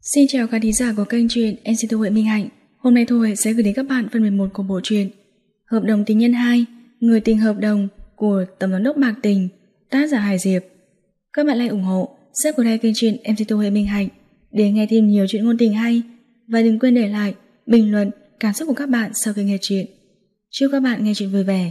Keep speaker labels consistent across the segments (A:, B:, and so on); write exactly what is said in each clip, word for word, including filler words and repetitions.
A: Xin chào các thính giả của kênh truyện em xê Thu Huệ Minh Hạnh. Hôm nay Thu Huệ sẽ gửi đến các bạn phần mười một của bộ truyện Hợp đồng tình nhân hai, Người tình hợp đồng của Tổng giám đốc Mạc Tình, tác giả Hải Diệp. Các bạn like ủng hộ, subscribe kênh truyện em xê Thu Huệ Minh Hạnh để nghe thêm nhiều chuyện ngôn tình hay, và đừng quên để lại bình luận cảm xúc của các bạn sau khi nghe truyện. Chúc các bạn nghe truyện vui vẻ.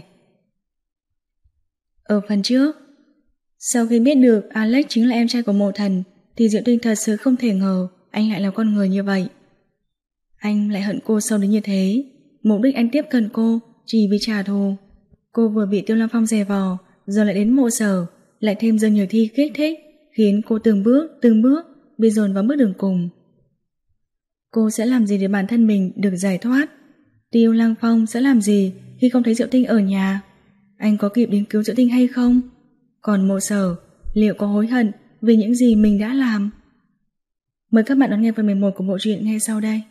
A: Ở phần trước, sau khi biết được Alex chính là em trai của Mộ Thần thì Diệu Tinh thật sự không thể ngờ anh lại là con người như vậy. Anh lại hận cô sâu đến như thế. Mục đích anh tiếp cận cô chỉ vì trả thù. Cô vừa bị Tiêu Lăng Phong dè vò, giờ lại đến Mộ Sở, lại thêm Dương Nhược Thi kích thích, khiến cô từng bước từng bước bị dồn vào bước đường cùng. Cô sẽ làm gì để bản thân mình được giải thoát? Tiêu Lăng Phong sẽ làm gì khi không thấy Diệu Tinh ở nhà? Anh có kịp đến cứu Diệu Tinh hay không? Còn Mộ Sở, liệu có hối hận vì những gì mình đã làm? Mời các bạn đón nghe phần mười một của bộ truyện ngay sau đây.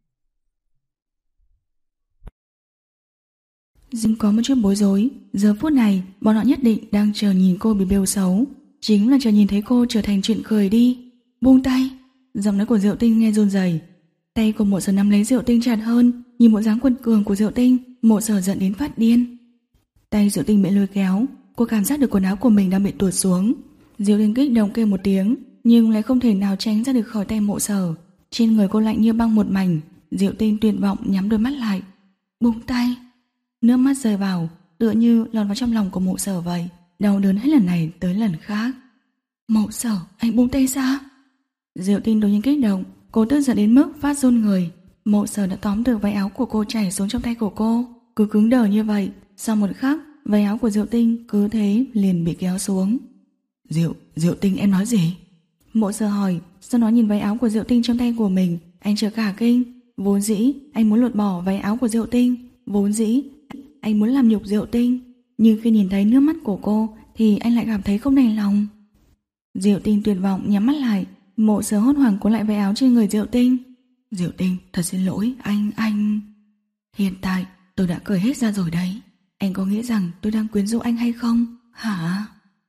A: Dinh có một chút bối rối. Giờ phút này bọn họ nhất định đang chờ nhìn cô bị bêu xấu, chính là chờ nhìn thấy cô trở thành chuyện cười đi. Buông tay. Giọng nói của Diệu Tinh nghe run rẩy. Tay của Mộ Sở nắm lấy Diệu Tinh chặt hơn. Nhìn bộ dáng quật cường của Diệu Tinh, Mộ Sở giận đến phát điên. Tay Diệu Tinh bị lôi kéo, cô cảm giác được quần áo của mình đang bị tuột xuống. Diệu Tinh kích động kêu một tiếng, nhưng lại không thể nào tránh ra được khỏi tay Mộ Sở. Trên người cô lạnh như băng một mảnh. Diệu Tinh tuyệt vọng nhắm đôi mắt lại. Buông tay. Nước mắt rơi vào, tựa như lọt vào trong lòng của Mộ Sở vậy, đau đớn hết lần này tới lần khác. Mộ Sở, anh buông tay ra. Diệu Tinh đột nhiên kích động, cô tức giận đến mức phát run người. Mộ Sở đã tóm được váy áo của cô chảy xuống trong tay của cô, cứ cứng đờ như vậy. Sau một khắc, váy áo của Diệu Tinh cứ thế liền bị kéo xuống. Diệu, Diệu Tinh em nói gì? Mộ Sở hỏi, sau đó nhìn váy áo của Diệu Tinh trong tay của mình, anh chợt cả kinh. Vốn dĩ anh muốn lột bỏ váy áo của Diệu Tinh, vốn dĩ anh muốn làm nhục Diệu Tinh, nhưng khi nhìn thấy nước mắt của cô thì anh lại cảm thấy không đành lòng. Diệu Tinh tuyệt vọng nhắm mắt lại. Mộ Sở hốt hoảng cuốn lại váy áo trên người Diệu Tinh. Diệu Tinh, thật xin lỗi, anh, anh... Hiện tại tôi đã cười hết ra rồi đấy. Anh có nghĩ rằng tôi đang quyến rũ anh hay không? Hả?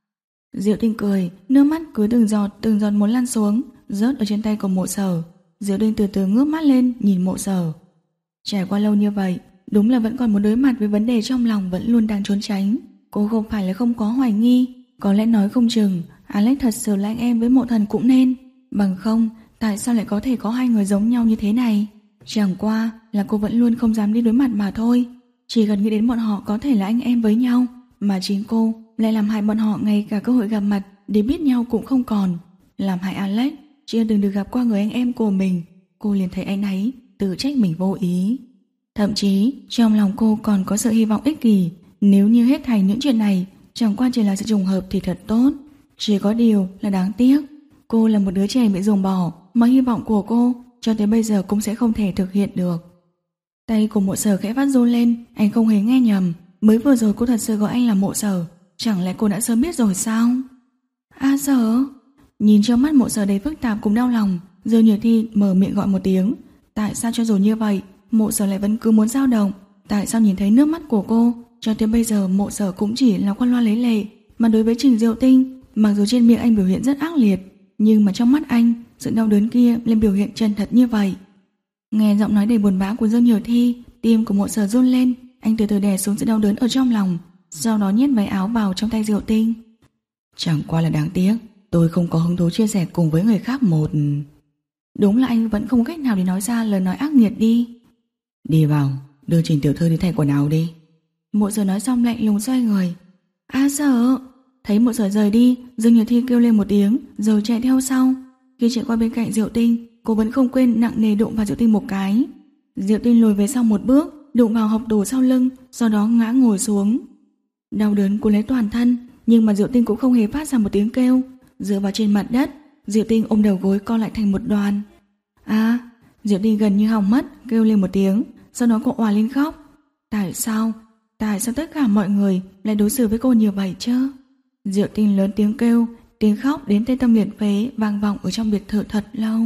A: Diệu Tinh cười, nước mắt cứ từng giọt từng giọt muốn lăn xuống, rớt ở trên tay của Mộ Sở. Diệu Tinh từ từ ngước mắt lên nhìn Mộ Sở. Trải qua lâu như vậy, đúng là vẫn còn muốn đối mặt với vấn đề trong lòng vẫn luôn đang trốn tránh. Cô không phải là không có hoài nghi, có lẽ nói không chừng Alex thật sự là anh em với Mộ Thần cũng nên. Bằng không, tại sao lại có thể có hai người giống nhau như thế này? Chẳng qua là cô vẫn luôn không dám đi đối mặt mà thôi. Chỉ cần nghĩ đến bọn họ có thể là anh em với nhau, mà chính cô lại làm hại bọn họ ngay cả cơ hội gặp mặt để biết nhau cũng không còn. Làm hại Alex chưa từng được gặp qua người anh em của mình. Cô liền thấy anh ấy tự trách mình vô ý. Thậm chí trong lòng cô còn có sự hy vọng ích kỷ. Nếu như hết thảy những chuyện này chẳng qua chỉ là sự trùng hợp thì thật tốt. Chỉ có điều là đáng tiếc, cô là một đứa trẻ bị ruồng bỏ, mà hy vọng của cô cho tới bây giờ cũng sẽ không thể thực hiện được. Tay của Mộ Sở khẽ phát run lên. Anh không hề nghe nhầm, mới vừa rồi cô thật sự gọi anh là Mộ Sở. Chẳng lẽ cô đã sớm biết rồi sao? A Sở. Nhìn trong mắt Mộ Sở đầy phức tạp cùng đau lòng, Dương Nhược Thi mở miệng gọi một tiếng. Tại sao cho dù như vậy Mộ Sở lại vẫn cứ muốn dao động? Tại sao nhìn thấy nước mắt của cô cho tới bây giờ Mộ Sở cũng chỉ là qua loa lấy lệ? Mà đối với Trình Diệu Tinh, mặc dù trên miệng anh biểu hiện rất ác liệt, nhưng mà trong mắt anh, sự đau đớn kia lên biểu hiện chân thật như vậy. Nghe giọng nói đầy buồn bã của Dương Nhược Thi, tim của Mộ Sở run lên. Anh từ từ đè xuống sự đau đớn ở trong lòng, sau đó nhét váy áo vào trong tay Diệu Tinh. Chẳng qua là đáng tiếc, tôi không có hứng thú chia sẻ cùng với người khác một... Đúng là anh vẫn không có cách nào để nói ra lời nói ác nghiệt đi. Đi vào, đưa Trình tiểu thư đi thay quần áo đi. Mộ Sở nói xong lạnh lùng xoay người. A Sở. Thấy Mộ Sở rời đi, Dương Nhược Thi kêu lên một tiếng rồi chạy theo sau. Khi chạy qua bên cạnh Diệu Tinh, cô vẫn không quên nặng nề đụng vào Diệu Tinh một cái. Diệu Tinh lùi về sau một bước, đụng vào hộc tủ sau lưng, sau đó ngã ngồi xuống. Đau đớn cuốn lấy toàn thân, nhưng mà Diệu Tinh cũng không hề phát ra một tiếng kêu. Dựa vào trên mặt đất, Diệu Tinh ôm đầu gối co lại thành một đoàn. À, Diệu Tinh gần như hỏng mất, kêu lên một tiếng, sau đó cô òa lên khóc. Tại sao? Tại sao tất cả mọi người lại đối xử với cô như vậy chứ? Diệu Tinh lớn tiếng kêu, tiếng khóc đến tê tâm liệt phế vang vọng ở trong biệt thự thật lâu.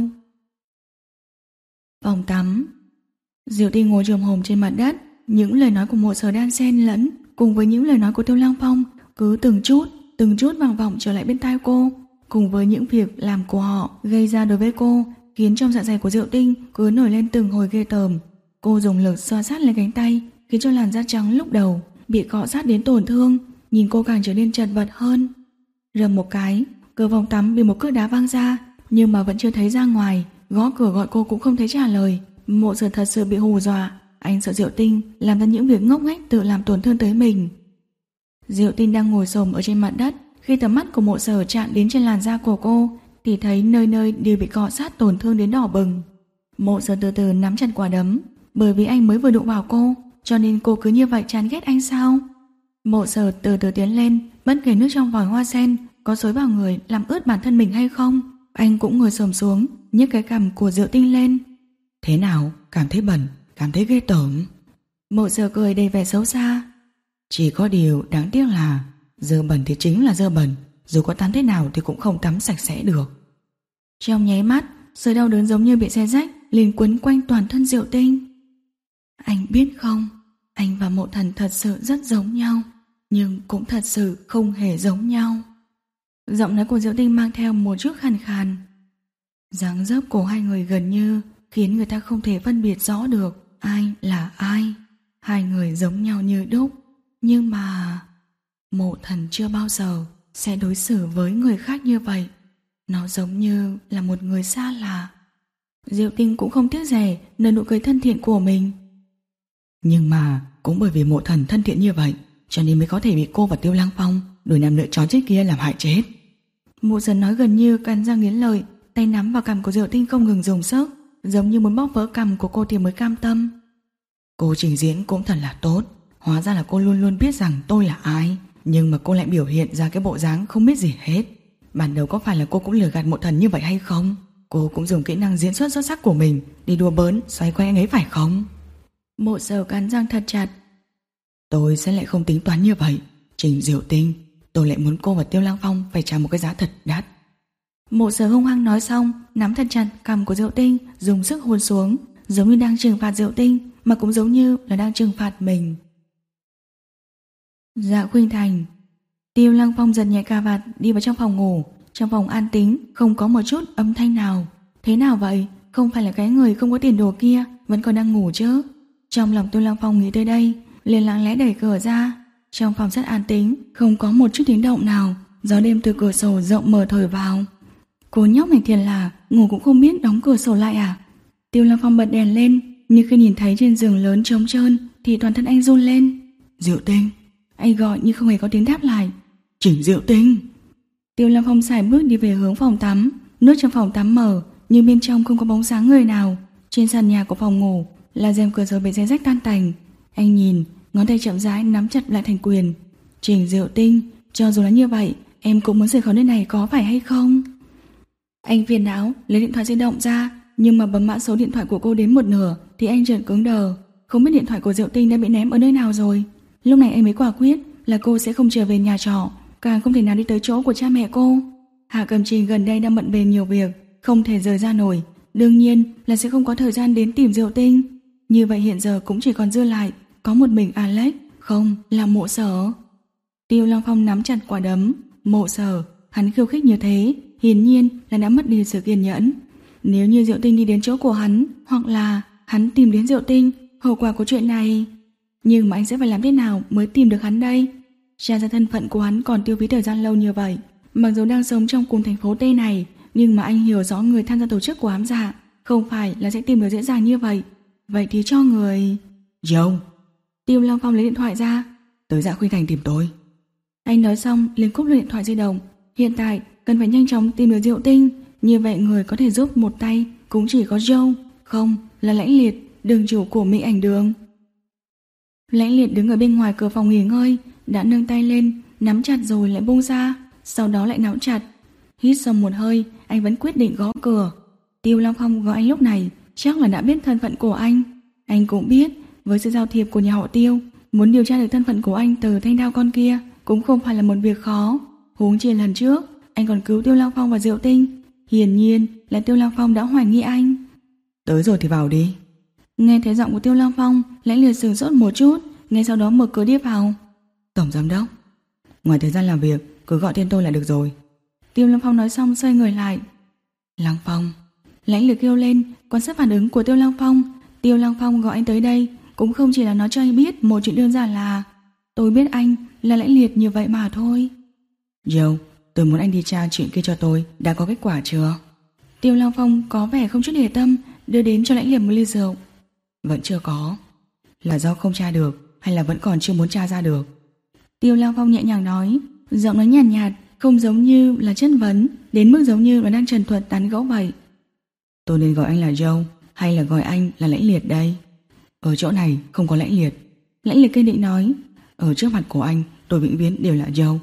A: Phòng tắm. Diệu Tinh ngồi chồm hổm trên mặt đất, những lời nói của Mộ Sở đan xen lẫn cùng với những lời nói của Tiêu Lăng Phong cứ từng chút, từng chút vang vọng trở lại bên tai cô. Cùng với những việc làm của họ gây ra đối với cô, khiến trong dạ dày của Diệu Tinh cứ nổi lên từng hồi ghê tởm. Cô dùng lực xoa sát lên cánh tay, khiến cho làn da trắng lúc đầu bị cọ sát đến tổn thương, nhìn cô càng trở nên chật vật hơn. Rầm một cái, cửa phòng tắm bị một cước đá văng ra, nhưng mà vẫn chưa thấy ra ngoài. Gõ cửa gọi cô cũng không thấy trả lời. Mộ Sở thật sự bị hù dọa. Anh sợ Diệu Tinh làm ra những việc ngốc nghếch tự làm tổn thương tới mình. Diệu Tinh đang ngồi xổm ở trên mặt đất. Khi tầm mắt của Mộ Sở chạm đến trên làn da của cô thì thấy nơi nơi đều bị cọ sát tổn thương đến đỏ bừng. Mộ Sở từ từ nắm chặt quả đấm. Bởi vì anh mới vừa đụng vào cô, cho nên cô cứ như vậy chán ghét anh sao? Mộ Sở từ từ tiến lên, bất kể nước trong vòi hoa sen có xối vào người làm ướt bản thân mình hay không. Anh cũng ngồi xổm xuống, nhấc cái cằm của Diệu Tinh lên.
B: Thế nào? Cảm thấy bẩn, cảm thấy ghê tởm.
A: Mộ Sở cười đầy vẻ xấu xa.
B: Chỉ có điều đáng tiếc là dơ bẩn thì chính là dơ bẩn, dù có tắm thế nào thì cũng không tắm sạch sẽ được.
A: Trong nháy mắt, sự đau đớn giống như bị xé rách liền quấn quanh toàn thân Diệu Tinh. Anh biết không, anh và Mộ Thần thật sự rất giống nhau, nhưng cũng thật sự không hề giống nhau. Giọng nói của Diệu Tinh mang theo một chút khàn khàn. Dáng dấp của hai người gần như khiến người ta không thể phân biệt rõ được ai là ai. Hai người giống nhau như đúc, nhưng mà Mộ Thần chưa bao giờ sẽ đối xử với người khác như vậy. Nó giống như là một người xa lạ. Diệu Tinh cũng không tiếc rẻ nở nụ cười thân thiện của mình.
B: Nhưng mà cũng bởi vì Mộ Thần thân thiện như vậy, cho nên mới có thể bị cô và Tiêu Lăng Phong, đôi nam nữ chó chết kia làm hại chết.
A: Mộ Thần nói gần như cắn răng nghiến lợi, tay nắm vào cằm của Diệu Tinh không ngừng dùng sức, giống như muốn bóp vỡ cằm của cô thì mới cam tâm.
B: Cô trình diễn cũng thật là tốt. Hóa ra là cô luôn luôn biết rằng tôi là ai, nhưng mà cô lại biểu hiện ra cái bộ dáng không biết gì hết. Ban đầu có phải là cô cũng lừa gạt Mộ Thần như vậy hay không? Cô cũng dùng kỹ năng diễn xuất xuất sắc của mình đi đùa bỡn xoay quanh anh ấy phải không?
A: Mộ Sở cắn răng thật chặt.
B: Tôi sẽ lại không tính toán như vậy. Trình Diệu Tinh, tôi lại muốn cô và Tiêu Lăng Phong phải trả một cái giá thật đắt.
A: Mộ Sở hung hăng nói xong, nắm thật chặt cằm của Diệu Tinh, dùng sức hôn xuống, giống như đang trừng phạt Diệu Tinh, mà cũng giống như là đang trừng phạt mình. Dạ Khuynh Thành. Tiêu Lăng Phong giật nhẹ cà vạt đi vào trong phòng ngủ. Trong phòng an tĩnh, không có một chút âm thanh nào. Thế nào vậy? Không phải là cái người không có tiền đồ kia vẫn còn đang ngủ chứ? Trong lòng Tiêu Lăng Phong nghĩ tới đây, liền lặng lẽ đẩy cửa ra. Trong phòng rất an tĩnh, không có một chút tiếng động nào. Gió đêm từ cửa sổ rộng mở thổi vào. Cô nhóc này thiệt là ngủ cũng không biết đóng cửa sổ lại à? Tiêu Lăng Phong bật đèn lên, nhưng khi nhìn thấy trên giường lớn trống trơn thì toàn thân anh run lên.
B: Diệu Tinh.
A: Anh gọi nhưng không hề có tiếng đáp lại.
B: Trình Diệu Tinh.
A: Tiêu Lăng Phong sải bước đi về hướng phòng tắm. Nước trong phòng tắm mở, nhưng bên trong không có bóng dáng người nào. Trên sàn nhà của phòng ngủ là rèm cửa sổ bị xé rách tan tành. Anh nhìn, ngón tay chậm rãi nắm chặt lại thành quyền. Trình Diệu Tinh, cho dù là như vậy, em cũng muốn rời khỏi nơi này có phải hay không? Anh phiền não lấy điện thoại di động ra, nhưng mà bấm mã số điện thoại của cô đến một nửa thì anh chợt cứng đờ, không biết điện thoại của Diệu Tinh đã bị ném ở nơi nào rồi. Lúc này anh mới quả quyết là cô sẽ không trở về nhà trọ, càng không thể nào đi tới chỗ của cha mẹ cô. Hạ Cẩm Trình gần đây đang bận về nhiều việc, không thể rời ra nổi, đương nhiên là sẽ không có thời gian đến tìm Diệu Tinh. Như vậy hiện giờ cũng chỉ còn dư lại có một mình Alex, không là Mộ Sở. Tiêu Lăng Phong nắm chặt quả đấm. Mộ Sở, hắn khiêu khích như thế, hiển nhiên là đã mất đi sự kiên nhẫn. Nếu như Diệu Tinh đi đến chỗ của hắn, hoặc là hắn tìm đến Diệu Tinh, hậu quả của chuyện này, nhưng mà anh sẽ phải làm thế nào mới tìm được hắn đây? Tra ra thân phận của hắn còn tiêu phí thời gian lâu như vậy. Mặc dù đang sống trong cùng thành phố T này, nhưng mà anh hiểu rõ người tham gia tổ chức của ám dạ không phải là sẽ tìm được dễ dàng như vậy. Vậy thì cho người...
B: Dâu.
A: Tiêu Lăng Phong lấy điện thoại ra.
B: Tới Dạ Khuynh Thành tìm tôi.
A: Anh nói xong liền cúp lên điện thoại di động. Hiện tại cần phải nhanh chóng tìm được Diệu Tinh. Như vậy người có thể giúp một tay cũng chỉ có Joe, không là Lãnh Liệt, đường chủ của Mỹ Ảnh Đường. Lãnh Liệt đứng ở bên ngoài cửa phòng nghỉ ngơi, đã nâng tay lên, nắm chặt rồi lại buông ra, sau đó lại nắm chặt. Hít sâu một hơi, anh vẫn quyết định gõ cửa. Tiêu Lăng Phong gọi anh lúc này chắc là đã biết thân phận của anh. Anh cũng biết với sự giao thiệp của nhà họ Tiêu, muốn điều tra được thân phận của anh từ thanh đao con kia cũng không phải là một việc khó. Huống chi lần trước anh còn cứu Tiêu Lăng Phong và Diệu Tinh, hiển nhiên là Tiêu Lăng Phong đã hoài nghi anh.
B: Tới rồi thì vào đi.
A: Nghe thấy giọng của Tiêu Lăng Phong, Lãnh Liệt sửng sốt một chút, ngay sau đó mở cửa đi vào.
B: Tổng giám đốc, ngoài thời gian làm việc cứ gọi tên tôi là được rồi.
A: Tiêu Lăng Phong nói xong xoay người lại.
B: Lăng Phong.
A: Lãnh Liệt kêu lên, quan sát phản ứng của Tiêu Lăng Phong. Tiêu Lăng Phong gọi anh tới đây cũng không chỉ là nói cho anh biết một chuyện đơn giản là tôi biết anh là Lãnh Liệt như vậy mà thôi.
B: Joe, tôi muốn anh đi tra chuyện kia cho tôi, đã có kết quả chưa?
A: Tiêu Lăng Phong có vẻ không chút để tâm, đưa đến cho Lãnh Liệt một ly rượu.
B: Vẫn chưa có. Là do không tra được hay là vẫn còn chưa muốn tra ra được?
A: Tiêu Lăng Phong nhẹ nhàng nói, giọng nói nhàn nhạt, nhạt, không giống như là chất vấn, đến mức giống như là đang trần thuật tán gẫu vậy.
B: Tôi nên gọi anh là Joe hay là gọi anh là Lãnh Liệt đây? Ở chỗ này không có Lãnh Liệt.
A: Lãnh Liệt kiên định nói,
B: ở trước mặt của anh tôi vĩnh viễn đều là Joe.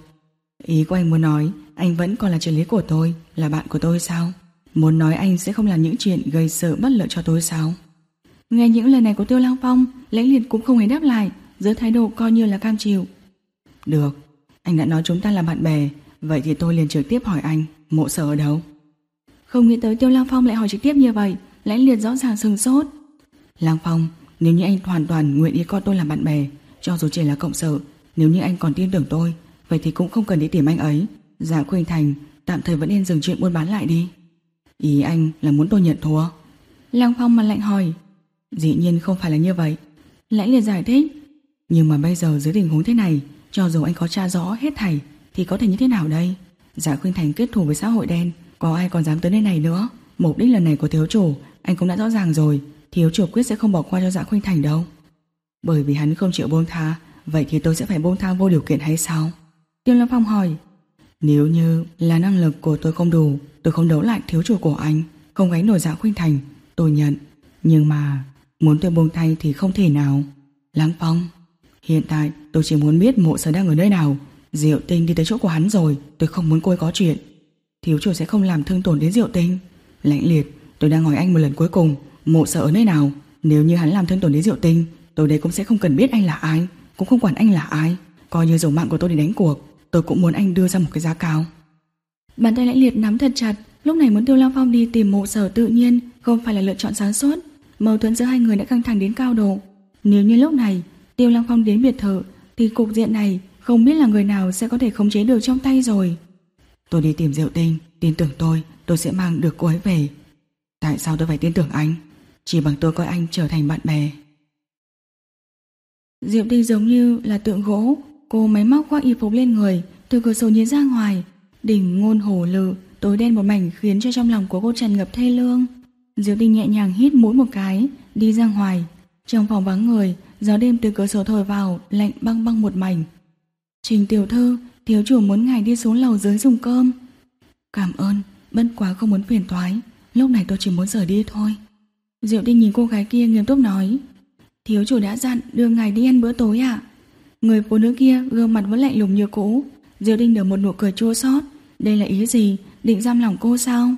B: Ý của anh muốn nói anh vẫn còn là trợ lý của tôi, là bạn của tôi sao? Muốn nói anh sẽ không làm những chuyện gây sợ bất lợi cho tôi sao?
A: Nghe những lời này của Tiêu Lăng Phong, Lãnh Liệt cũng không hề đáp lại, giữ thái độ coi như là cam chịu.
B: Được, anh đã nói chúng ta là bạn bè, vậy thì tôi liền trực tiếp hỏi anh, Mộ Sở ở đâu?
A: Không nghĩ tới Tiêu Lăng Phong lại hỏi trực tiếp như vậy, Lãnh Liệt rõ ràng sừng sốt.
B: Lăng Phong, nếu như anh hoàn toàn nguyện ý coi tôi là bạn bè, cho dù chỉ là cộng sự, nếu như anh còn tin tưởng tôi, vậy thì cũng không cần đi tìm anh ấy. Dạ Khuynh Thành tạm thời vẫn nên dừng chuyện buôn bán lại đi. Ý anh là muốn tôi nhận thua?
A: Lăng Phong mặt lạnh hỏi.
B: Dĩ nhiên không phải là như vậy.
A: Lãnh Liệt giải thích.
B: Nhưng mà bây giờ dưới tình huống thế này, cho dù anh có tra rõ hết thảy thì có thể như thế nào đây? Dạ Khuynh Thành kết thù với xã hội đen, có ai còn dám tới nơi này nữa? Mục đích lần này của thiếu chủ anh cũng đã rõ ràng rồi, thiếu chủ quyết sẽ không bỏ qua cho Dạ Khuynh Thành đâu. Bởi vì hắn không chịu buông tha, vậy thì tôi sẽ phải buông tha vô điều kiện hay sao?
A: Tiêu Lâm Phong hỏi.
B: Nếu như là năng lực của tôi không đủ, tôi không đấu lại thiếu chủ của anh, không gánh nổi Dạ Khuynh Thành, tôi nhận. Nhưng mà muốn tôi buông tay thì không thể nào. Lăng Phong, hiện tại tôi chỉ muốn biết Mộ Sở đang ở nơi nào. Diệu Tinh đi tới chỗ của hắn rồi, tôi không muốn cô ấy có chuyện. Thiếu chủ sẽ không làm thương tổn đến Diệu Tinh. Lãnh Liệt, tôi đang hỏi anh một lần cuối cùng, Mộ Sở ở nơi nào? Nếu như hắn làm thương tổn đến Diệu Tinh, tôi đây cũng sẽ không cần biết anh là ai, cũng không quản anh là ai. Coi như dùng mạng của tôi để đánh cuộc, tôi cũng muốn anh đưa ra một cái giá cao.
A: Bàn tay Lãnh Liệt nắm thật chặt. Lúc này muốn Tiêu Lăng Phong đi tìm Mộ Sở tự nhiên không phải là lựa chọn sáng suốt. Mâu thuẫn giữa hai người đã căng thẳng đến cao độ. Nếu như lúc này Tiêu Lăng Phong đến biệt thự thì cục diện này không biết là người nào sẽ có thể khống chế được trong tay rồi.
B: Tôi đi tìm Diệu Tinh, tin tưởng tôi, tôi sẽ mang được cô ấy về. Tại sao tôi phải tin tưởng anh? Chỉ bằng tôi coi anh trở thành bạn bè.
A: Diệu Tinh giống như là tượng gỗ, cô máy móc khoác y phục lên người, từ cửa sổ nhìn ra ngoài, đỉnh ngôn hổ lự tối đen một mảnh khiến cho trong lòng của cô tràn ngập thê lương. Diệu Tinh nhẹ nhàng hít mũi một cái, đi ra ngoài. Trong phòng vắng người, gió đêm từ cửa sổ thổi vào, lạnh băng băng một mảnh. Trình tiểu thư, thiếu chủ muốn ngài đi xuống lầu dưới dùng cơm. Cảm ơn, bất quá không muốn phiền toái, lúc này tôi chỉ muốn rời đi thôi. Diệu Tinh nhìn cô gái kia nghiêm túc nói. Thiếu chủ đã dặn đưa ngài đi ăn bữa tối ạ. Người phụ nữ kia gương mặt vẫn lạnh lùng như cũ. Diệu Tinh nở một nụ cười chua xót. Đây là ý gì, định giam lòng cô sao?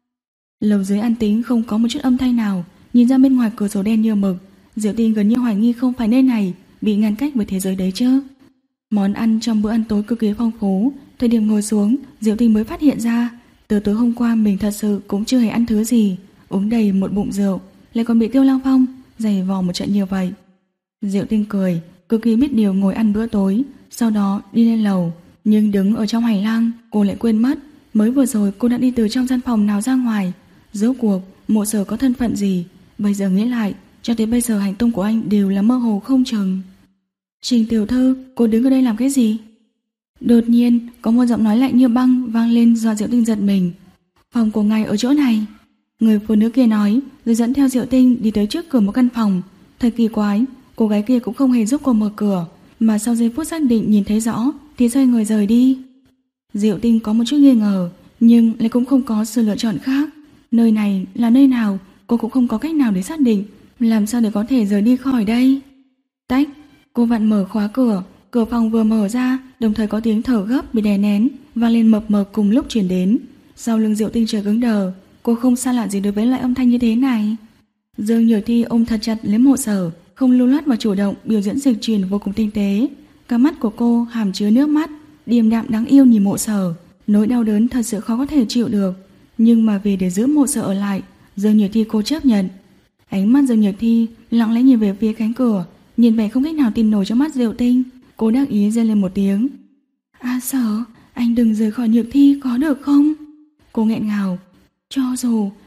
A: Lầu dưới an tĩnh không có một chút âm thanh nào. Nhìn ra bên ngoài cửa sổ đen như mực, Diệu Tinh gần như hoài nghi không phải nơi này bị ngăn cách với thế giới đấy chứ. Món ăn trong bữa ăn tối cực kỳ phong phú. Thời điểm ngồi xuống, Diệu Tinh mới phát hiện ra từ tối hôm qua mình thật sự cũng chưa hề ăn thứ gì, uống đầy một bụng rượu, lại còn bị Tiêu Lăng Phong giày vò một trận như vậy. Diệu Tinh cười, cực kỳ biết điều ngồi ăn bữa tối, sau đó đi lên lầu. Nhưng đứng ở trong hành lang, cô lại quên mất mới vừa rồi cô đã đi từ trong gian phòng nào ra ngoài. Rốt cuộc Mộ Sở có thân phận gì? Bây giờ nghĩ lại, cho tới bây giờ hành tung của anh đều là mơ hồ không chừng. Trình tiểu thư, cô đứng ở đây làm cái gì? Đột nhiên có một giọng nói lạnh như băng vang lên, do Diệu Tinh giật mình. Phòng của ngài ở chỗ này. Người phụ nữ kia nói, rồi dẫn theo Diệu Tinh đi tới trước cửa một căn phòng. Thật kỳ quái, cô gái kia cũng không hề giúp cô mở cửa, mà sau giây phút xác định nhìn thấy rõ thì xoay người rời đi. Diệu Tinh có một chút nghi ngờ, nhưng lại cũng không có sự lựa chọn khác. Nơi này là nơi nào cô cũng không có cách nào để xác định. Làm sao để có thể rời đi khỏi đây? Tách, cô vặn mở khóa cửa. Cửa phòng vừa mở ra, đồng thời có tiếng thở gấp bị đè nén vang lên mập mờ cùng lúc truyền đến. Sau lưng Diệu Tinh trời cứng đờ, cô không xa lạ gì đối với loại âm thanh như thế này. Dương Nhược Thi ôm thật chặt lấy Mộ Sở, không lưu loát và chủ động biểu diễn dịch truyền vô cùng tinh tế. Cả mắt của cô hàm chứa nước mắt, điềm đạm đáng yêu nhìn Mộ Sở. Nỗi đau đớn thật sự khó có thể chịu được, nhưng mà vì để giữ Mộ Sở ở lại, Dương Nhược Thi cô chấp nhận. Ánh mắt Dương Nhược Thi lặng lẽ nhìn về phía cánh cửa, nhìn vẻ không cách nào tin nổi trong mắt Diệu Tinh. Cô đắc ý rên lên một tiếng. A Sở, anh đừng rời khỏi Nhược Thi có được không? Cô nghẹn ngào. Cho dù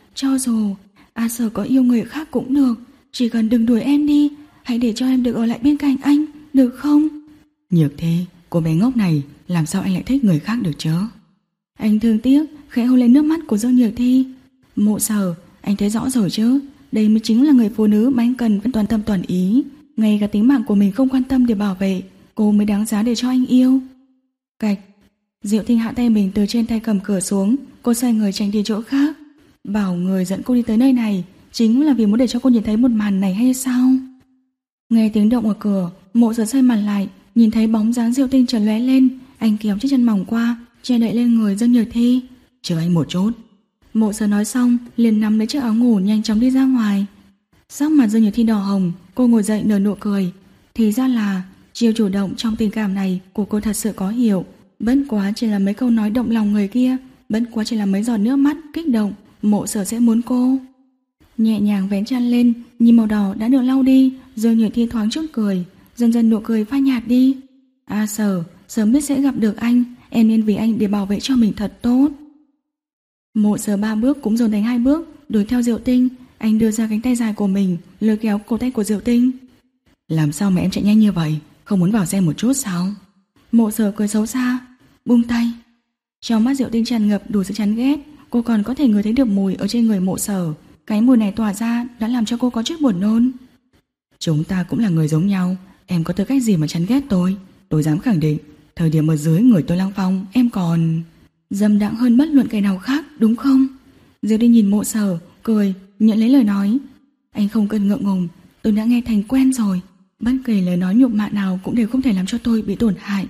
A: cho dù A Sở có yêu người khác cũng được, chỉ cần đừng đuổi em đi, hãy để cho em được ở lại bên cạnh anh, được không?
B: Nhược Thi, cô bé ngốc này, làm sao anh lại thích người khác được chứ?
A: Anh thương tiếc khẽ hôn lên nước mắt của Dương Nhược Thi. Mộ Sở, anh thấy rõ rồi chứ, đây mới chính là người phụ nữ mà anh cần toàn tâm toàn ý. Ngay cả tính mạng của mình không quan tâm để bảo vệ, cô mới đáng giá để cho anh yêu. Cạch. Diệu Tinh hạ tay mình từ trên tay cầm cửa xuống. Cô xoay người tránh đi chỗ khác. Bảo người dẫn cô đi tới nơi này chính là vì muốn để cho cô nhìn thấy một màn này hay sao? Nghe tiếng động ở cửa, Mộ Sở xoay mặt lại, nhìn thấy bóng dáng Diệu Tinh chợt lóe lên. Anh kéo chiếc chân mỏng qua, che đậy lên người Dương Nhược Thi.
B: Chờ anh một chút.
A: Mộ Sở nói xong liền nắm lấy chiếc áo ngủ nhanh chóng đi ra ngoài. Sắc mặt Dương Nhược Thi đỏ hồng, cô ngồi dậy nở nụ cười. Thì ra là chiều chủ động trong tình cảm này của cô thật sự có hiểu. Bất quá chỉ là mấy câu nói động lòng người kia, bất quá chỉ là mấy giọt nước mắt kích động, Mộ Sở sẽ muốn cô. Nhẹ nhàng vén chăn lên, nhìn màu đỏ đã được lau đi, Dương Nhược Thi thoáng chút cười, dần dần nụ cười phai nhạt đi. A Sở, sớm biết sẽ gặp được anh, em nên vì anh để bảo vệ cho mình thật tốt. Mộ Sở ba bước cũng dồn thành hai bước, đuổi theo Diệu Tinh. Anh đưa ra cánh tay dài của mình, lôi kéo cổ tay của Diệu Tinh.
B: Làm sao mà em chạy nhanh như vậy, không muốn vào xe một chút sao?
A: Mộ Sở cười xấu xa, buông tay. Trong mắt Diệu Tinh tràn ngập đủ sự chán ghét. Cô còn có thể ngửi thấy được mùi ở trên người Mộ Sở. Cái mùi này tỏa ra đã làm cho cô có chút buồn nôn.
B: Chúng ta cũng là người giống nhau, em có tư cách gì mà chán ghét tôi? Tôi dám khẳng định, thời điểm ở dưới người tôi Lăng Phong, em còn dâm đãng hơn bất luận kẻ nào khác, đúng không? Diệu Tinh nhìn Mộ Sở, cười, nhận lấy lời nói. Anh không cần ngượng ngùng, tôi đã nghe thành quen rồi. Bất kể lời nói nhục mạ nào cũng đều không thể làm cho tôi bị tổn hại.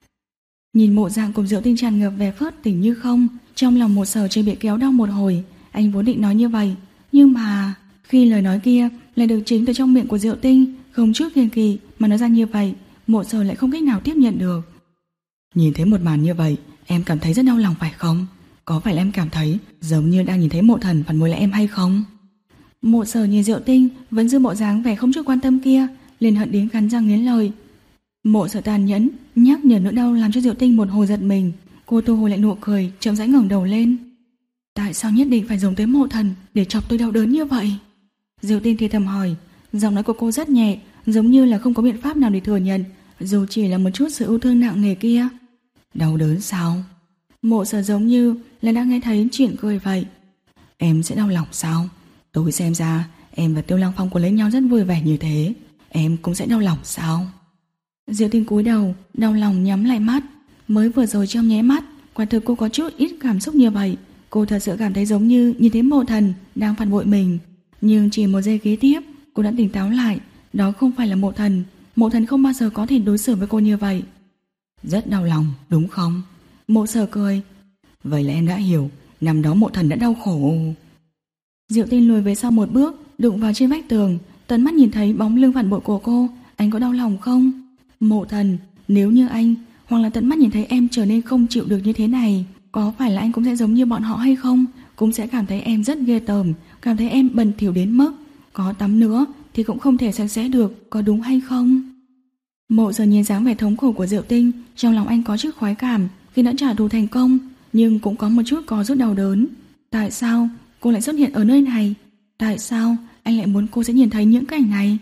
B: Nhìn bộ dạng của Diệu Tinh tràn ngập vẻ phớt tỉnh như không, trong lòng Mộ Sở chỉ bị kéo đau một hồi. Anh vốn định nói như vậy, nhưng mà khi lời nói kia lại được chính từ trong miệng của Diệu Tinh, không chút kiêng kỵ mà nói ra như vậy, Mộ Sở lại không cách nào tiếp nhận được. Nhìn thấy một màn như vậy, em cảm thấy rất đau lòng phải không? Có phải là em cảm thấy giống như đang nhìn thấy Mộ Thần phản bội lại em hay không?
A: Mộ Sở nhìn Diệu Tinh vẫn giữ bộ dáng vẻ không chút quan tâm kia, liền hận đến cắn răng nghiến lời. Mộ Sở tàn nhẫn nhắc nhở nỗi đau làm cho Diệu Tinh một hồi giật mình. Cô thu hồi lại nụ cười, chậm rãi ngẩng đầu lên. Tại sao nhất định phải dùng tới Mộ Thần để chọc tôi đau đớn như vậy? Diệu Tinh thì thầm hỏi. Giọng nói của cô rất nhẹ, giống như là không có biện pháp nào để thừa nhận, dù chỉ là một chút sự ưu thương nặng nề kia.
B: Đau đớn sao?
A: Mộ Sở giống như là đã nghe thấy chuyện cười vậy.
B: Em sẽ đau lòng sao? Tôi xem ra em và Tiêu Lăng Phong có lấy nhau rất vui vẻ như thế, em cũng sẽ đau lòng sao?
A: Diệu Tinh cúi đầu, đau lòng nhắm lại mắt. Mới vừa rồi trong nháy mắt, quả thực cô có chút ít cảm xúc như vậy. Cô thật sự cảm thấy giống như nhìn thấy Mộ Thần đang phản bội mình. Nhưng chỉ một giây kế tiếp, cô đã tỉnh táo lại. Đó không phải là Mộ Thần. Mộ Thần không bao giờ có thể đối xử với cô như vậy.
B: Rất đau lòng, đúng không?
A: Mộ Sở cười.
B: Vậy là em đã hiểu, năm đó Mộ Thần đã đau khổ.
A: Diệu Tinh lùi về sau một bước, đụng vào trên vách tường. Tận mắt nhìn thấy bóng lưng phản bội của cô. Anh có đau lòng không? Mộ Thần, nếu như anh hoặc là tận mắt nhìn thấy em trở nên không chịu được như thế này, có phải là anh cũng sẽ giống như bọn họ hay không? Cũng sẽ cảm thấy em rất ghê tởm, cảm thấy em bẩn thỉu đến mức có tắm nữa thì cũng không thể sạch sẽ được, có đúng hay không? Mộ Sở nhìn dáng vẻ thống khổ của Diệu Tinh, trong lòng anh có chút khoái cảm khi đã trả thù thành công, nhưng cũng có một chút có rút đau đớn. Tại sao cô lại xuất hiện ở nơi này? Tại sao anh lại muốn cô sẽ nhìn thấy những cảnh này?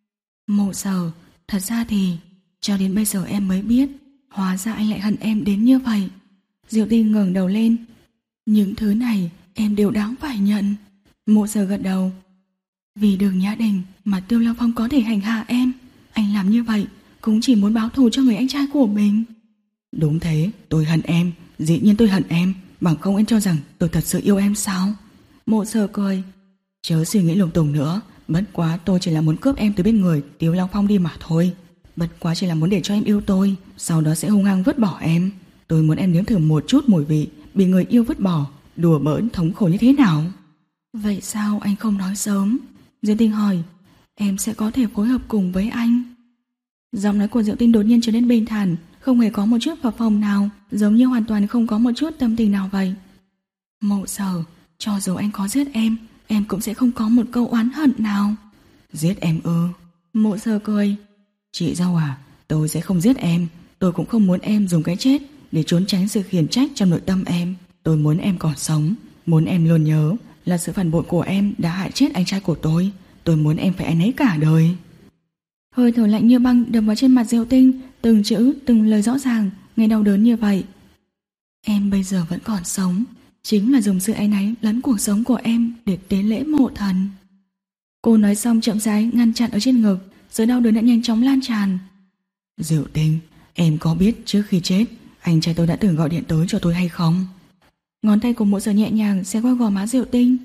A: Mộ Sở, thật ra thì cho đến bây giờ em mới biết, hóa ra anh lại hận em đến như vậy. Diệu Tinh ngẩng đầu lên. Những thứ này em đều đáng phải nhận. Mộ Sở gật đầu. Vì Đường Nhã Đình mà Tiêu Lăng Phong có thể hành hạ em, anh làm như vậy cũng chỉ muốn báo thù cho người anh trai của mình.
B: Đúng thế, tôi hận em, dĩ nhiên tôi hận em. Bằng không em cho rằng tôi thật sự yêu em sao?
A: Mộ Sở cười.
B: Chớ suy nghĩ lung tung nữa, bất quá tôi chỉ là muốn cướp em từ bên người Tiêu Lăng Phong đi mà thôi. Bất quá chỉ là muốn để cho em yêu tôi, sau đó sẽ hung hăng vứt bỏ em. Tôi muốn em nếm thử một chút mùi vị bị người yêu vứt bỏ, đùa bỡn thống khổ như thế nào.
A: Vậy sao anh không nói sớm? Diệu Tinh hỏi. Em sẽ có thể phối hợp cùng với anh. Giọng nói của Diệu Tinh đột nhiên trở nên bình thản, không hề có một chút phập phồng nào, giống như hoàn toàn không có một chút tâm tình nào vậy. Mộ Sở, cho dù anh có giết em, em cũng sẽ không có một câu oán hận nào.
B: Giết em ư?
A: Mộ Sở cười.
B: Chị dâu à, tôi sẽ không giết em. Tôi cũng không muốn em dùng cái chết để trốn tránh sự khiển trách trong nội tâm em. Tôi muốn em còn sống, muốn em luôn nhớ là sự phản bội của em đã hại chết anh trai của tôi. Tôi muốn em phải áy náy cả đời.
A: Hơi thở lạnh như băng đập vào trên mặt Diệu Tinh, từng chữ, từng lời rõ ràng, nghe đau đớn như vậy. Em bây giờ vẫn còn sống, chính là dùng sự áy náy lẫn cuộc sống của em để tế lễ mộ thần. Cô nói xong chậm rãi ngăn chặn ở trên ngực, sự đau đớn đã nhanh chóng lan tràn.
B: Diệu Tinh, em có biết trước khi chết anh trai tôi đã từng gọi điện tới cho tôi hay không?
A: Ngón tay của Mộ Sở nhẹ nhàng xé qua gò má Diệu Tinh.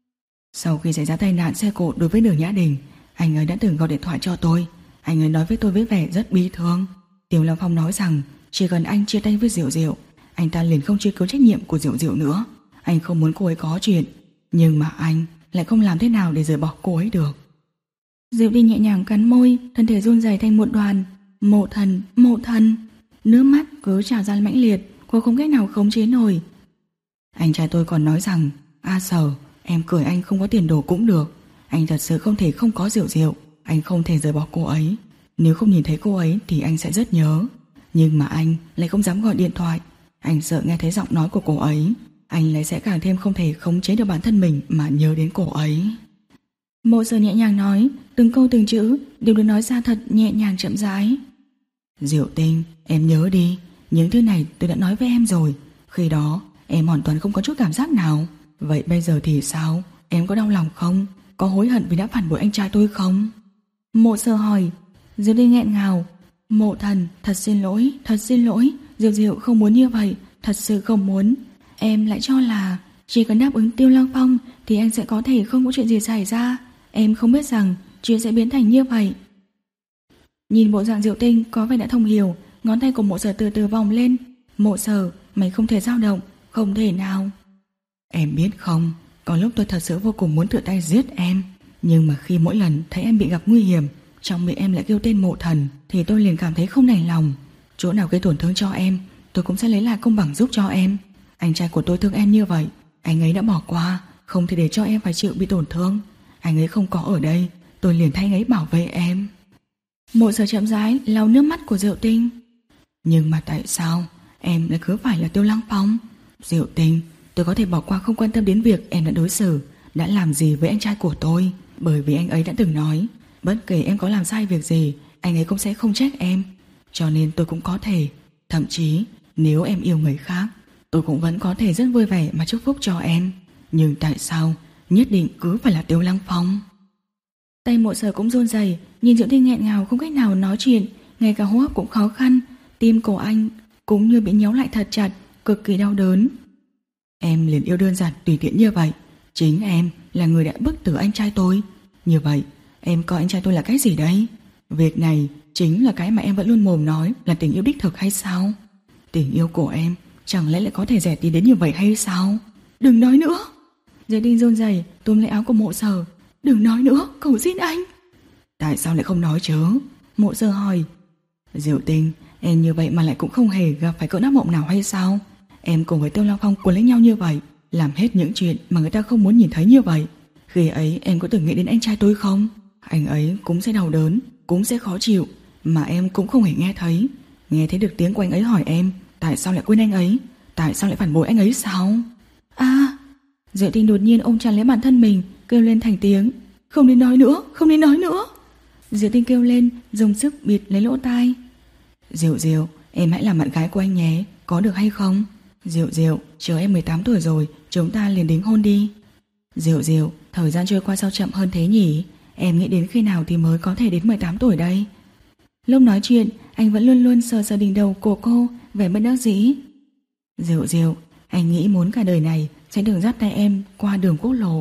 B: Sau khi xảy ra tai nạn xe cộ đối với Đường Nhã Đình, anh ấy đã từng gọi điện thoại cho tôi. Anh ấy nói với tôi với vẻ rất bi thương. Tiêu Lăng Phong nói rằng chỉ cần anh chia tay với Diệu Diệu, anh ta liền không truy cứu trách nhiệm của Diệu Diệu nữa. Anh không muốn cô ấy có chuyện, nhưng mà anh lại không làm thế nào để rời bỏ cô ấy được.
A: Diệu Tinh nhẹ nhàng cắn môi, thân thể run rẩy thành một đoàn. Mộ thần, mộ thần. Nước mắt cứ trào ra mãnh liệt, cô không cách nào khống chế nổi.
B: Anh trai tôi còn nói rằng A Sở, em cười anh không có tiền đồ cũng được. Anh thật sự không thể không có Diệu Diệu. Anh không thể rời bỏ cô ấy. Nếu không nhìn thấy cô ấy thì anh sẽ rất nhớ. Nhưng mà anh lại không dám gọi điện thoại. Anh sợ nghe thấy giọng nói của cô ấy, anh lại sẽ càng thêm không thể khống chế được bản thân mình mà nhớ đến cô ấy.
A: Mộ Sở nhẹ nhàng nói, từng câu từng chữ đều được nói ra thật nhẹ nhàng chậm rãi.
B: Diệu Tinh, em nhớ đi, những thứ này tôi đã nói với em rồi. Khi đó em hoàn toàn không có chút cảm giác nào. Vậy bây giờ thì sao? Em có đau lòng không? Có hối hận vì đã phản bội anh trai tôi không?
A: Mộ Sở hỏi. Diệu Tinh nghẹn ngào. Mộ thần, thật xin lỗi, thật xin lỗi. Diệu Diệu không muốn như vậy, thật sự không muốn. Em lại cho là chỉ cần đáp ứng Tiêu Lăng Phong thì anh sẽ có thể không có chuyện gì xảy ra. Em không biết rằng chuyện sẽ biến thành như vậy. Nhìn bộ dạng Diệu Tinh có vẻ đã thông hiểu, ngón tay của Mộ Sở từ từ vòng lên. Mộ Sở, mày không thể dao động, không thể nào.
B: Em biết không, có lúc tôi thật sự vô cùng muốn tự tay giết em. Nhưng mà khi mỗi lần thấy em bị gặp nguy hiểm, trong miệng em lại kêu tên Mộ Thần, thì tôi liền cảm thấy không đành lòng. Chỗ nào gây tổn thương cho em, tôi cũng sẽ lấy lại công bằng giúp cho em. Anh trai của tôi thương em như vậy, anh ấy đã bỏ qua, không thể để cho em phải chịu bị tổn thương. Anh ấy không có ở đây, tôi liền thay anh ấy bảo vệ em.
A: Mộ Sở chậm rãi lau nước mắt của Diệu Tinh.
B: Nhưng mà tại sao em lại cứ phải là Tiêu Lăng Phong? Diệu Tinh, tôi có thể bỏ qua không quan tâm đến việc em đã đối xử, đã làm gì với anh trai của tôi, bởi vì anh ấy đã từng nói bất kể em có làm sai việc gì, anh ấy cũng sẽ không trách em. Cho nên tôi cũng có thể, thậm chí nếu em yêu người khác, tôi cũng vẫn có thể rất vui vẻ mà chúc phúc cho em. Nhưng tại sao nhất định cứ phải là Tiêu Lăng Phong?
A: Tay Mộ Sở cũng run rẩy, nhìn Diệu Tinh nghẹn ngào không cách nào nói chuyện, ngay cả hô hấp cũng khó khăn. Tim cổ anh cũng như bị nhéo lại thật chặt, cực kỳ đau đớn.
B: Em liền yêu đơn giản tùy tiện như vậy. Chính em là người đã bức tử anh trai tôi. Như vậy em coi anh trai tôi là cái gì đấy? Việc này chính là cái mà em vẫn luôn mồm nói là tình yêu đích thực hay sao? Tình yêu của em chẳng lẽ lại có thể rẻ tiền đến như vậy hay sao?
A: Đừng nói nữa. Diệu Tinh run rẩy túm lấy áo của Mộ Sở. Đừng nói nữa, cầu xin anh.
B: Tại sao lại không nói chứ?
A: Mộ Sở hỏi.
B: Diệu Tinh, em như vậy mà lại cũng không hề gặp phải cơn ác mộng nào hay sao? Em cùng với Tiêu Lăng Phong cuốn lấy nhau như vậy, làm hết những chuyện mà người ta không muốn nhìn thấy như vậy. Khi ấy em có từng nghĩ đến anh trai tôi không? Anh ấy cũng sẽ đau đớn, cũng sẽ khó chịu, mà em cũng không hề nghe thấy. Nghe thấy được tiếng của anh ấy hỏi em tại sao lại quên anh ấy, tại sao lại phản bội anh ấy sao?
A: À, Diệu Tinh đột nhiên ôm chặt lấy bản thân mình, kêu lên thành tiếng. Không nên nói nữa, không nên nói nữa. Diệu Tinh kêu lên, dùng sức bịt lấy lỗ tai.
B: Diệu Diệu, em hãy làm bạn gái của anh nhé, có được hay không? Diệu Diệu, chờ em mười tám tuổi rồi, chúng ta liền đính hôn đi. Diệu Diệu, thời gian trôi qua sao chậm hơn thế nhỉ? Em nghĩ đến khi nào thì mới có thể đến mười tám tuổi đây?
A: Lúc nói chuyện, anh vẫn luôn luôn sờ sờ đỉnh đầu của cô, vẻ bất đắc dĩ.
B: Diệu Diệu, anh nghĩ muốn cả đời này sẽ được dắt tay em qua đường quốc lộ.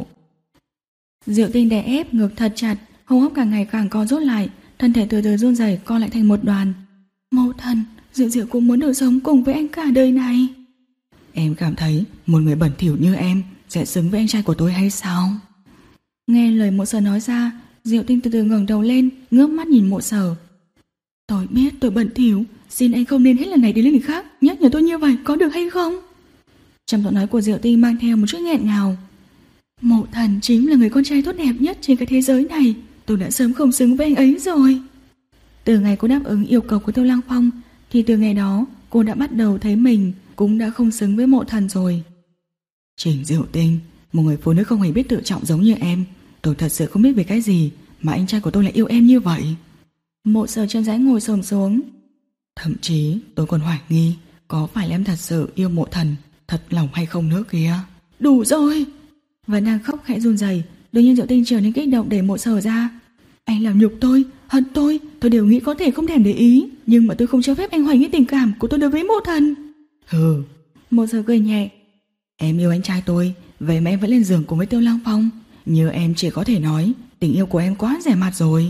A: Diệu Tinh đè ép ngực thật chặt, hô hấp càng ngày càng co rút lại, thân thể từ từ run rẩy co lại thành một đoàn. Mẫu thân, Diệu Diệu cũng muốn được sống cùng với anh cả đời này.
B: Em cảm thấy một người bẩn thỉu như em sẽ xứng với anh trai của tôi hay sao?
A: Nghe lời Mộ Sở nói ra, Diệu Tinh từ từ ngẩng đầu lên, ngước mắt nhìn Mộ Sở. Tôi biết tôi bẩn thỉu, xin anh không nên hết lần này đến lần khác nhắc nhở tôi như vậy, có được hay không? Trong giọng nói của Diệu Tinh mang theo một chút nghẹn ngào. Mộ thần chính là người con trai tốt đẹp nhất trên cái thế giới này, tôi đã sớm không xứng với anh ấy rồi. Từ ngày cô đáp ứng yêu cầu của Tiêu Lăng Phong, thì từ ngày đó cô đã bắt đầu thấy mình cũng đã không xứng với Mộ thần rồi.
B: Trình Diệu Tinh, một người phụ nữ không hề biết tự trọng giống như em. Tôi thật sự không biết vì cái gì mà anh trai của tôi lại yêu em như vậy.
A: Mộ Sở chậm rãi ngồi xổm xuống.
B: Thậm chí tôi còn hoài nghi có phải em thật sự yêu Mộ Thần thật lòng hay không nữa kìa.
A: Đủ rồi. Vẫn đang khóc khẽ run rẩy, đột nhiên Diệu Tinh trở nên kích động để Mộ Sở ra. Anh làm nhục tôi, hận tôi, tôi đều nghĩ có thể không thèm để ý, nhưng mà tôi không cho phép anh hoài nghi tình cảm của tôi đối với Mộ Thần.
B: Hừ.
A: Mộ Sở cười nhẹ.
B: Em yêu anh trai tôi, vậy mà em vẫn lên giường cùng với Tiêu Lăng Phong. Như em chỉ có thể nói tình yêu của em quá rẻ mạt rồi.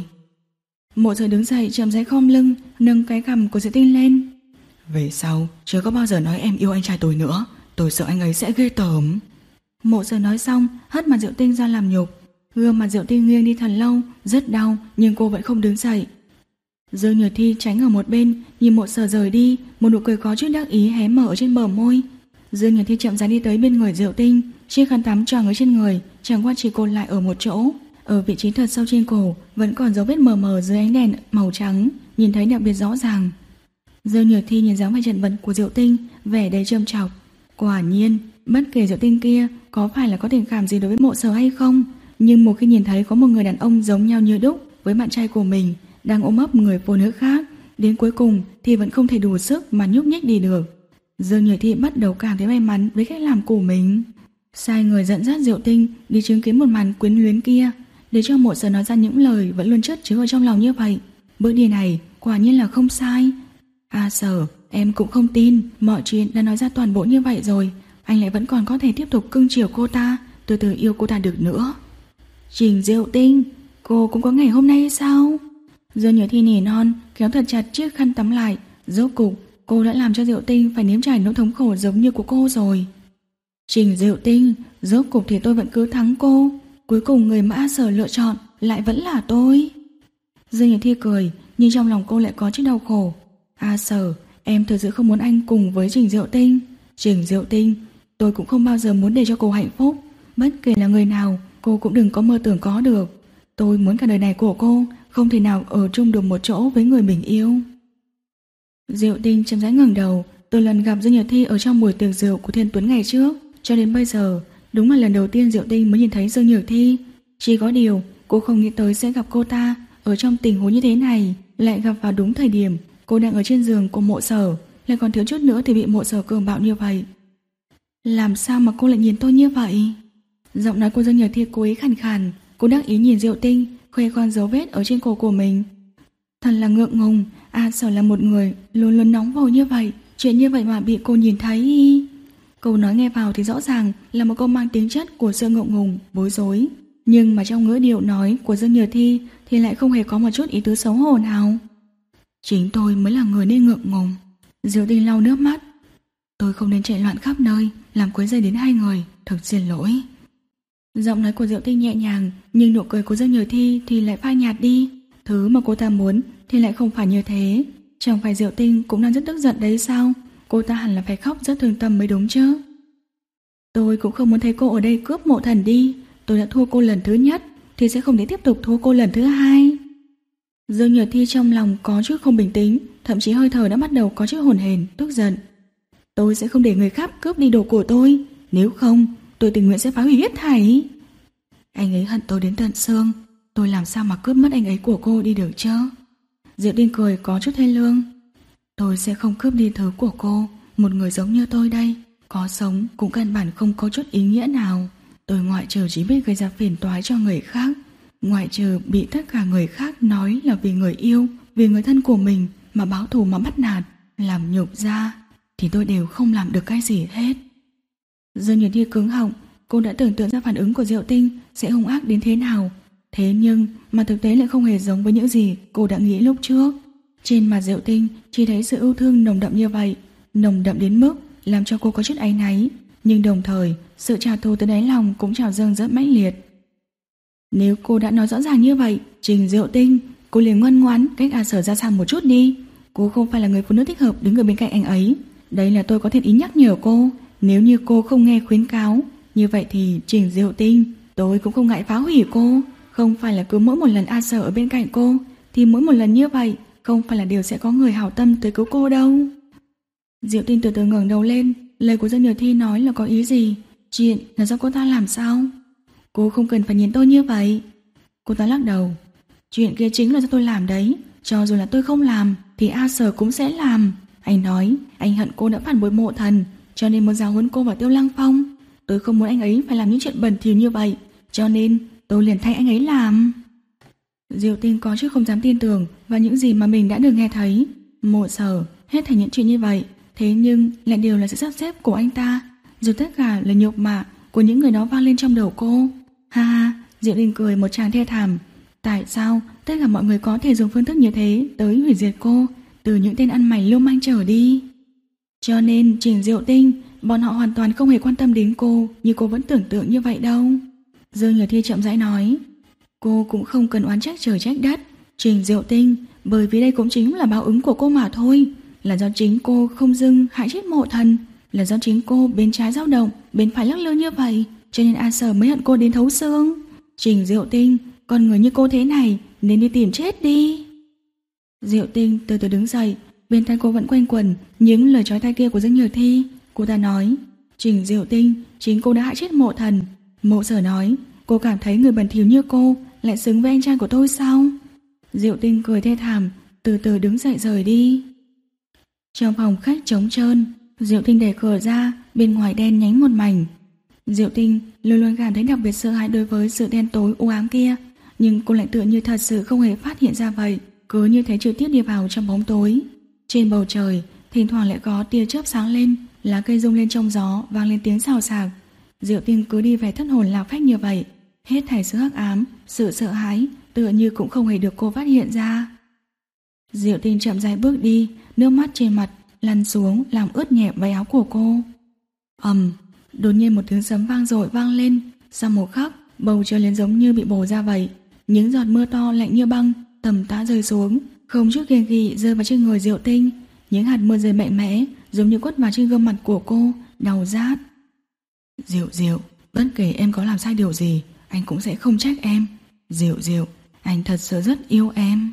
A: Mộ Sở đứng dậy chậm rãi khom lưng, nâng cái cằm của Diệu Tinh lên.
B: Về sau chưa có bao giờ nói em yêu anh trai tôi nữa, tôi sợ anh ấy sẽ ghê tởm.
A: Mộ Sở nói xong hất mặt Diệu Tinh ra làm nhục. Gương mặt Diệu Tinh nghiêng đi thật lâu, rất đau, nhưng cô vẫn không đứng dậy. Dương Nhược Thi tránh ở một bên, nhìn Mộ Sở rời đi, một nụ cười có chút đắc ý hé mở ở trên bờ môi. Dương Nhược Thi chậm rãi đi tới bên người Diệu Tinh, chiếc khăn tắm choàng ở trên người, chẳng qua chỉ cột lại ở một chỗ. Ở vị trí thật sâu trên cổ vẫn còn dấu vết mờ mờ dưới ánh đèn màu trắng, nhìn thấy đặc biệt rõ ràng. Dương Nhược Thi nhìn dáng vẻ chật vật của Diệu Tinh, vẻ đầy trầm trọng. Quả nhiên, bất kể Diệu Tinh kia có phải là có tình cảm gì đối với Mộ Sở hay không, nhưng một khi nhìn thấy có một người đàn ông giống nhau như đúc với bạn trai của mình đang ôm ấp người phụ nữ khác, đến cuối cùng thì vẫn không thể đủ sức mà nhúc nhích đi được. Dương Nhược Thi bắt đầu cảm thấy may mắn với cách làm của mình, sai người dẫn dắt Diệu Tinh đi chứng kiến một màn quyến luyến kia, để cho Mộ Sở nói ra những lời vẫn luôn chất chứa ở trong lòng như vậy. Bước đi này quả nhiên là không sai. À Sở, em cũng không tin, mọi chuyện đã nói ra toàn bộ như vậy rồi, anh lại vẫn còn có thể tiếp tục cưng chiều cô ta, từ từ yêu cô ta được nữa. Trình Diệu Tinh, cô cũng có ngày hôm nay hay sao? Dương Nhược Thi nỉ non, kéo thật chặt chiếc khăn tắm lại. Rốt cục cô đã làm cho Diệu Tinh phải nếm trải nỗi thống khổ giống như của cô rồi. Trình Diệu Tinh, rốt cục thì tôi vẫn cứ thắng cô, cuối cùng người mà A Sở lựa chọn lại vẫn là tôi. Dương Nhược Thi cười, nhưng trong lòng cô lại có chút đau khổ. A Sở, em thực sự không muốn anh cùng với Trình Diệu Tinh. Trình Diệu Tinh, tôi cũng không bao giờ muốn để cho cô hạnh phúc. Bất kể là người nào, cô cũng đừng có mơ tưởng có được. Tôi muốn cả đời này của cô không thể nào ở chung được một chỗ với người mình yêu. Diệu Tinh chậm rãi ngẩng đầu. Từ lần gặp Dương Nhược Thi ở trong buổi tiệc rượu của Thiên Tuấn ngày trước cho đến bây giờ, đúng là lần đầu tiên Diệu Tinh mới nhìn thấy Dương Nhược Thi. Chỉ có điều cô không nghĩ tới sẽ gặp cô ta ở trong tình huống như thế này, lại gặp vào đúng thời điểm cô đang ở trên giường của Mộ Sở, lại còn thiếu chút nữa thì bị Mộ Sở cường bạo như vậy. Làm sao mà cô lại nhìn tôi như vậy? Giọng nói của Dương Nhược Thi cố ý khàn khàn. Cô đắc ý nhìn Diệu Tinh, khoe khoang dấu vết ở trên cổ của mình. Thật là ngượng ngùng, A Sở là một người luôn luôn nóng vội như vậy, chuyện như vậy mà bị cô nhìn thấy. Câu nói nghe vào thì rõ ràng là một câu mang tính chất của sự ngượng ngùng, bối rối, nhưng mà trong ngữ điệu nói của Dương Nhược Thi thì lại không hề có một chút ý tứ xấu hổ nào. Chính tôi mới là người nên ngượng ngùng. Diệu Tinh lau nước mắt. Tôi không nên chạy loạn khắp nơi, làm quấy rầy đến hai người, thật xin lỗi. Giọng nói của Diệu Tinh nhẹ nhàng, nhưng nụ cười của Dương Nhược Thi thì lại phai nhạt đi. Thứ mà cô ta muốn thì lại không phải như thế. Chẳng phải Diệu Tinh cũng đang rất tức giận đấy sao? Cô ta hẳn là phải khóc rất thương tâm mới đúng chứ. Tôi cũng không muốn thấy cô ở đây cướp Mộ Thần đi. Tôi đã thua cô lần thứ nhất thì sẽ không để tiếp tục thua cô lần thứ hai. Dương Nhược Thi trong lòng có chút không bình tĩnh, thậm chí hơi thở đã bắt đầu có chút hồn hển, tức giận. Tôi sẽ không để người khác cướp đi đồ của tôi, nếu không tôi tình nguyện sẽ phá hủy hết thảy. Anh ấy hận tôi đến tận xương, tôi làm sao mà cướp mất anh ấy của cô đi được chứ? Diệu Tinh cười có chút thê lương. Tôi sẽ không cướp đi thứ của cô. Một người giống như tôi đây, có sống cũng căn bản không có chút ý nghĩa nào. Tôi ngoại trừ chỉ biết gây ra phiền toái cho người khác, ngoại trừ bị tất cả người khác nói là vì người yêu, vì người thân của mình mà báo thù mà bắt nạt, làm nhục ra, thì tôi đều không làm được cái gì hết. Dương Nhược Thi cứng họng. Cô đã tưởng tượng ra phản ứng của Diệu Tinh sẽ hung ác đến thế nào, thế nhưng mà thực tế lại không hề giống với những gì cô đã nghĩ lúc trước. Trên mặt Diệu Tinh chỉ thấy sự yêu thương nồng đậm như vậy, nồng đậm đến mức làm cho cô có chút áy náy, nhưng đồng thời sự trả thù từ đáy lòng cũng trào dâng rất mãnh liệt. Nếu cô đã nói rõ ràng như vậy, Trình Diệu Tinh, cô liền ngoan ngoãn cách A Sở ra xa một chút đi. Cô không phải là người phụ nữ thích hợp đứng ở bên cạnh anh ấy. Đây là tôi có thiện ý nhắc nhở cô. Nếu như cô không nghe khuyến cáo, như vậy thì Trình Diệu Tinh, tôi cũng không ngại phá hủy cô. Không phải là cứ mỗi một lần A Sở ở bên cạnh cô, thì mỗi một lần như vậy không phải là điều sẽ có người hảo tâm tới cứu cô đâu. Diệu Tinh từ từ ngẩng đầu lên. Lời của Dương Nhược Thi nói là có ý gì? chuyện là do cô ta làm sao? Cô không cần phải nhìn tôi như vậy. Cô ta lắc đầu. Chuyện kia chính là do tôi làm đấy. Cho dù là tôi không làm thì A Sở cũng sẽ làm. Anh nói anh hận cô đã phản bội Mộ Thần, cho nên muốn giáo huấn cô và Tiêu Lăng Phong. Tôi không muốn anh ấy phải làm những chuyện bẩn thỉu như vậy, cho nên tôi liền thay anh ấy làm. Diệu Tinh có chút không dám tin tưởng vào những gì mà mình đã được nghe thấy. Mộ Sở hết thảy những chuyện như vậy, thế nhưng lại đều là sự sắp xếp của anh ta, rồi tất cả là nhục mạ của những người đó vang lên trong đầu cô. Ha ha, Diệu Tinh cười một tràng thê thảm. Tại sao tất cả mọi người có thể dùng phương thức như thế tới hủy diệt cô, từ những tên ăn mày lưu manh trở đi? Cho nên Trình Diệu Tinh, bọn họ hoàn toàn không hề quan tâm đến cô như cô vẫn tưởng tượng như vậy đâu. Dương Nhược Thi chậm rãi nói. Cô cũng không cần oán trách trời trách đất Trình Diệu Tinh, bởi vì đây cũng chính là báo ứng của cô mà thôi. Là do chính cô không dưng hại chết Mộ Thần, là do chính cô bên trái dao động, bên phải lắc lư như vậy, cho nên A Sở mới hận cô đến thấu xương. Trình Diệu Tinh, con người như cô thế này nên đi tìm chết đi. Diệu Tinh từ từ đứng dậy, bên tai cô vẫn quanh quẩn những lời chói tai kia của Dương Nhược Thi. Cô ta nói, Trình Diệu Tinh, chính cô đã hại chết Mộ Thần. Mộ Sở nói, cô cảm thấy người bẩn thỉu như cô lại xứng với anh trai của tôi sao? Diệu Tinh cười thê thảm, từ từ đứng dậy rời đi. Trong phòng khách trống trơn, Diệu Tinh đẩy cửa ra, bên ngoài đen nhánh một mảnh. Diệu Tinh luôn luôn cảm thấy đặc biệt sợ hãi đối với sự đen tối u ám kia, nhưng cô lại tựa như thật sự không hề phát hiện ra vậy, cứ như thế trực tiếp đi vào trong bóng tối. Trên bầu trời, thỉnh thoảng lại có tia chớp sáng lên, lá cây rung lên trong gió, vang lên tiếng xào xạc. Diệu Tinh cứ đi về thất hồn lạc phách như vậy, hết thảy sự hắc ám, sự sợ hãi tựa như cũng không hề được cô phát hiện ra. Diệu Tinh chậm rãi bước đi, nước mắt trên mặt lăn xuống làm ướt nhẹ váy áo của cô. Ầm, đột nhiên một tiếng sấm vang dội vang lên, sau một khắc bầu trời liền giống như bị bổ ra vậy, những giọt mưa to lạnh như băng tầm tã rơi xuống, không chút kiêng kỵ rơi vào trên người Diệu Tinh. Những hạt mưa rơi mạnh mẽ giống như quất vào trên gương mặt của cô, đau rát. Diệu Diệu, bất kể em có làm sai điều gì, anh cũng sẽ không trách em. Diệu Diệu, anh thật sự rất yêu em.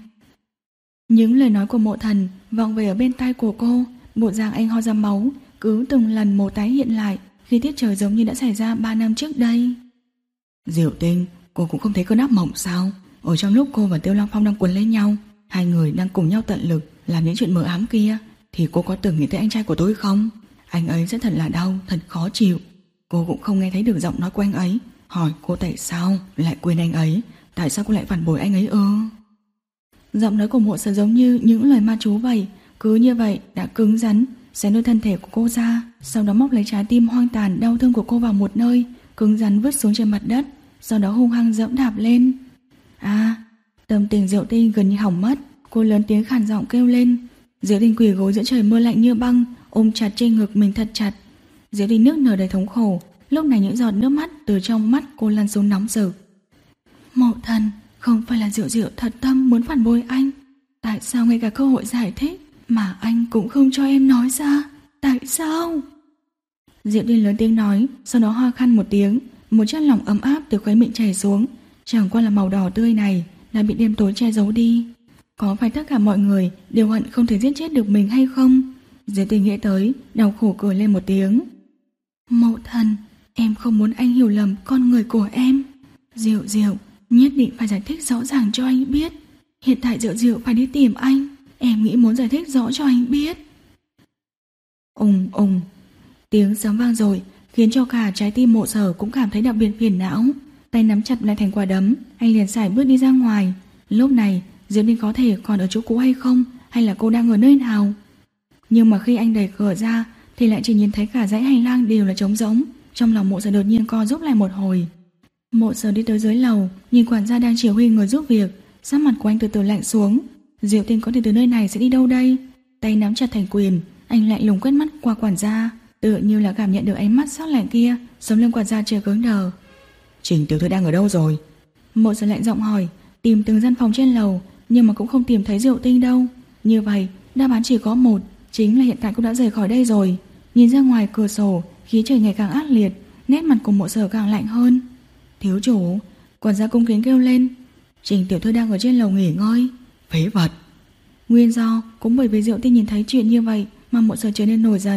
A: Những lời nói của Mộ Thần vọng về ở bên tai của cô, bộ dạng anh ho ra máu cứ từng lần một tái hiện lại khi tiết trời giống như đã xảy ra ba năm trước đây. Diệu Tinh, cô cũng không thấy cơn ác mộng sao? Ở trong lúc cô và Tiêu Lăng Phong đang quấn lấy nhau, hai người đang cùng nhau tận lực làm những chuyện mờ ám kia, thì cô có từng nghĩ tới anh trai của tôi không? Anh ấy sẽ thật là đau, thật khó chịu. Cô cũng không nghe thấy được giọng nói của anh ấy, hỏi cô tại sao lại quên anh ấy, tại sao cô lại phản bội anh ấy ư? Giọng nói của Mộ Sở giống như những lời ma chú vậy, cứ như vậy đã cứng rắn xé đôi thân thể của cô ra, sau đó móc lấy trái tim hoang tàn đau thương của cô vào một nơi, cứng rắn vứt xuống trên mặt đất, sau đó hung hăng dẫm đạp lên. À, tâm tình Diệu Tinh gần như hỏng mất, cô lớn tiếng khàn giọng kêu lên. Diệu Tinh quỳ gối giữa trời mưa lạnh như băng, ôm chặt trên ngực mình thật chặt. Diệu Tinh nước nở đầy thống khổ, lúc này những giọt nước mắt từ trong mắt cô lăn xuống nóng rực. Mộ Thần, không phải là Diệu Diệu thật tâm muốn phản bội anh, tại sao ngay cả cơ hội giải thích mà anh cũng không cho em nói ra? Tại sao? Diệu Tinh lớn tiếng nói, sau đó ho khan một tiếng, một chất lỏng ấm áp từ khóe miệng chảy xuống, chẳng qua là màu đỏ tươi này đã bị đêm tối che giấu đi. Có phải tất cả mọi người đều hận không thể giết chết được mình hay không? Diệu Tinh nghĩ tới, đau khổ cười lên một tiếng. Mộ Thần, em không muốn anh hiểu lầm con người của em. Diệu Diệu, nhất định phải giải thích rõ ràng cho anh biết. Hiện tại Diệu Diệu phải đi tìm anh, em nghĩ muốn giải thích rõ cho anh biết. Ùng ùng, tiếng sấm vang rồi khiến cho cả trái tim Mộ Sở cũng cảm thấy đặc biệt phiền não. Tay nắm chặt lại thành quả đấm, anh liền sải bước đi ra ngoài. Lúc này Diệp Linh có thể còn ở chỗ cũ hay không, hay là cô đang ở nơi nào? Nhưng mà khi anh đẩy cửa ra thì lại chỉ nhìn thấy cả dãy hành lang đều là trống rỗng. Trong lòng Mộ Sở đột nhiên co rúm lại một hồi. Mộ Sở đi tới dưới lầu, nhìn quản gia đang chỉ huy người giúp việc, sắc mặt của anh từ từ lạnh xuống. Diệu Tinh có thể từ nơi này sẽ đi đâu đây? Tay nắm chặt thành quyền, anh lạnh lùng quét mắt qua quản gia, tựa như là cảm nhận được ánh mắt sắc lạnh kia, sống lưng quản gia chưa cứng đờ. Trình tiểu thư đang ở đâu rồi? Mộ Sở lạnh giọng hỏi, tìm từng gian phòng trên lầu nhưng mà cũng không tìm thấy Diệu Tinh đâu. Như vậy đáp án chỉ có một, chính là hiện tại cũng đã rời khỏi đây rồi. Nhìn ra ngoài cửa sổ, khí trời ngày càng ác liệt, nét mặt của Mộ Sở càng lạnh hơn. Thiếu chủ, quản gia cung kính kêu lên. Trình tiểu thư đang ở trên lầu nghỉ ngơi. Phế vật. Nguyên do cũng bởi vì Diệu Tinh nhìn thấy chuyện như vậy mà Mộ Sở trở nên nổi giận.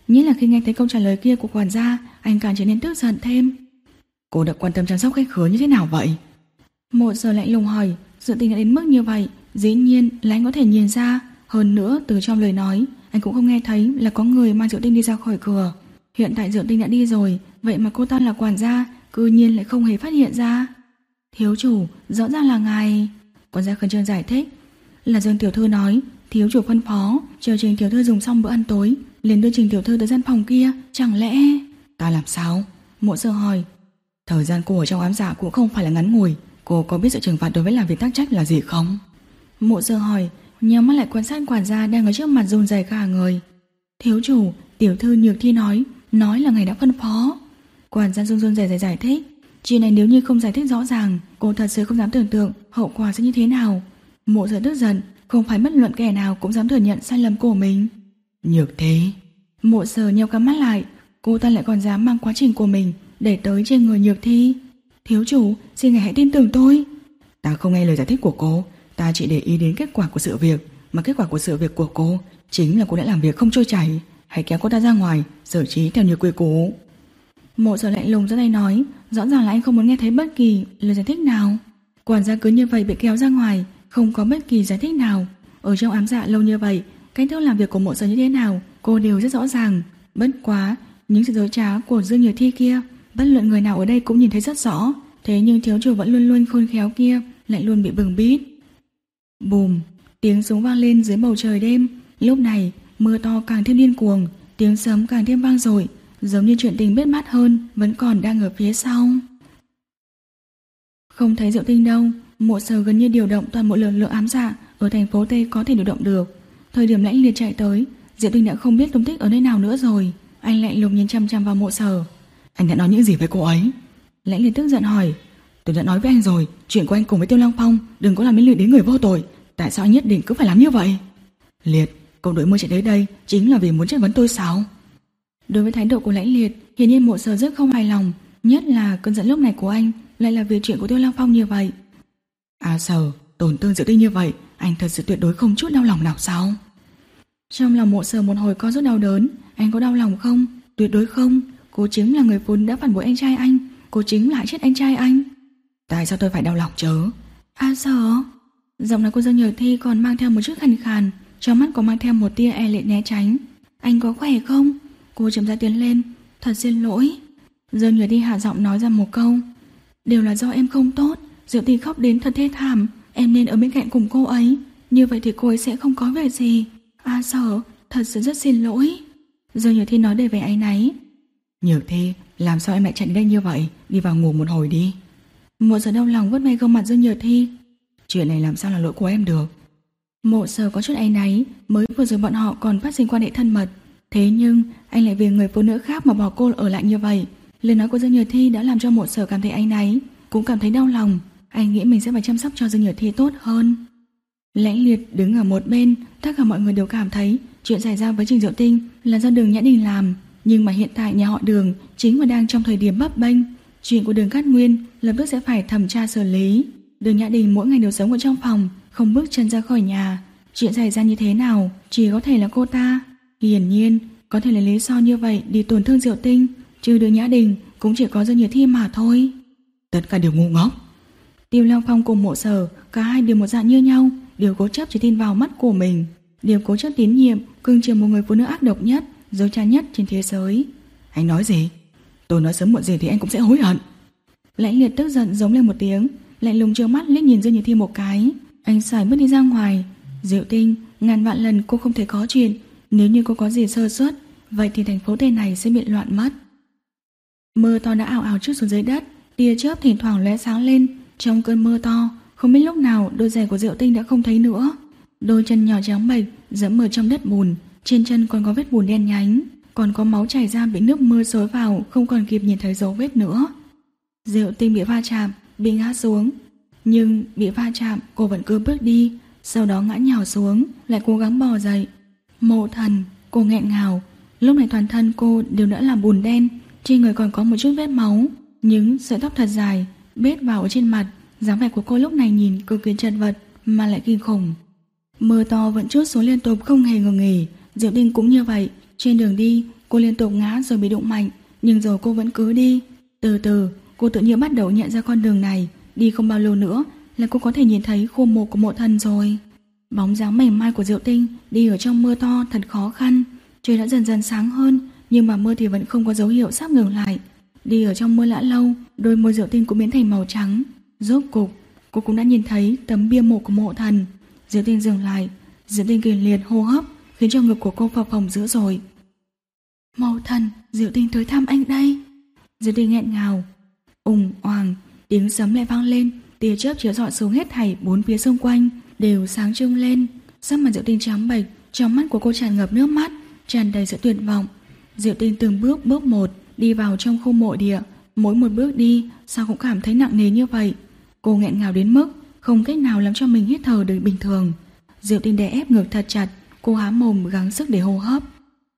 A: Nhất là khi nghe thấy câu trả lời kia của quản gia, anh càng trở nên tức giận thêm.
B: Cô đã quan tâm chăm sóc khách khứa như thế nào vậy?
A: Mộ Sở lạnh lùng hỏi. Sự tình đã đến mức như vậy, dĩ nhiên là anh có thể nhìn ra. Hơn nữa từ trong lời nói, anh cũng không nghe thấy là có người mang Diệu Tinh đi ra khỏi cửa. Hiện tại Diệu Tinh đã đi rồi, vậy mà cô ta là quản gia, cư nhiên lại không hề phát hiện ra. Thiếu chủ, rõ ràng là ngài. Quản gia khẩn trương giải thích. Là Dương tiểu thư nói, thiếu chủ phân phó chờ Trình tiểu thư dùng xong bữa ăn tối liền đưa Trình tiểu thư tới gian phòng kia. Chẳng lẽ...
B: Ta làm sao?
A: Mộ Sở hỏi.
B: Thời gian cô ở trong ám dạ cũng không phải là ngắn ngủi. Cô có biết sự trừng phạt đối với làm việc tác trách là gì không?
A: Mộ Sở hỏi, nhắm mắt lại quan sát quản gia đang ở trước mặt run rẩy cả người. Thiếu chủ, tiểu thư Nhược Thi nói, nói là ngài đã phân phó. Quản gia run run rẩy rẩy giải thích. Chuyện này nếu như không giải thích rõ ràng, cô thật sự không dám tưởng tượng hậu quả sẽ như thế nào. Mộ Sở tức giận, không phải bất luận kẻ nào cũng dám thừa nhận sai lầm của mình.
B: Nhược Thi.
A: Mộ Sở nheo cặp mắt lại, cô ta lại còn dám mang quá trình của mình để tới trên người Nhược Thi. Thiếu chủ, xin ngài hãy tin tưởng tôi.
B: Ta không nghe lời giải thích của cô, ta chỉ để ý đến kết quả của sự việc, mà kết quả của sự việc của cô chính là cô đã làm việc không trôi chảy. Hãy kéo cô ta ra ngoài, xử trí theo như quy củ.
A: Mộ Sở lạnh lùng giơ tay nói, rõ ràng là anh không muốn nghe thấy bất kỳ lời giải thích nào. Quản gia cứ như vậy bị kéo ra ngoài, không có bất kỳ giải thích nào. Ở trong ám dạ lâu như vậy, cách thức làm việc của Mộ Sở như thế nào cô đều rất rõ ràng. Bất quá, những sự dối trá của Dương Nhược Thi kia, bất luận người nào ở đây cũng nhìn thấy rất rõ. Thế nhưng thiếu chủ vẫn luôn luôn khôn khéo kia lại luôn bị bừng bít. Bùm, tiếng súng vang lên dưới bầu trời đêm. Lúc này mưa to càng thêm điên cuồng, tiếng sấm càng thêm vang dội, giống như chuyện tình bết bát hơn vẫn còn đang ở phía sau. Không thấy Diệu Tinh đâu. Mộ Sở gần như điều động toàn bộ lực lượng ám dạ ở thành phố Tây có thể điều động được. Thời điểm Lãnh Liệt chạy tới, Diệu Tinh đã không biết tung tích ở nơi nào nữa rồi. Anh lạnh lùng nhìn chăm chăm vào Mộ Sở.
B: Anh đã nói những gì với cô ấy?
A: Lãnh Liệt tức giận hỏi.
B: Tôi đã nói với anh rồi, chuyện của anh cùng với Tiêu Lăng Phong đừng có làm liên lụy đến người vô tội. Tại sao anh nhất định cứ phải làm như vậy? Liệt, cậu đội mưa chạy tới đây chính là vì muốn chất vấn tôi sao?
A: Đối với thái độ của Lãnh Liệt, hiển nhiên Mộ Sở rất không hài lòng, nhất là cơn giận lúc này của anh lại là vì chuyện của Tiêu Lăng Phong như vậy.
B: À Sở, tổn thương Diệu Tinh như vậy, anh thật sự tuyệt đối không chút đau lòng nào sao?
A: Trong lòng Mộ Sở một hồi có chút đau đớn. Anh có đau lòng không? Tuyệt đối không. Cô chính là người vốn đã phản bội anh trai anh, cô chính là hại chết anh trai anh.
B: Tại sao tôi phải đau lòng chứ?
A: À Sở. Giọng nói của Dương Nhược Thi còn mang theo một chút khàn khàn, trong mắt có mang theo một tia e lệ né tránh. Anh có khỏe không? Cô chậm rãi tiến lên. Thật xin lỗi. Dương Nhược Thi hạ giọng nói ra một câu. Đều là do em không tốt. Diệu Tinh khóc đến thật thê thảm, em nên ở bên cạnh cùng cô ấy, như vậy thì cô ấy sẽ không có việc gì. À Sở, thật sự rất xin lỗi. Dương Nhược Thi nói đầy vẻ áy náy.
B: Nhược Thi, làm sao em lại chạy đến đây như vậy? Đi vào ngủ một hồi đi.
A: Mộ Sở đau lòng vuốt ve gương mặt Dương Nhược Thi.
B: Chuyện này làm sao là lỗi của em được?
A: Mộ Sở có chút áy náy, mới vừa rồi bọn họ còn phát sinh quan hệ thân mật, thế nhưng anh lại vì người phụ nữ khác mà bỏ cô ở lại như vậy. Lời nói của Dương Nhược Thi đã làm cho Mộ Sở cảm thấy áy náy, cũng cảm thấy đau lòng. Anh nghĩ mình sẽ phải chăm sóc cho Dương Nhược Thi tốt hơn. Lãnh Liệt đứng ở một bên, tất cả mọi người đều cảm thấy chuyện xảy ra với Trình Diệu Tinh là do Đường Nhã Đình làm, nhưng mà hiện tại nhà họ Đường chính là đang trong thời điểm bấp bênh. Chuyện của Đường Cát Nguyên lập tức sẽ phải thẩm tra xử lý. Đường Nhã Đình mỗi ngày đều sống ở trong phòng, không bước chân ra khỏi nhà. Chuyện xảy ra như thế nào chỉ có thể là cô ta. Hiển nhiên có thể là lý do như vậy để tổn thương Diệu Tinh, chứ Đường Nhã Đình cũng chỉ có Dương Nhược Thi mà thôi.
B: Tất cả đều ngu ngốc.
A: Tiêu Lăng Phong cùng Mộ Sở, cả hai đều một dạng như nhau, đều cố chấp chỉ tin vào mắt của mình, đều cố chấp tín nhiệm, cưng chiều một người phụ nữ ác độc nhất, dối trá nhất trên thế giới.
B: Anh nói gì? Tôi nói sớm muộn gì thì anh cũng sẽ hối hận.
A: Lãnh Liệt tức giận giống lên một tiếng, lạnh lùng trợn mắt liếc nhìn Dương Nhược Thi một cái. Anh xài bước đi ra ngoài. Diệu Tinh, ngàn vạn lần cô không thể có chuyện, nếu như cô có gì sơ suất, vậy thì thành phố Tây này sẽ bị loạn mất. Mưa to đã ào ào trút xuống dưới đất, tia chớp thỉnh thoảng lóe sáng lên. Trong cơn mưa to, không biết lúc nào đôi giày của Diệu Tinh đã không thấy nữa. Đôi chân nhỏ trắng bệch dẫm ở trong đất bùn, trên chân còn có vết bùn đen nhánh, còn có máu chảy ra bị nước mưa xối vào, không còn kịp nhìn thấy dấu vết nữa. Diệu Tinh bị va chạm, bị ngã xuống, nhưng bị va chạm cô vẫn cứ bước đi, sau đó ngã nhào xuống, lại cố gắng bò dậy. Mộ Thần, cô nghẹn ngào. Lúc này toàn thân cô đều đã là bùn đen, trên người còn có một chút vết máu, những sợi tóc thật dài bết vào ở trên mặt. Dáng vẻ của cô lúc này nhìn cực kỳ chật vật mà lại kinh khủng. Mưa to vẫn trút xuống liên tục không hề ngừng nghỉ. Diệu Tinh cũng như vậy, Trên đường đi, cô liên tục ngã rồi bị đụng mạnh, nhưng rồi cô vẫn cứ đi. Từ từ, cô tự nhiên bắt đầu nhận ra con đường này, đi không bao lâu nữa là cô có thể nhìn thấy khu mộ của mộ thần rồi. Bóng dáng mảnh mai của Diệu Tinh đi ở trong mưa to thật khó khăn. Trời đã dần dần sáng hơn, nhưng mà mưa thì vẫn không có dấu hiệu sắp ngừng lại. Đi ở trong mưa lã lâu, đôi môi Diệu Tinh cũng biến thành màu trắng. Rốt cục, cô cũng đã nhìn thấy tấm bia mộ của mộ thần. Diệu Tinh dừng lại, Diệu Tinh kịch liệt hô hấp khiến cho ngực của cô phập phồng dữ dội. Mộ thần, Diệu Tinh tới thăm anh đây. Diệu Tinh nghẹn ngào. Ùng oàng, tiếng sấm lại vang lên, tia chớp chiếu rọi xuống hết thảy bốn phía xung quanh đều sáng trưng lên. Sắc mặt Diệu Tinh trắng bệch, trong mắt của cô tràn ngập nước mắt, tràn đầy sự tuyệt vọng. Diệu Tinh từng bước bước một đi vào trong khu mộ địa, mỗi một bước đi sao cũng cảm thấy nặng nề như vậy. Cô nghẹn ngào đến mức không cách nào làm cho mình hít thở được bình thường. Diệu Tinh đè ép ngực thật chặt, cô há mồm gắng sức để hô hấp.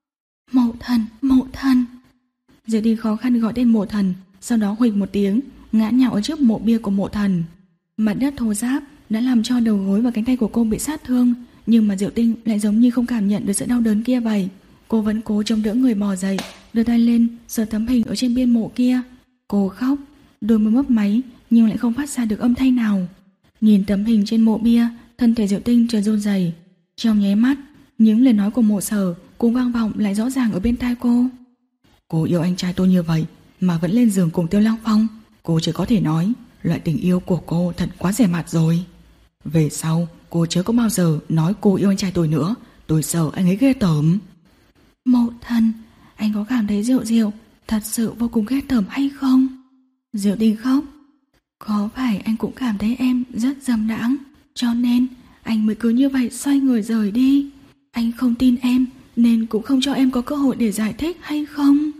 A: Mộ thần, mộ thần. Diệu Tinh khó khăn gọi tên mộ thần, sau đó huỵch một tiếng ngã nhào ở trước mộ bia của mộ thần. Mặt đất thô ráp đã làm cho đầu gối và cánh tay của cô bị sát thương, nhưng mà Diệu Tinh lại giống như không cảm nhận được sự đau đớn kia vậy. Cô vẫn cố chống đỡ người bò dậy, đưa tay lên sờ tấm hình ở trên bia mộ kia. Cô khóc, đôi môi mấp máy nhưng lại không phát ra được âm thanh nào. Nhìn tấm hình trên mộ bia, thân thể Diệu Tinh chợt run rẩy. Trong nháy mắt, những lời nói của Mộ Sở cũng vang vọng lại rõ ràng ở bên tai cô. Cô yêu anh trai tôi như vậy mà vẫn lên giường cùng Tiêu Lăng Phong. Cô chỉ có thể nói loại tình yêu của cô thật quá rẻ mạt rồi. Về sau cô chớ có bao giờ nói cô yêu anh trai tôi nữa, tôi sợ anh ấy ghê tởm. Mộ thần, anh có cảm thấy Diệu Diệu thật sự vô cùng ghê tởm hay không? Diệu Tinh khóc. Có phải anh cũng cảm thấy em rất dâm đãng, cho nên anh mới cứ như vậy xoay người rời đi? Anh không tin em nên cũng không cho em có cơ hội để giải thích hay không?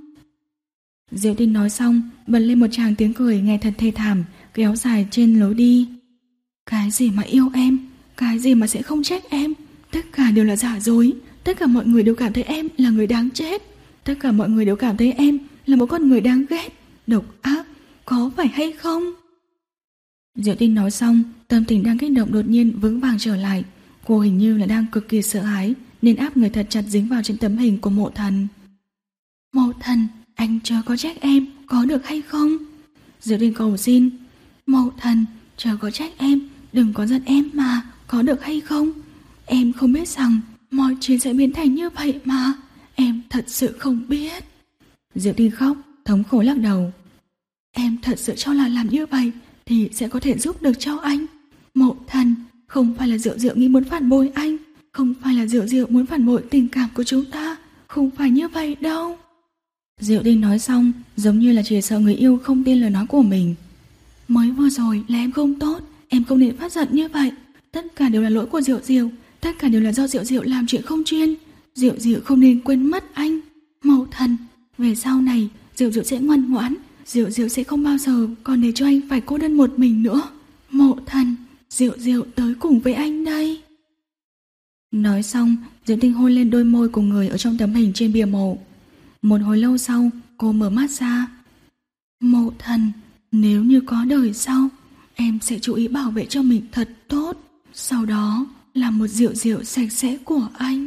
A: Diệu Tinh nói xong bật lên một tràng tiếng cười nghe thật thê thảm, kéo dài trên lối đi. Cái gì mà yêu em, cái gì mà sẽ không trách em, tất cả đều là giả dối. Tất cả mọi người đều cảm thấy em là người đáng chết. Tất cả mọi người đều cảm thấy em là một con người đáng ghét, độc ác, có phải hay không? Diệu Tinh nói xong, tâm tình đang kích động đột nhiên vững vàng trở lại. Cô hình như là đang cực kỳ sợ hãi nên áp người thật chặt dính vào trên tấm hình của mộ thần. Mộ thần, anh chớ có trách em, có được hay không? Diệu Tinh cầu xin. Mộ thần, chớ có trách em, đừng có giận em mà, có được hay không? Em không biết rằng mọi chuyện sẽ biến thành như vậy mà, em thật sự không biết. Diệu Tinh khóc, thống khổ lắc đầu. Em thật sự cho là làm như vậy thì sẽ có thể giúp được cho anh. Mộ thần, không phải là Diệu Diệu nghĩ muốn phản bội anh, không phải là Diệu Diệu muốn phản bội tình cảm của chúng ta, không phải như vậy đâu. Diệu Tinh nói xong giống như là chỉ sợ người yêu không tin lời nói của mình. Mới vừa rồi là em không tốt, em không nên phát giận như vậy. Tất cả đều là lỗi của Diệu Diệu, tất cả đều là do Diệu Diệu làm chuyện không chuyên. Diệu Diệu không nên quên mất anh. Mộ thần, về sau này Diệu Diệu sẽ ngoan ngoãn, Diệu Diệu sẽ không bao giờ còn để cho anh phải cô đơn một mình nữa. Mộ thần, Diệu Diệu tới cùng với anh đây. Nói xong, Diệu Tinh hôn lên đôi môi của người ở trong tấm hình trên bia mộ. Một hồi lâu sau, cô mở mắt ra. Mộ thần, nếu như có đời sau, em sẽ chú ý bảo vệ cho mình thật tốt, sau đó là một Diệu Diệu sạch sẽ của anh.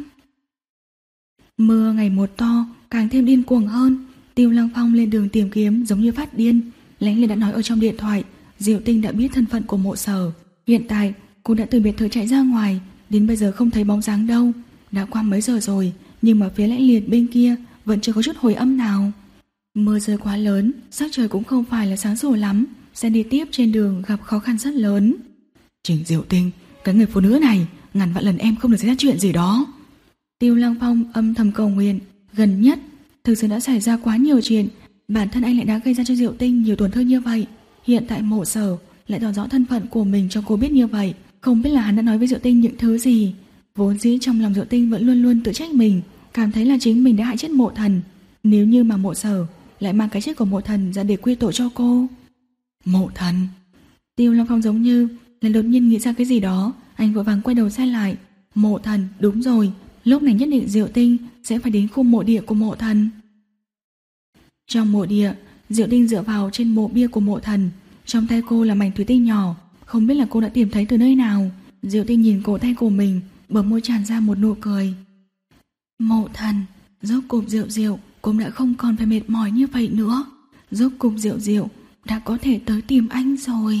A: Mưa ngày một to, càng thêm điên cuồng hơn. Tiêu Lăng Phong lên đường tìm kiếm giống như phát điên. Lãnh Liên đã nói ở trong điện thoại, Diệu Tinh đã biết thân phận của Mộ Sở. Hiện tại cô đã từ biệt thự chạy ra ngoài, đến bây giờ không thấy bóng dáng đâu. Đã qua mấy giờ rồi, nhưng mà phía Lãnh Liệt bên kia vẫn chưa có chút hồi âm nào. Mưa rơi quá lớn, sắc trời cũng không phải là sáng sủa lắm, xe đi tiếp trên đường gặp khó khăn rất lớn. Trình Diệu Tinh, cái người phụ nữ này, ngàn vạn lần em không được xảy ra chuyện gì đó. Tiêu Lăng Phong âm thầm cầu nguyện. Gần nhất thực sự đã xảy ra quá nhiều chuyện, bản thân anh lại đã gây ra cho Diệu Tinh nhiều tổn thương như vậy. Hiện tại Mộ Sở lại tỏ rõ thân phận của mình cho cô biết như vậy, không biết là hắn đã nói với Diệu Tinh những thứ gì. Vốn dĩ trong lòng Diệu Tinh vẫn luôn luôn tự trách mình, cảm thấy là chính mình đã hại chết Mộ Thần. Nếu như mà Mộ Sở lại mang cái chết của Mộ Thần ra để quy tội cho cô. Mộ Thần. Tiêu Lăng Phong giống như là đột nhiên nghĩ ra cái gì đó, anh vội vàng quay đầu xe lại. Mộ Thần, đúng rồi, lúc này nhất định Diệu Tinh sẽ phải đến khu mộ địa của Mộ Thần. Trong mộ địa, Diệu Tinh dựa vào trên mộ bia của Mộ Thần, trong tay cô là mảnh thủy tinh nhỏ, không biết là cô đã tìm thấy từ nơi nào. Diệu Tinh nhìn cổ tay của mình, bờ môi tràn ra một nụ cười. Mộ Thần, Rốt cục Diệu Diệu cũng đã không còn phải mệt mỏi như vậy nữa. Rốt cục Diệu Diệu đã có thể tới tìm anh rồi.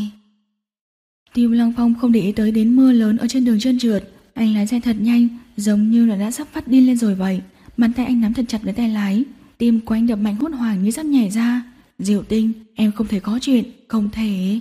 A: Tiêu Lăng Phong không để ý tới đến mưa lớn ở trên đường trơn trượt. Anh lái xe thật nhanh, giống như là đã sắp phát điên lên rồi vậy. Bàn tay anh nắm thật chặt lấy tay lái, tim của anh đập mạnh hốt hoảng như sắp nhảy ra. Diệu Tinh, em không thể có chuyện, không thể.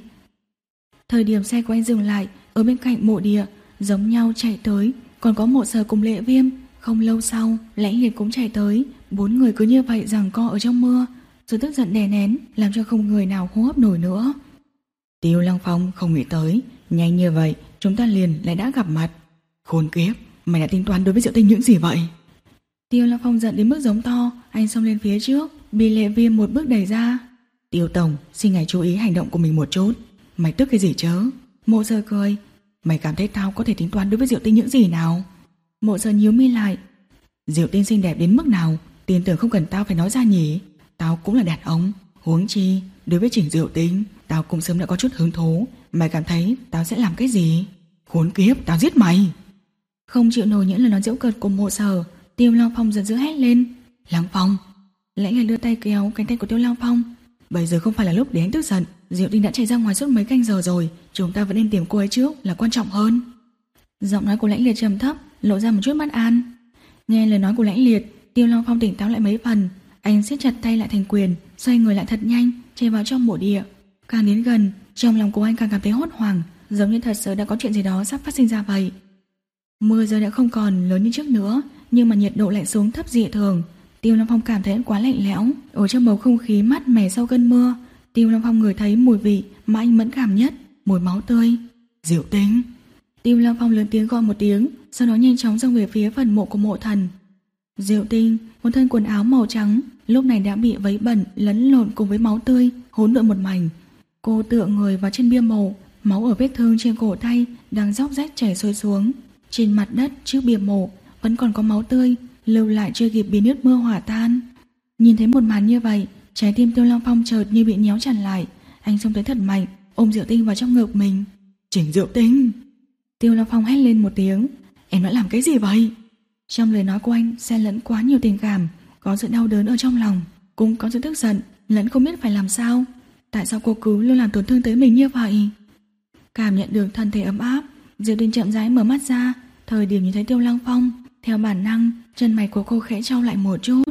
A: Thời điểm xe của anh dừng lại ở bên cạnh mộ địa, giống nhau chạy tới, còn có Mộ Sở cùng Lệ Viêm. Không lâu sau, Lãnh Liệt cũng chạy tới. Bốn người cứ như vậy giằng co ở trong mưa. Sự tức giận đè nén làm cho không người nào hô hấp nổi nữa.
B: Tiêu Lăng Phong không nghĩ tới nhanh như vậy chúng ta liền lại đã gặp mặt. Khốn kiếp, mày đã tính toán đối với Diệu Tinh những gì vậy?
A: Tiêu Lăng Phong giận đến mức giống to. Anh xông lên phía trước, bị Lệ Viêm một bước đẩy ra.
B: Tiêu Tổng, xin ngài chú ý hành động của mình một chút. Mày tức cái gì chứ?
A: Mộ Sở cười.
B: Mày cảm thấy tao có thể tính toán đối với Diệu Tinh những gì nào?
A: Mộ Sở nhíu mi lại.
B: Diệu Tinh xinh đẹp đến mức nào, tin tưởng không cần tao phải nói ra nhỉ. Tao cũng là đàn ông, huống chi đối với Trình Diệu Tinh tao cũng sớm đã có chút hứng thú. Mày cảm thấy tao sẽ làm cái gì? Khốn kiếp, tao giết mày.
A: Không chịu nổi những lời nói giễu cợt của Mộ Sở, Tiêu Lăng Phong giận dữ hét lên.
B: Lăng Phong.
A: Lãnh Liệt đưa tay kéo cánh tay của Tiêu Lăng Phong.
B: Bây giờ không phải là lúc để anh tức giận. Diệu Tinh đã chạy ra ngoài suốt mấy canh giờ rồi, chúng ta vẫn nên tìm cô ấy trước là quan trọng hơn.
A: Giọng nói của Lãnh Liệt trầm thấp, lộ ra một chút bất an. Nghe lời nói của Lãnh Liệt, Tiêu Lăng Phong tỉnh táo lại mấy phần. Anh siết chặt tay lại thành quyền, xoay người lại thật nhanh, chạy vào trong mộ địa. Càng đến gần, trong lòng của anh càng cảm thấy hốt hoảng, giống như thật sự đã có chuyện gì đó sắp phát sinh ra vậy. Mưa giờ đã không còn lớn như trước nữa, nhưng mà nhiệt độ lại xuống thấp dị thường. Tiêu Lăng Phong cảm thấy quá lạnh lẽo. Ở trong bầu không khí mát mẻ sau cơn mưa, Tiêu Lăng Phong ngửi thấy mùi vị mà anh mẫn cảm nhất, mùi máu tươi.
B: Diệu Tinh.
A: Tiêu Lăng Phong lớn tiếng gọi một tiếng, sau đó nhanh chóng xông về phía phần mộ của mộ thần. Diệu Tinh, một thân quần áo màu trắng, lúc này đã bị vấy bẩn lẫn lộn cùng với máu tươi hỗn độn một mảnh. Cô tựa người vào trên bia mộ, máu ở vết thương trên cổ tay đang róc rách chảy xuôi xuống. Trên mặt đất trước bia mộ vẫn còn có máu tươi lưu lại chưa kịp biến nước mưa hỏa tan. Nhìn thấy một màn như vậy, trái tim Tiêu Lăng Phong chợt như bị nhéo chặt lại. Anh xông tới thật mạnh, ôm Diệu Tinh vào trong ngực mình.
B: Chỉnh Diệu Tinh.
A: Tiêu Lăng Phong hét lên một tiếng. Em đã làm cái gì vậy? Trong lời nói của anh xen lẫn quá nhiều tình cảm, có sự đau đớn ở trong lòng, cũng có sự tức giận, lẫn không biết phải làm sao. Tại sao cô cứ luôn làm tổn thương tới mình như vậy? Cảm nhận được thân thể ấm áp, Diệu Tinh chậm rãi mở mắt ra. Thời điểm nhìn thấy Tiêu Lăng Phong, theo bản năng chân mày của cô khẽ chau lại một chút.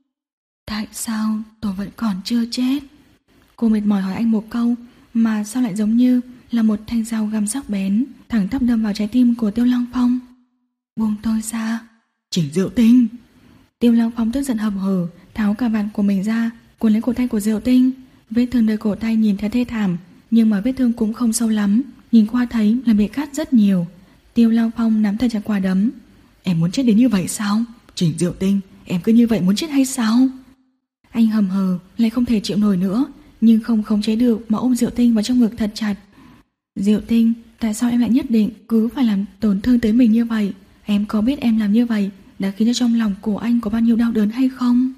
A: Tại sao tôi vẫn còn chưa chết? Cô mệt mỏi hỏi anh một câu, mà sao lại giống như là một thanh dao găm sắc bén thẳng tắp đâm vào trái tim của Tiêu Lăng Phong. Buông tôi ra.
B: Chỉnh Diệu Tinh.
A: Tiêu Lăng Phong tức giận hầm hừ, tháo cà vạt của mình ra, cuốn lấy cổ tay của Diệu Tinh. Vết thương nơi cổ tay nhìn thấy thê thảm, nhưng mà vết thương cũng không sâu lắm, nhìn qua thấy là bị cắt rất nhiều. Tiêu Lăng Phong nắm thật chặt quả đấm.
B: Em muốn chết đến như vậy sao? Chỉnh Diệu Tinh, em cứ như vậy muốn chết hay sao?
A: Anh hầm hừ, lại không thể chịu nổi nữa, nhưng không khống chế được mà ôm Diệu Tinh vào trong ngực thật chặt. Diệu Tinh, tại sao em lại nhất định cứ phải làm tổn thương tới mình như vậy? Em có biết em làm như vậy đã khiến cho trong lòng của anh có bao nhiêu đau đớn hay không?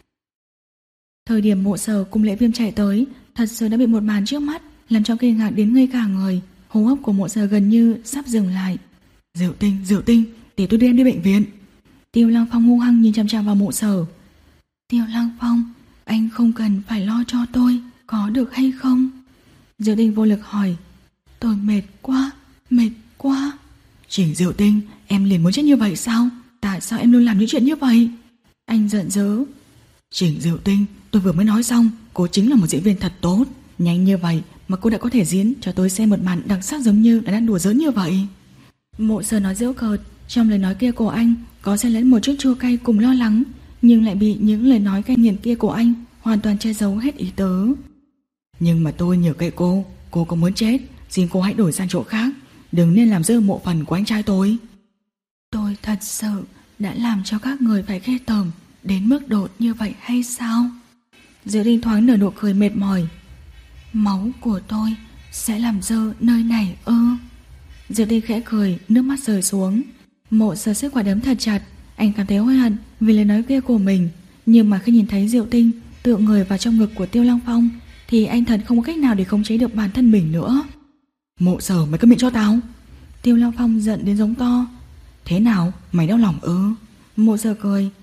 A: Thời điểm Mộ Sở cùng Lệ Viêm chạy tới, thật sự đã bị một màn trước mắt làm cho kinh ngạc đến ngây cả người. Hô hấp của Mộ Sở gần như sắp dừng lại.
B: Diệu Tinh, Diệu Tinh, để tôi đưa em đi bệnh viện.
A: Tiêu Lăng Phong hung hăng nhìn chằm chằm vào Mộ Sở. Tiêu Lăng Phong, anh không cần phải lo cho tôi, có được hay không? Diệu Tinh vô lực hỏi. Tôi mệt quá, mệt quá.
B: Chỉnh Diệu Tinh, em liền muốn chết như vậy sao? Tại sao em luôn làm những chuyện như vậy?
A: Anh giận dữ.
B: Chỉnh Diệu Tinh, tôi vừa mới nói xong, cô chính là một diễn viên thật tốt. Nhanh như vậy mà cô đã có thể diễn cho tôi xem một màn đặc sắc giống như là đang đùa giỡn như vậy.
A: Mộ Sở nói giễu cợt, trong lời nói kia của anh có xen lẫn một chút chua cay cùng lo lắng, nhưng lại bị những lời nói cay nghiệt kia của anh hoàn toàn che giấu hết ý tứ.
B: Nhưng mà tôi nhờ cậy cô, cô có muốn chết, xin cô hãy đổi sang chỗ khác, đừng nên làm rơi mộ phần của anh trai tôi.
A: Tôi thật sự đã làm cho các người phải ghê tởm đến mức độ như vậy hay sao? Diệu Tinh thoáng nở nụ cười mệt mỏi. Máu của tôi sẽ làm dơ nơi này ư? Diệu Tinh khẽ cười, nước mắt rơi xuống. Mộ Sở siết quả đấm thật chặt. Anh cảm thấy hối hận vì lời nói kia của mình, nhưng mà khi nhìn thấy Diệu Tinh tựa người vào trong ngực của Tiêu Lăng Phong thì anh thật không có cách nào để khống chế được bản thân mình nữa.
B: Mộ Sở, mày câm miệng cho tao.
A: Tiêu Lăng Phong giận đến giống to.
B: Thế nào, mày đau lòng ư?
A: Mộ Sở cười.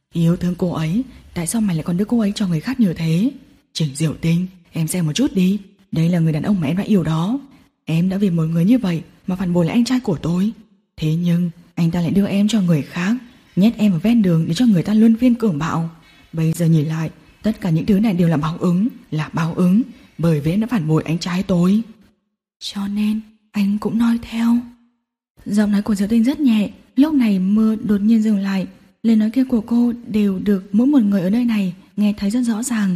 B: Yêu thương cô ấy, tại sao mày lại còn đưa cô ấy cho người khác như thế? Trình Diệu Tinh, em xem một chút đi. Đây là người đàn ông mà em đã yêu đó. Em đã vì một người như vậy mà phản bội lại anh trai của tôi. Thế nhưng anh ta lại đưa em cho người khác, nhét em vào ven đường để cho người ta luân phiên cường bạo. Bây giờ nhìn lại, tất cả những thứ này đều là báo ứng. Là báo ứng, bởi vì em đã phản bội anh trai tôi.
A: Cho nên anh cũng nói theo. Giọng nói của Diệu Tinh rất nhẹ. Lúc này mưa đột nhiên dừng lại. Lời nói kia của cô đều được mỗi một người ở nơi này nghe thấy rất rõ ràng.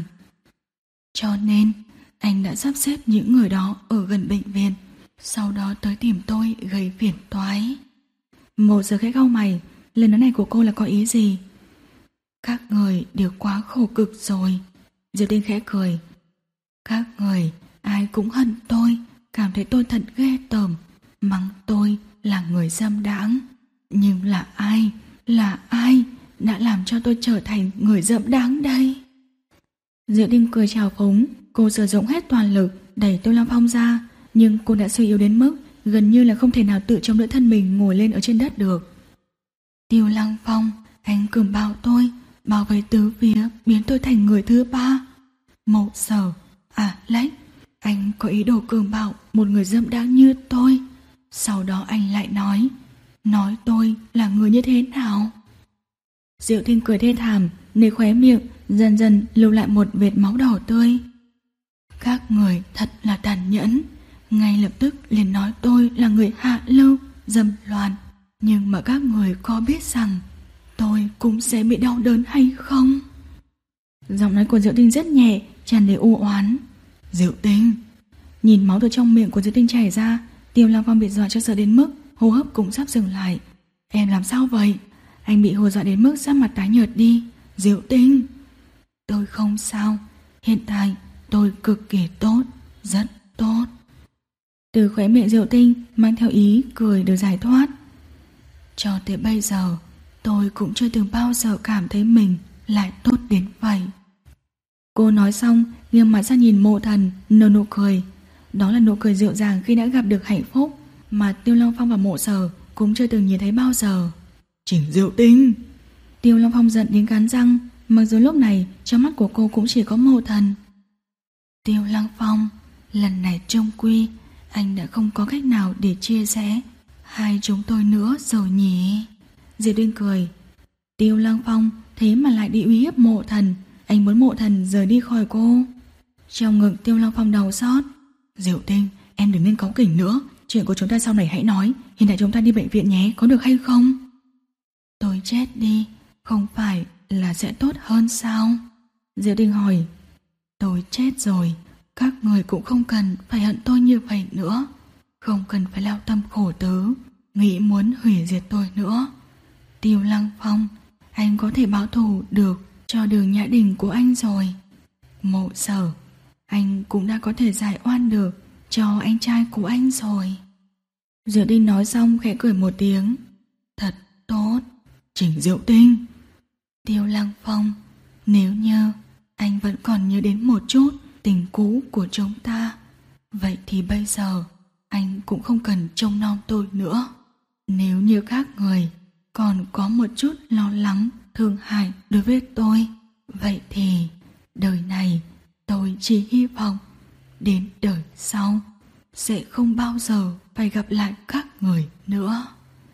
A: Cho nên anh đã sắp xếp những người đó ở gần bệnh viện, sau đó tới tìm tôi gây phiền toái. Một giờ khẽ cau mày. Lời nói này của cô là có ý gì? Các người đều quá khổ cực rồi. Diệu Tinh khẽ cười. Các người ai cũng hận tôi, cảm thấy tôi thật ghê tởm, mắng tôi là người dâm đãng. Nhưng là ai, là ai đã làm cho tôi trở thành người dâm đãng đây? Diệu Tinh cười trào phúng. Cô sử dụng hết toàn lực đẩy Tiêu Lăng Phong ra, nhưng cô đã suy yếu đến mức gần như là không thể nào tự chống đỡ thân mình ngồi lên ở trên đất được. Tiêu Lăng Phong, anh cường bạo tôi, bảo vệ tứ phía, biến tôi thành người thứ ba. Mộ Sở, à Lách, anh có ý đồ cường bạo một người dâm đãng như tôi. Sau đó anh lại nói, nói tôi là người như thế nào? Diệu Tinh cười thê thảm, nơi khóe miệng dần dần lưu lại một vệt máu đỏ tươi. Các người thật là tàn nhẫn, ngay lập tức liền nói tôi là người hạ lưu, dâm loạn. Nhưng mà các người có biết rằng tôi cũng sẽ bị đau đớn hay không? Giọng nói của Diệu Tinh rất nhẹ, tràn đầy u oán. Diệu Tinh. Nhìn máu từ trong miệng của Diệu Tinh chảy ra, Tiêu Lăng Phong bị dọa cho sợ đến mức hô hấp cũng sắp dừng lại. Em làm sao vậy? Anh bị hù dọa đến mức sắc mặt tái nhợt đi. Diệu Tinh. Tôi không sao, hiện tại tôi cực kỳ tốt, rất tốt. Từ khóe miệng Diệu Tinh mang theo ý cười được giải thoát. Cho tới bây giờ tôi cũng chưa từng bao giờ cảm thấy mình lại tốt đến vậy. Cô nói xong nghiêng mặt ra nhìn Mộ Thần, nở nụ cười. Đó là nụ cười dịu dàng khi đã gặp được hạnh phúc mà Tiêu Lăng Phong và Mộ Sở cũng chưa từng nhìn thấy bao giờ.
B: Trình Diệu Tinh.
A: Tiêu Lăng Phong giận đến cắn răng, mặc dù lúc này trong mắt của cô cũng chỉ có Mộ Thần. Tiêu Lăng Phong, lần này trông quy anh đã không có cách nào để chia sẻ hai chúng tôi nữa rồi nhỉ? Diệp Tinh cười. Tiêu Lăng Phong thế mà lại đi uy hiếp Mộ Thần. Anh muốn Mộ Thần rời đi khỏi cô. Trong ngực Tiêu Lăng Phong đau xót. Diệu Tinh, em đừng nên cáu kỉnh nữa. Chuyện của chúng ta sau này hãy nói. Hiện tại chúng ta đi bệnh viện nhé, có được hay không? Tôi chết đi, không phải là sẽ tốt hơn sao? Diệu Tinh hỏi. Tôi chết rồi, các người cũng không cần phải hận tôi như vậy nữa. Không cần phải lao tâm khổ tứ, nghĩ muốn hủy diệt tôi nữa. Tiêu Lăng Phong, anh có thể báo thù được cho Đường Nhã Đình của anh rồi. Mộ Sở, anh cũng đã có thể giải oan được cho anh trai của anh rồi. Diệu Tinh nói xong khẽ cười một tiếng. Thật tốt.
B: Trình Diệu Tinh.
A: Tiêu Lăng Phong, nếu như anh vẫn còn nhớ đến một chút tình cũ của chúng ta, vậy thì bây giờ anh cũng không cần trông nom tôi nữa. Nếu như các người còn có một chút lo lắng, thương hại đối với tôi, vậy thì đời này tôi chỉ hy vọng đến đời sau sẽ không bao giờ phải gặp lại các người nữa.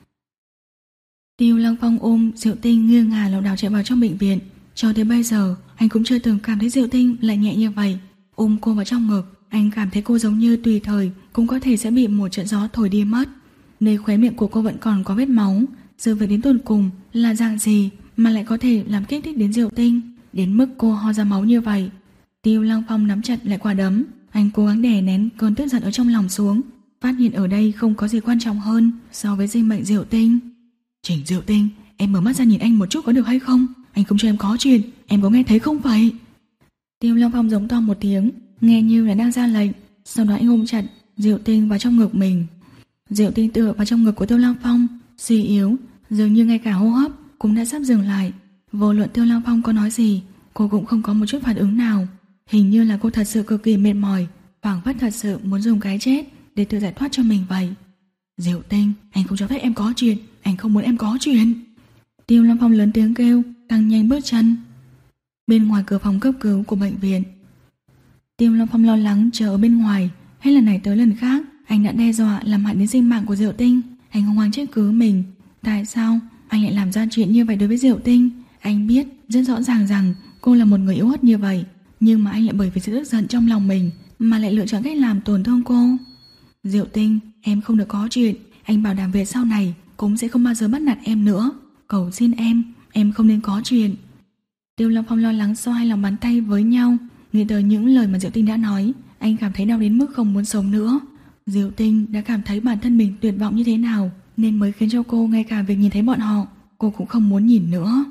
A: Tiêu Lăng Phong ôm Diệu Tinh nghiêng ngả lảo đảo chạy vào trong bệnh viện. Cho tới bây giờ anh cũng chưa từng cảm thấy Diệu Tinh lại nhẹ như vậy. Ôm cô vào trong ngực, anh cảm thấy cô giống như tùy thời cũng có thể sẽ bị một trận gió thổi đi mất. Nơi khóe miệng của cô vẫn còn có vết máu. Sự việc đến tuần cùng là dạng gì mà lại có thể làm kích thích đến Diệu Tinh đến mức cô ho ra máu như vậy? Tiêu Lăng Phong nắm chặt lại quả đấm. Anh cố gắng đè nén cơn tức giận ở trong lòng xuống, phát hiện ở đây không có gì quan trọng hơn so với sinh mệnh Diệu Tinh.
B: Trình Diệu Tinh, em mở mắt ra nhìn anh một chút có được hay không? Anh không cho em có chuyện, em có nghe thấy không vậy?
A: Tiêu Lăng Phong giống to một tiếng, nghe như là đang ra lệnh. Sau đó anh ôm chặt Diệu Tinh vào trong ngực mình. Diệu Tinh tựa vào trong ngực của Tiêu Lăng Phong, suy yếu, dường như ngay cả hô hấp cũng đã sắp dừng lại. Vô luận Tiêu Lăng Phong có nói gì, cô cũng không có một chút phản ứng nào. Hình như là cô thật sự cực kỳ mệt mỏi, phảng phất thật sự muốn dùng cái chết để tự giải thoát cho mình vậy. Diệu Tinh, anh không cho phép em có chuyện, anh không muốn em có chuyện. Tiêu Lăng Phong lớn tiếng kêu, tăng nhanh bước chân. Bên ngoài cửa phòng cấp cứu của bệnh viện, Tiêu Long Phong lo lắng chờ ở bên ngoài. Hết lần này tới lần khác anh đã đe dọa làm hại đến sinh mạng của Diệu Tinh. Anh không hoang trách cứ mình. Tại sao anh lại làm ra chuyện như vậy đối với Diệu Tinh? Anh biết rất rõ ràng rằng cô là một người yếu ớt như vậy, nhưng mà anh lại bởi vì sự tức giận trong lòng mình mà lại lựa chọn cách làm tổn thương cô. Diệu Tinh, em không được có chuyện. Anh bảo đảm về sau này cũng sẽ không bao giờ bắt nạt em nữa. Cầu xin em, em không nên có chuyện. Tiêu Long Phong lo lắng xoa hai lòng bàn tay với nhau. Nghĩ tới những lời mà Diệu Tinh đã nói, anh cảm thấy đau đến mức không muốn sống nữa. Diệu Tinh đã cảm thấy bản thân mình tuyệt vọng như thế nào, nên mới khiến cho cô ngay cả việc nhìn thấy bọn họ cô cũng không muốn nhìn nữa.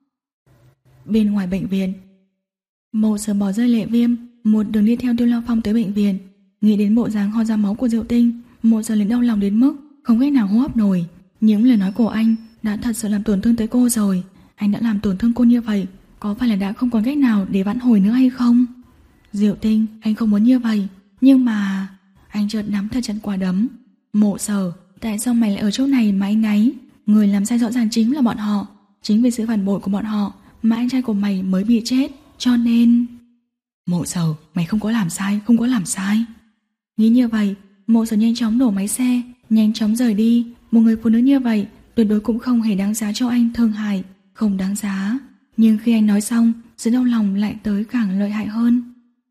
A: Bên ngoài bệnh viện, Mộ Sở bỏ rơi Lệ Viêm, một đường đi theo Tiêu Long Phong tới bệnh viện. Nghĩ đến bộ dáng ho ra máu của Diệu Tinh, Mộ Sở liền đau lòng đến mức không cách nào hô hấp nổi. Những lời nói của anh đã thật sự làm tổn thương tới cô rồi. Anh đã làm tổn thương cô như vậy, có phải là đã không còn cách nào để vãn hồi nữa hay không? Diệu Tinh, anh không muốn như vậy, nhưng mà... Anh chợt nắm thật chặt quả đấm. Mộ Sở, tại sao mày lại ở chỗ này mà anh náy? Người làm sai rõ ràng chính là bọn họ. Chính vì sự phản bội của bọn họ mà anh trai của mày mới bị chết. Cho nên... Mộ Sở, mày không có làm sai, không có làm sai. Nghĩ như vậy, Mộ Sở nhanh chóng nổ máy xe, nhanh chóng rời đi. Một người phụ nữ như vậy tuyệt đối cũng không hề đáng giá cho anh thương hại. Không đáng giá. Nhưng khi anh nói xong, sự đau lòng lại tới càng lợi hại hơn.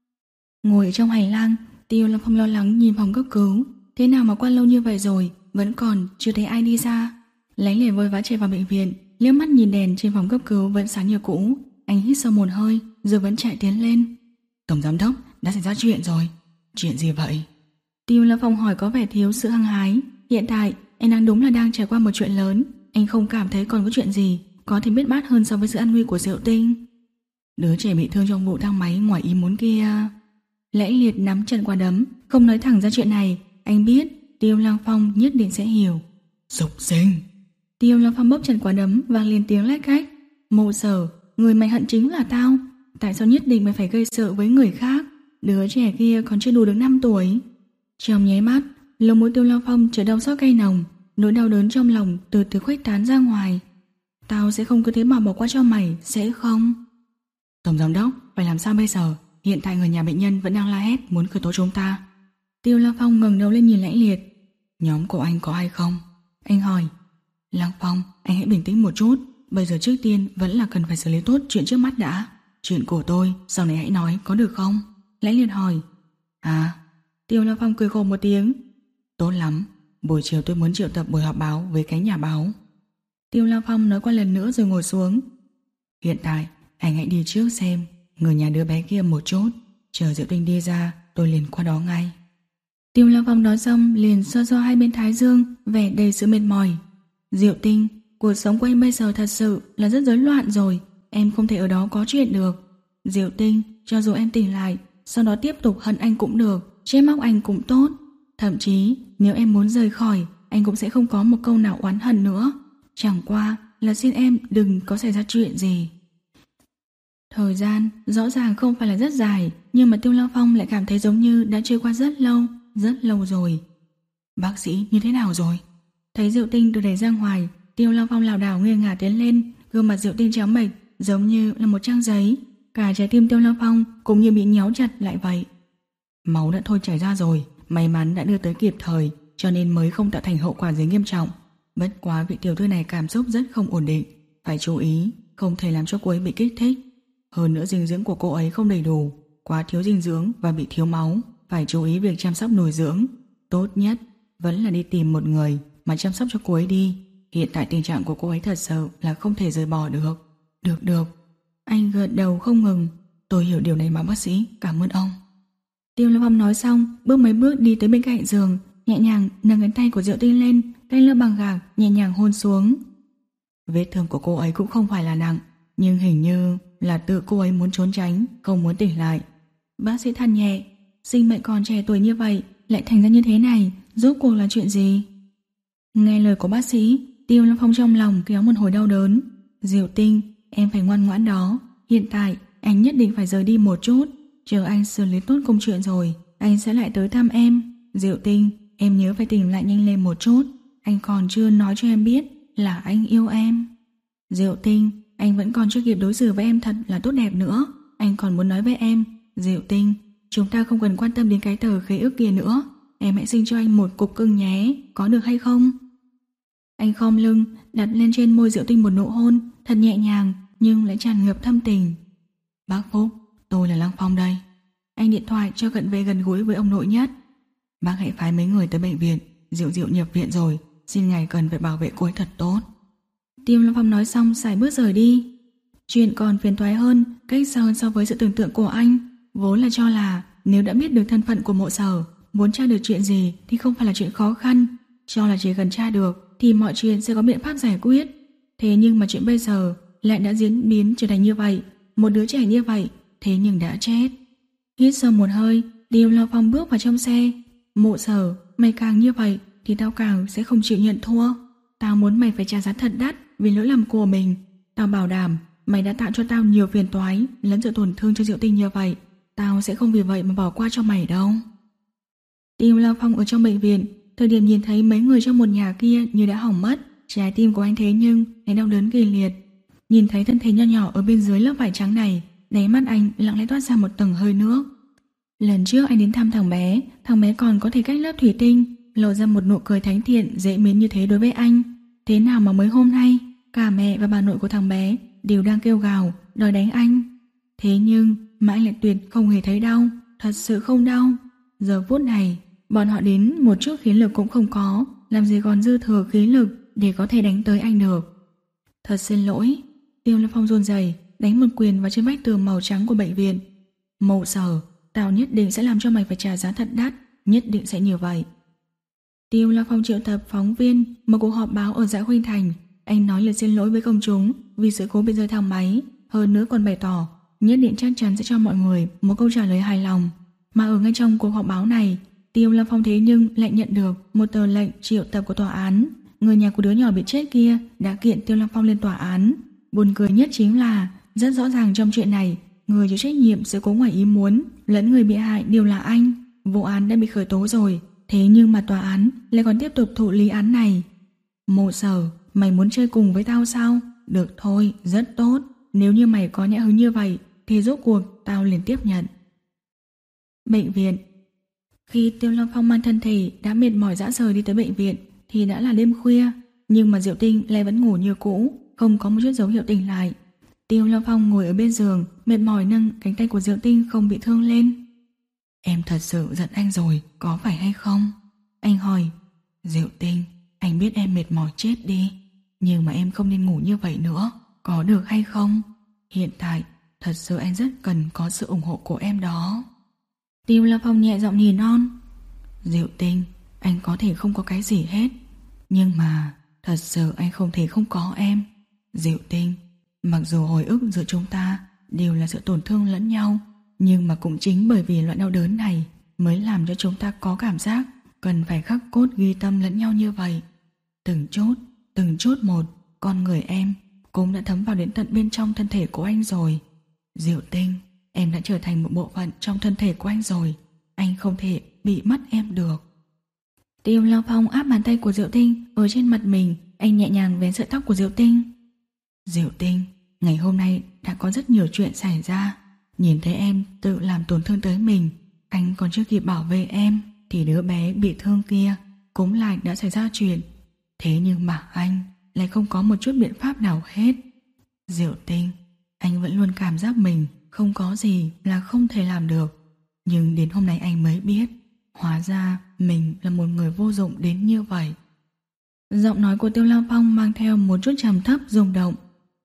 A: Ngồi trong hành lang, Tiêu Long Phong lo lắng nhìn phòng cấp cứu. Thế nào mà qua lâu như vậy rồi vẫn còn chưa thấy ai đi ra. Lánh liền vội vã chạy vào bệnh viện, liếc mắt nhìn đèn trên phòng cấp cứu vẫn sáng như cũ. Anh hít sâu một hơi rồi vẫn chạy tiến lên. Tổng giám đốc, đã xảy ra chuyện rồi. Chuyện gì vậy? Tiêu Long Phong hỏi có vẻ thiếu sự hăng hái. Hiện tại anh đang đúng là đang trải qua một chuyện lớn. Anh không cảm thấy còn có chuyện gì có thể biết bát hơn so với sự an nguy của Diệu Tinh. Đứa trẻ bị thương trong vụ thang máy ngoài ý muốn kia. Lãnh Liệt nắm chặt quả đấm, không nói thẳng ra chuyện này. Anh biết Tiêu Long Phong nhất định sẽ hiểu. Súc sinh. Tiêu Long Phong bóp chặt quả đấm vang lên tiếng lách cách. Mộ Sở, người mày hận chính là tao. Tại sao nhất định mày phải gây sợ với người khác? Đứa trẻ kia còn chưa đủ được năm tuổi. Trong nháy mắt, lồng mũi Tiêu Long Phong trở đau xót cay nồng. Nỗi đau đớn trong lòng từ từ khuếch tán ra ngoài. Tao sẽ không cứ thế mà bỏ qua cho mày, sẽ không? Tổng giám đốc, phải làm sao bây giờ? Hiện tại người nhà bệnh nhân vẫn đang la hét muốn khởi tố chúng ta. Tiêu Long Phong ngẩng đầu lên nhìn Lãnh Liệt. Nhóm của anh có ai không? Anh hỏi. Lăng Phong, anh hãy bình tĩnh một chút. Bây giờ trước tiên vẫn là cần phải xử lý tốt chuyện trước mắt đã. Chuyện của tôi sau này hãy nói, có được không? Lãnh Liệt hỏi. À. Tiêu Long Phong cười khổ một tiếng. Tốt lắm, buổi chiều tôi muốn triệu tập buổi họp báo với cái nhà báo. Tiêu Long Phong nói qua lần nữa rồi ngồi xuống. Hiện tại anh hãy đi trước xem người nhà đứa bé kia một chút. Chờ Diệu Tinh đi ra tôi liền qua đó ngay. Tiêu Long Phong nói xong liền xoa xoa hai bên thái dương, vẻ đầy sự mệt mỏi. Diệu Tinh, cuộc sống của em bây giờ thật sự là rất rối loạn rồi. Em không thể ở đó có chuyện được. Diệu Tinh, cho dù em tỉnh lại, sau đó tiếp tục hận anh cũng được, chế móc anh cũng tốt. Thậm chí nếu em muốn rời khỏi, anh cũng sẽ không có một câu nào oán hận nữa. Chẳng qua là xin em đừng có xảy ra chuyện gì. Thời gian rõ ràng không phải là rất dài, nhưng mà Tiêu Long Phong lại cảm thấy giống như đã trôi qua rất lâu, rất lâu rồi. Bác sĩ như thế nào rồi? Thấy Diệu Tinh được đẩy ra ngoài, Tiêu Long Phong lảo đảo nghiêng ngả tiến lên, gương mặt Diệu Tinh trắng bệch giống như là một trang giấy. Cả trái tim Tiêu Long Phong cũng như bị nhéo chặt lại vậy. Máu đã thôi chảy ra rồi, may mắn đã đưa tới kịp thời, cho nên mới không tạo thành hậu quả gì nghiêm trọng. Bất quá vị tiểu thư này cảm xúc rất không ổn định, phải chú ý, không thể làm cho cô ấy bị kích thích. Hơn nữa dinh dưỡng của cô ấy không đầy đủ, quá thiếu dinh dưỡng và bị thiếu máu, phải chú ý việc chăm sóc nuôi dưỡng. Tốt nhất vẫn là đi tìm một người mà chăm sóc cho cô ấy đi. Hiện tại tình trạng của cô ấy thật sự là không thể rời bỏ được. Được được. Anh gật đầu không ngừng. Tôi hiểu điều này mà bác sĩ, cảm ơn ông. Tiêu Long Phong nói xong, bước mấy bước đi tới bên cạnh giường, nhẹ nhàng nâng cánh tay của Diệu Tinh lên, tay lơ bằng gạc nhẹ nhàng hôn xuống. Vết thương của cô ấy cũng không phải là nặng, nhưng hình như là tự cô ấy muốn trốn tránh, không muốn tỉnh lại. Bác sĩ than nhẹ, sinh mệnh còn trẻ tuổi như vậy lại thành ra như thế này, rốt cuộc là chuyện gì? Nghe lời của bác sĩ, Tiêu Long Phong trong lòng kéo một hồi đau đớn. Diệu Tinh, em phải ngoan ngoãn đó. Hiện tại anh nhất định phải rời đi một chút, chờ anh xử lý tốt công chuyện rồi anh sẽ lại tới thăm em. Diệu Tinh, em nhớ phải tỉnh lại nhanh lên một chút. Anh còn chưa nói cho em biết là anh yêu em. Diệu Tinh, anh vẫn còn chưa kịp đối xử với em thật là tốt đẹp nữa. Anh còn muốn nói với em, Diệu Tinh, chúng ta không cần quan tâm đến cái tờ khế ước kia nữa. Em hãy sinh cho anh một cục cưng nhé, có được hay không? Anh khom lưng, đặt lên trên môi Diệu Tinh một nụ hôn, thật nhẹ nhàng nhưng lại tràn ngập thâm tình. Bác Phúc, tôi là Lăng Phong đây. Anh điện thoại cho cận về gần gũi với ông nội nhất. Bác hãy phái mấy người tới bệnh viện, Diệu Diệu nhập viện rồi, xin ngài cần phải bảo vệ cô ấy thật tốt. Tiêu Lăng Phong nói xong xài bước rời đi. Chuyện còn phiền toái hơn, cách xa hơn so với sự tưởng tượng của anh. Vốn là cho là nếu đã biết được thân phận của Mộ Sở, muốn tra được chuyện gì thì không phải là chuyện khó khăn. Cho là chỉ cần tra được thì mọi chuyện sẽ có biện pháp giải quyết. Thế nhưng mà chuyện bây giờ lại đã diễn biến trở thành như vậy. Một đứa trẻ như vậy, thế nhưng đã chết. Hít sâu một hơi, Tiêu Lăng Phong bước vào trong xe. Mộ Sở, mày càng như vậy thì tao càng sẽ không chịu nhận thua. Tao muốn mày phải trả giá thật đắt vì lỗi lầm của mình. Tao bảo đảm mày đã tạo cho tao nhiều phiền toái lẫn sự tổn thương cho Diệu Tinh như vậy. Tao sẽ không vì vậy mà bỏ qua cho mày đâu. Tiêu Lăng Phong ở trong bệnh viện, thời điểm nhìn thấy mấy người trong một nhà kia như đã hỏng mất, trái tim của anh thế nhưng lại đau đớn kỳ liệt. Nhìn thấy thân thể nho nhỏ ở bên dưới lớp vải trắng này, đáy mắt anh lặng lẽ toát ra một tầng hơi nước. Lần trước anh đến thăm thằng bé, thằng bé còn có thể cách lớp thủy tinh, lộ ra một nụ cười thánh thiện dễ mến như thế đối với anh. Thế nào mà mới hôm nay, cả mẹ và bà nội của thằng bé đều đang kêu gào, đòi đánh anh. Thế nhưng mà anh lại tuyệt không hề thấy đau, thật sự không đau. Giờ phút này, bọn họ đến một chút khí lực cũng không có, làm gì còn dư thừa khí lực để có thể đánh tới anh được. Thật xin lỗi. Tiêu Lăng Phong run rẩy đánh một quyền vào trên vách tường màu trắng của bệnh viện. Mộ Sở, tao nhất định sẽ làm cho mày phải trả giá thật đắt, nhất định sẽ như vậy. Tiêu Lăng Phong triệu tập phóng viên một cuộc họp báo ở Dã Khuynh Thành. Anh nói lời xin lỗi với công chúng vì sự cố bị rơi thang máy, hơn nữa còn bày tỏ nhất định chắc chắn sẽ cho mọi người một câu trả lời hài lòng. Mà ở ngay trong cuộc họp báo này, Tiêu Lăng Phong thế nhưng lại nhận được một tờ lệnh triệu tập của tòa án. Người nhà của đứa nhỏ bị chết kia đã kiện Tiêu Lăng Phong lên tòa án. Buồn cười nhất chính là rất rõ ràng trong chuyện này, người chịu trách nhiệm sự cố ngoài ý muốn lẫn người bị hại đều là anh. Vụ án đã bị khởi tố rồi, thế nhưng mà tòa án lại còn tiếp tục thụ lý án này. Mộ Sở, mày muốn chơi cùng với tao sao? Được thôi, rất tốt. Nếu như mày có nhã hứng như vậy thì rốt cuộc tao liền tiếp nhận. Bệnh viện. Khi Tiêu Lăng Phong mang thân thể đã mệt mỏi rã rời đi tới bệnh viện thì đã là đêm khuya, nhưng mà Diệu Tinh lại vẫn ngủ như cũ, không có một chút dấu hiệu tỉnh lại. Tiêu Lăng Phong ngồi ở bên giường, mệt mỏi nâng cánh tay của Diệu Tinh không bị thương lên. Em thật sự giận anh rồi, có phải hay không? Anh hỏi. Diệu Tinh, anh biết em mệt mỏi chết đi, nhưng mà em không nên ngủ như vậy nữa, có được hay không? Hiện tại, thật sự anh rất cần có sự ủng hộ của em đó. Tiêu Lăng Phong nhẹ giọng nỉ non. Diệu Tinh, anh có thể không có cái gì hết, nhưng mà thật sự anh không thể không có em. Diệu Tinh, mặc dù hồi ức giữa chúng ta đều là sự tổn thương lẫn nhau, nhưng mà cũng chính bởi vì loại đau đớn này mới làm cho chúng ta có cảm giác cần phải khắc cốt ghi tâm lẫn nhau như vậy. Từng chút, từng chút một, con người em cũng đã thấm vào đến tận bên trong thân thể của anh rồi. Diệu Tinh, em đã trở thành một bộ phận trong thân thể của anh rồi, anh không thể bị mất em được. Tiêu Lăng Phong áp bàn tay của Diệu Tinh ở trên mặt mình, anh nhẹ nhàng vén sợi tóc của Diệu Tinh. Diệu Tinh, ngày hôm nay đã có rất nhiều chuyện xảy ra. Nhìn thấy em tự làm tổn thương tới mình, anh còn chưa kịp bảo vệ em thì đứa bé bị thương kia cũng lại đã xảy ra chuyện. Thế nhưng mà anh lại không có một chút biện pháp nào hết. Diệu Tinh, anh vẫn luôn cảm giác mình không có gì là không thể làm được. Nhưng đến hôm nay anh mới biết, hóa ra mình là một người vô dụng đến như vậy. Giọng nói của Tiêu Lăng Phong mang theo một chút trầm thấp rung động.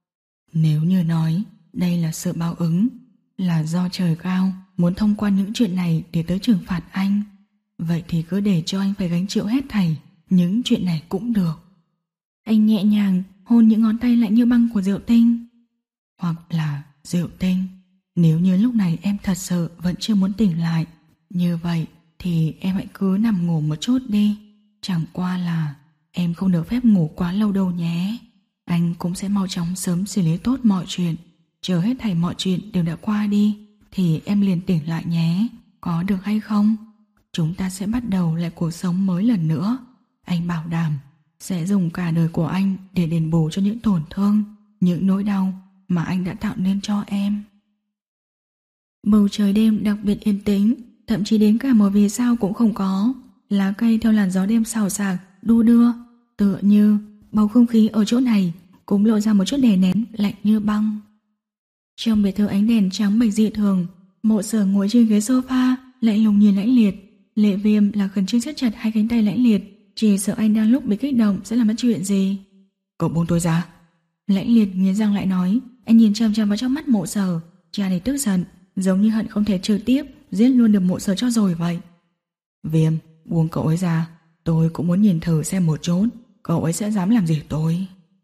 A: Nếu như nói đây là sự báo ứng, là do trời cao muốn thông qua những chuyện này để tới trừng phạt anh, vậy thì cứ để cho anh phải gánh chịu hết thảy những chuyện này cũng được. Anh nhẹ nhàng hôn những ngón tay lạnh như băng của Diệu Tinh. Hoặc là Diệu Tinh, nếu như lúc này em thật sự vẫn chưa muốn tỉnh lại, như vậy thì em hãy cứ nằm ngủ một chút đi. Chẳng qua là em không được phép ngủ quá lâu đâu nhé. Anh cũng sẽ mau chóng sớm xử lý tốt mọi chuyện. Chờ hết thảy mọi chuyện đều đã qua đi thì em liền tỉnh lại nhé. Có được hay không? Chúng ta sẽ bắt đầu lại cuộc sống mới lần nữa. Anh bảo đảm sẽ dùng cả đời của anh để đền bù cho những tổn thương những nỗi đau mà anh đã tạo nên cho em. Bầu trời đêm đặc biệt yên tĩnh, thậm chí đến cả một vì sao cũng không có. Lá cây theo làn gió đêm xào xạc đu đưa, tựa như bầu không khí ở chỗ này cũng lộ ra một chút đè nén lạnh như băng. Trong biệt thự ánh đèn trắng bệch dị thường, Mộ Sở ngồi trên ghế sofa, lạnh lùng nhìn Lãnh Liệt. Lệ Viêm là khẩn trương siết chặt hai cánh tay Lãnh Liệt, chỉ sợ anh đang lúc bị kích động sẽ làm mất chuyện gì.
B: Cậu buông tôi ra.
A: Lãnh Liệt nghiến răng lại nói. Anh nhìn chằm chằm vào trong mắt Mộ Sở, tràn đầy tức giận, giống như hận không thể trực tiếp giết luôn được Mộ Sở cho rồi vậy.
B: Viêm, buông cậu ấy ra. Tôi cũng muốn nhìn thử xem một chút cậu ấy sẽ dám làm gì tôi.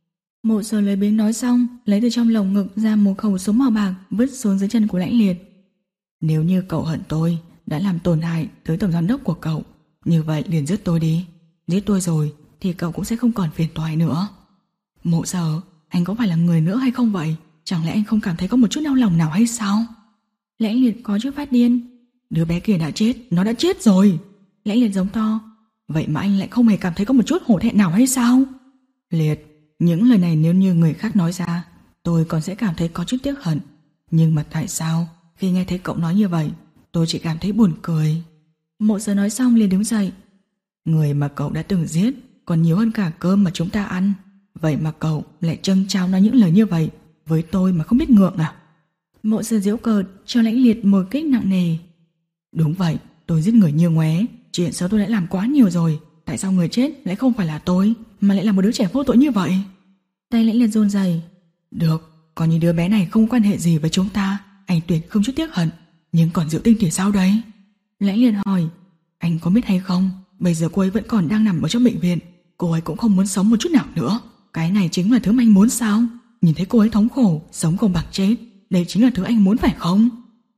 A: Mộ Sở lười biếng nói xong, lấy từ trong lồng ngực ra một khẩu súng màu bạc vứt xuống dưới chân của Lãnh Liệt.
B: Nếu như cậu hận tôi đã làm tổn hại tới tổng giám đốc của cậu, như vậy liền giết tôi đi. Giết tôi rồi thì cậu cũng sẽ không còn phiền toái nữa. Mộ Sở, anh có phải là người nữa hay không vậy? Chẳng lẽ anh không cảm thấy có một chút đau lòng nào hay sao?
A: Lãnh Liệt có chút phát điên.
B: Đứa bé kia đã chết, nó đã chết rồi.
A: Lãnh Liệt giống to.
B: Vậy mà anh lại không hề cảm thấy có một chút hổ thẹn nào hay sao? Liệt, những lời này nếu như người khác nói ra, tôi còn sẽ cảm thấy có chút tiếc hận. Nhưng mà tại sao khi nghe thấy cậu nói như vậy, tôi chỉ cảm thấy buồn cười.
A: Mộ Sở nói xong liền đứng dậy.
B: Người mà cậu đã từng giết còn nhiều hơn cả cơm mà chúng ta ăn. Vậy mà cậu lại trân trao nói những lời như vậy với tôi mà không biết ngượng à?
A: Mộ Sở giễu cợt cho Lãnh Liệt một kích nặng nề.
B: Đúng vậy, tôi giết người như ngoé. Chuyện xấu tôi đã làm quá nhiều rồi. Tại sao người chết lại không phải là tôi, mà lại là một đứa trẻ vô tội như vậy?
A: Tay Lãnh Liệt run rẩy.
B: Được, còn như đứa bé này không quan hệ gì với chúng ta, anh tuyệt không chút tiếc hận. Nhưng còn Diệu Tinh thì sao đấy?
A: Lãnh Liệt hỏi.
B: Anh có biết hay không, bây giờ cô ấy vẫn còn đang nằm ở trong bệnh viện. Cô ấy cũng không muốn sống một chút nào nữa. Cái này chính là thứ mà anh muốn sao? Nhìn thấy cô ấy thống khổ, sống không bằng chết, đây chính là thứ anh muốn phải không?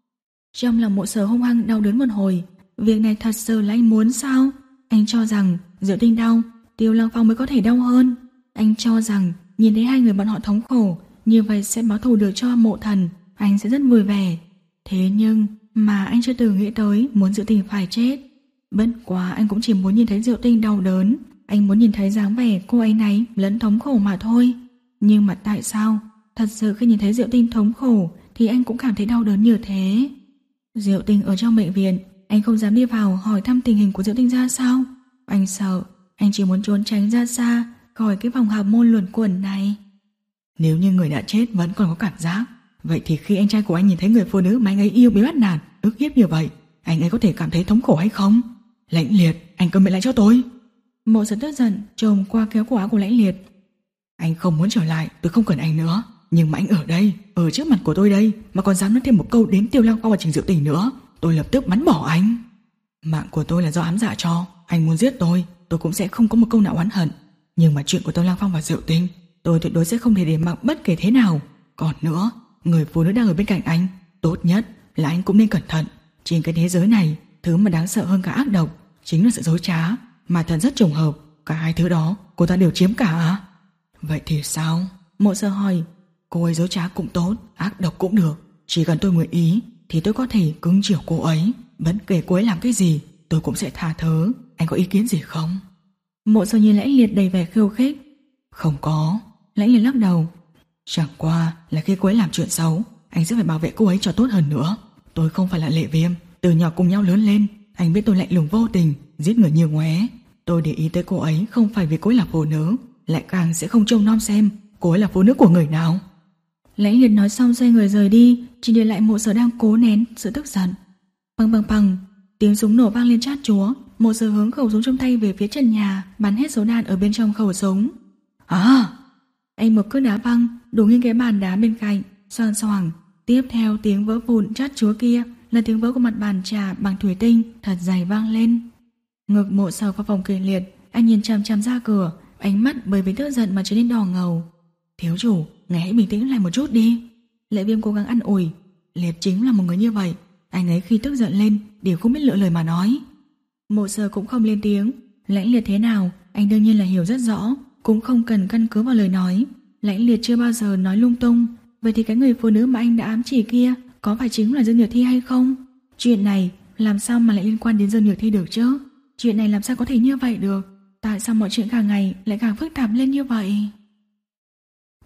A: Trong lòng Mộ Sở hung hăng đau đớn một hồi. Việc này thật sự là anh muốn sao? Anh cho rằng Diệu Tinh đau, Tiêu Lăng Phong mới có thể đau hơn. Anh cho rằng nhìn thấy hai người bọn họ thống khổ, như vậy sẽ báo thù được cho Mộ Thần, anh sẽ rất vui vẻ. Thế nhưng mà anh chưa từng nghĩ tới muốn Diệu Tinh phải chết. Bất quá anh cũng chỉ muốn nhìn thấy Diệu Tinh đau đớn. Anh muốn nhìn thấy dáng vẻ cô ấy này lẫn thống khổ mà thôi. Nhưng mà tại sao thật sự khi nhìn thấy Diệu Tinh thống khổ thì anh cũng cảm thấy đau đớn như thế? Diệu Tinh ở trong bệnh viện, anh không dám đi vào hỏi thăm tình hình của Diệu Tinh ra sao. Anh sợ, anh chỉ muốn trốn tránh ra xa khỏi cái vòng hào môn luẩn quẩn này.
B: Nếu như người đã chết vẫn còn có cảm giác, vậy thì khi anh trai của anh nhìn thấy người phụ nữ mà anh ấy yêu bị bắt nạt, ức hiếp như vậy, anh ấy có thể cảm thấy thống khổ hay không? Lãnh Liệt, anh câm miệng lại cho tôi.
A: Mộ Sở tức giận trồm qua kéo cổ áo của Lãnh Liệt.
B: Anh không muốn trở lại, tôi không cần anh nữa. Nhưng mà anh ở đây, ở trước mặt của tôi đây, mà còn dám nói thêm một câu đến Tiêu Lăng Phong và Trình Diệu Tình nữa, tôi lập tức bắn bỏ anh. Mạng của tôi là do ám dạ cho. Anh muốn giết tôi, tôi cũng sẽ không có một câu nào oán hận. Nhưng mà chuyện của Tiêu Lăng Phong và Diệu Tình, tôi tuyệt đối sẽ không thể để mặc bất kể thế nào. Còn nữa, người phụ nữ đang ở bên cạnh anh, tốt nhất là anh cũng nên cẩn thận. Trên cái thế giới này, thứ mà đáng sợ hơn cả ác độc chính là sự dối trá. Mà thật rất trùng hợp, cả hai thứ đó cô ta đều chiếm cả. Vậy thì sao?
A: Mộ Sở hỏi.
B: Cô ấy dối trá cũng tốt, ác độc cũng được. Chỉ cần tôi nguyện ý thì tôi có thể cưng chiều cô ấy. Bất kể cô ấy làm cái gì, tôi cũng sẽ tha thứ. Anh có ý kiến gì không?
A: Mộ Sở nhìn Lãnh Liệt đầy vẻ khiêu khích.
B: Không có.
A: Lãnh Liệt lắc đầu.
B: Chẳng qua là khi cô ấy làm chuyện xấu, anh sẽ phải bảo vệ cô ấy cho tốt hơn nữa. Tôi không phải là Lệ Viêm, từ nhỏ cùng nhau lớn lên. Anh biết tôi lạnh lùng vô tình, giết người như ngoé. Tôi để ý tới cô ấy không phải vì cô ấy là phụ nữ, lại càng sẽ không trông nom xem cô ấy là phụ nữ của người nào.
A: Lãnh Liệt nói xong xoay người rời đi, chỉ để lại Mộ Sở đang cố nén sự tức giận. Bằng bằng bằng, tiếng súng nổ vang lên chát chúa. Mộ Sở hướng khẩu súng trong tay về phía trần nhà, bắn hết số đạn ở bên trong khẩu súng.
B: À!
A: Anh một cước đá văng, đổ nghiêng cái bàn đá bên cạnh, xoàng xoàng. Tiếp theo tiếng vỡ vụn chát chúa kia là tiếng vỡ của mặt bàn trà bằng thủy tinh thật dày vang lên. Ngực Mộ Sở vào phòng kịch liệt, anh nhìn chằm chằm ra cửa, ánh mắt bởi vì tức giận mà trở nên đỏ ngầu. Thiếu chủ, ngài hãy bình tĩnh lại một chút đi. Lệ Viêm cố gắng an ủi. Liệt chính là một người như vậy, anh ấy khi tức giận lên đều không biết lựa lời mà nói. Mộ Sở cũng không lên tiếng. Lãnh Liệt thế nào anh đương nhiên là hiểu rất rõ, cũng không cần căn cứ vào lời nói. Lãnh Liệt chưa bao giờ nói lung tung. Vậy thì cái người phụ nữ mà anh đã ám chỉ kia có phải chính là Dương Nhược Thi hay không? Chuyện này làm sao mà lại liên quan đến Dương Nhược Thi được chứ? Chuyện này làm sao có thể như vậy được? Tại sao mọi chuyện càng ngày lại càng phức tạp lên như vậy?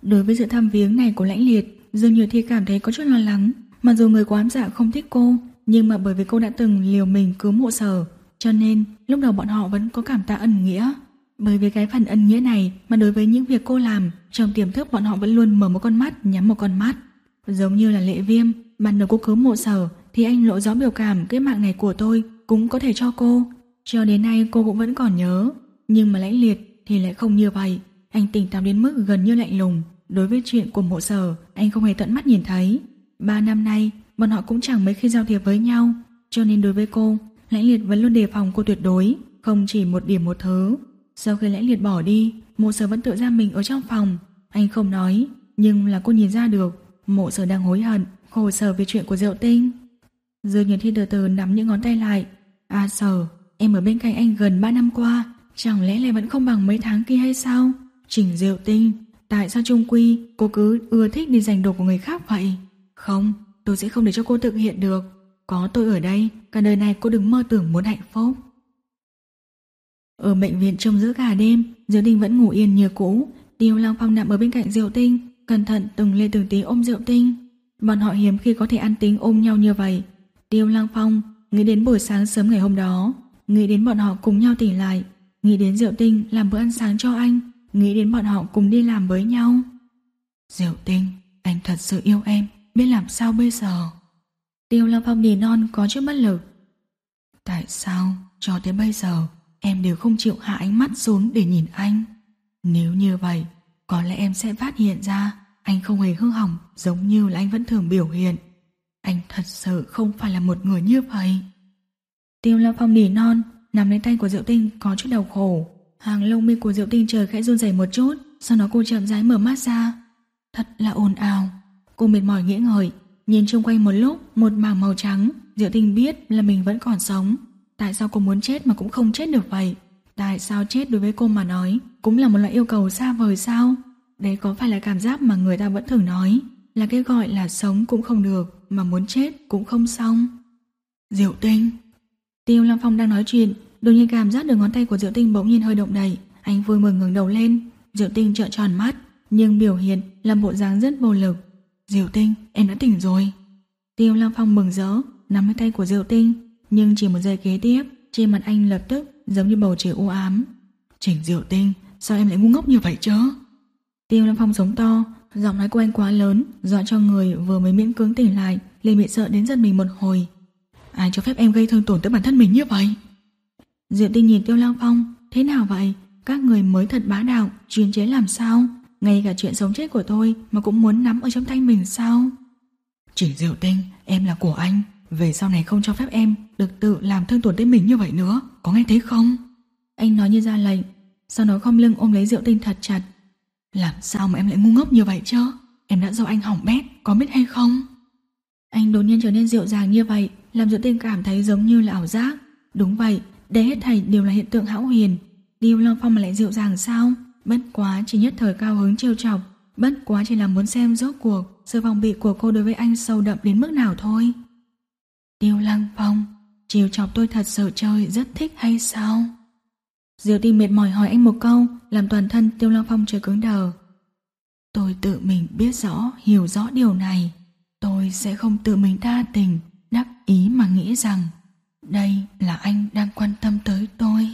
A: Đối với sự thăm viếng này của Lãnh Liệt, Dương Nhược Thi cảm thấy có chút lo lắng. Mặc dù người của ám dạ không thích cô, nhưng mà bởi vì cô đã từng liều mình cứu Mộ Sở, cho nên lúc đầu bọn họ vẫn có cảm tạ ân nghĩa. Bởi vì cái phần ân nghĩa này mà đối với những việc cô làm, trong tiềm thức bọn họ vẫn luôn mở một con mắt nhắm một con mắt. Giống như là Lệ Viêm, ban đầu cô cứu Mộ Sở thì anh lộ rõ biểu cảm cái mạng này của tôi cũng có thể cho cô. Cho đến nay cô cũng vẫn còn nhớ. Nhưng mà Lãnh Liệt thì lại không như vậy. Anh tỉnh táo đến mức gần như lạnh lùng. Đối với chuyện của Mộ Sở, anh không hề tận mắt nhìn thấy. Ba năm nay bọn họ cũng chẳng mấy khi giao thiệp với nhau, cho nên đối với cô, Lãnh Liệt vẫn luôn đề phòng cô tuyệt đối, không chỉ một điểm một thứ. Sau khi Lãnh Liệt bỏ đi, Mộ Sở vẫn tự giam mình ở trong phòng. Anh không nói, nhưng là cô nhìn ra được Mộ Sở đang hối hận, khổ sở về chuyện của Diệu Tinh. Dương Nhược Thi từ từ nắm những ngón tay lại. À Sở, em ở bên cạnh anh gần ba năm qua, chẳng lẽ lại vẫn không bằng mấy tháng kia hay sao? Trình Diệu Tinh, tại sao chung quy cô cứ ưa thích đi giành đồ của người khác vậy? Không, tôi sẽ không để cho cô thực hiện được. Có tôi ở đây, cả đời này cô đừng mơ tưởng muốn hạnh phúc. Ở bệnh viện trông giữ cả đêm, Diệu Tinh vẫn ngủ yên như cũ. Tiêu Lăng Phong nằm ở bên cạnh Diệu Tinh, cẩn thận từng lê từng tí ôm Diệu Tinh. Bọn họ hiếm khi có thể ăn tính ôm nhau như vậy. Tiêu Lăng Phong nghĩ đến buổi sáng sớm ngày hôm đó, nghĩ đến bọn họ cùng nhau tỉnh lại, nghĩ đến Diệu Tinh làm bữa ăn sáng cho anh, nghĩ đến bọn họ cùng đi làm với nhau. Diệu Tinh, anh thật sự yêu em, biết làm sao bây giờ? Tiêu Lăng Phong nỉ non có chút bất lực. Tại sao cho tới bây giờ em đều không chịu hạ ánh mắt xuống để nhìn anh? Nếu như vậy, có lẽ em sẽ phát hiện ra anh không hề hư hỏng giống như là anh vẫn thường biểu hiện. Anh thật sự không phải là một người như vậy. Tiêu Lăng Phong nỉ non, nắm lấy tay của Diệu Tinh có chút đau khổ. Hàng lông mi của Diệu Tinh trời khẽ run rẩy một chút, sau đó cô chậm rãi mở mắt ra. Thật là ồn ào. Cô mệt mỏi nghĩ ngợi, nhìn xung quanh một lúc, một mảng màu trắng. Diệu Tinh biết là mình vẫn còn sống. Tại sao cô muốn chết mà cũng không chết được vậy? Tại sao chết đối với cô mà nói cũng là một loại yêu cầu xa vời sao? Đấy có phải là cảm giác mà người ta vẫn thường nói, là cái gọi là sống cũng không được, mà muốn chết cũng không xong. Diệu Tinh. Tiêu Lăng Phong đang nói chuyện, đột nhiên cảm giác được ngón tay của Diệu Tinh bỗng nhiên hơi động đậy. Anh vui mừng ngẩng đầu lên. Diệu Tinh trợn tròn mắt, nhưng biểu hiện là bộ dáng rất vô lực. Diệu Tinh, em đã tỉnh rồi. Tiêu Lăng Phong mừng rỡ nắm lấy tay của Diệu Tinh, nhưng chỉ một giây kế tiếp, trên mặt anh lập tức giống như bầu trời u ám. Trình Diệu Tinh, sao em lại ngu ngốc như vậy chứ? Tiêu Lăng Phong giống to, giọng nói của anh quá lớn, dọa cho người vừa mới miễn cưỡng tỉnh lại liền bị sợ đến giật mình một hồi. Ai cho phép em gây thương tổn tới bản thân mình như vậy? Diệu Tinh nhìn Tiêu Lăng Phong, thế nào vậy? Các người mới thật bá đạo, chuyên chế làm sao? Ngay cả chuyện sống chết của tôi mà cũng muốn nắm ở trong tay mình sao? Trình Diệu Tinh, em là của anh, về sau này không cho phép em được tự làm thương tổn tới mình như vậy nữa, có nghe thấy không? Anh nói như ra lệnh, sau đó khom lưng ôm lấy Diệu Tinh thật chặt. Làm sao mà em lại ngu ngốc như vậy chứ? Em đã do anh hỏng bét, có biết hay không? Anh đột nhiên trở nên dịu dàng như vậy, làm Diệu Tinh cảm thấy giống như là ảo giác. Đúng vậy, đây hết thảy đều là hiện tượng hão huyền. Tiêu Lăng Phong mà lại dịu dàng sao? Bất quá chỉ nhất thời cao hứng trêu chọc, bất quá chỉ là muốn xem rốt cuộc sự phòng bị của cô đối với anh sâu đậm đến mức nào thôi. Tiêu Lăng Phong, trêu chọc tôi thật sự chơi rất thích hay sao? Diệu Tinh mệt mỏi hỏi anh một câu, làm toàn thân Tiêu Lăng Phong trở cứng đờ. Tôi tự mình biết rõ, hiểu rõ điều này, tôi sẽ không tự mình đa tình, đắc ý mà nghĩ rằng đây là anh đang quan tâm tới tôi.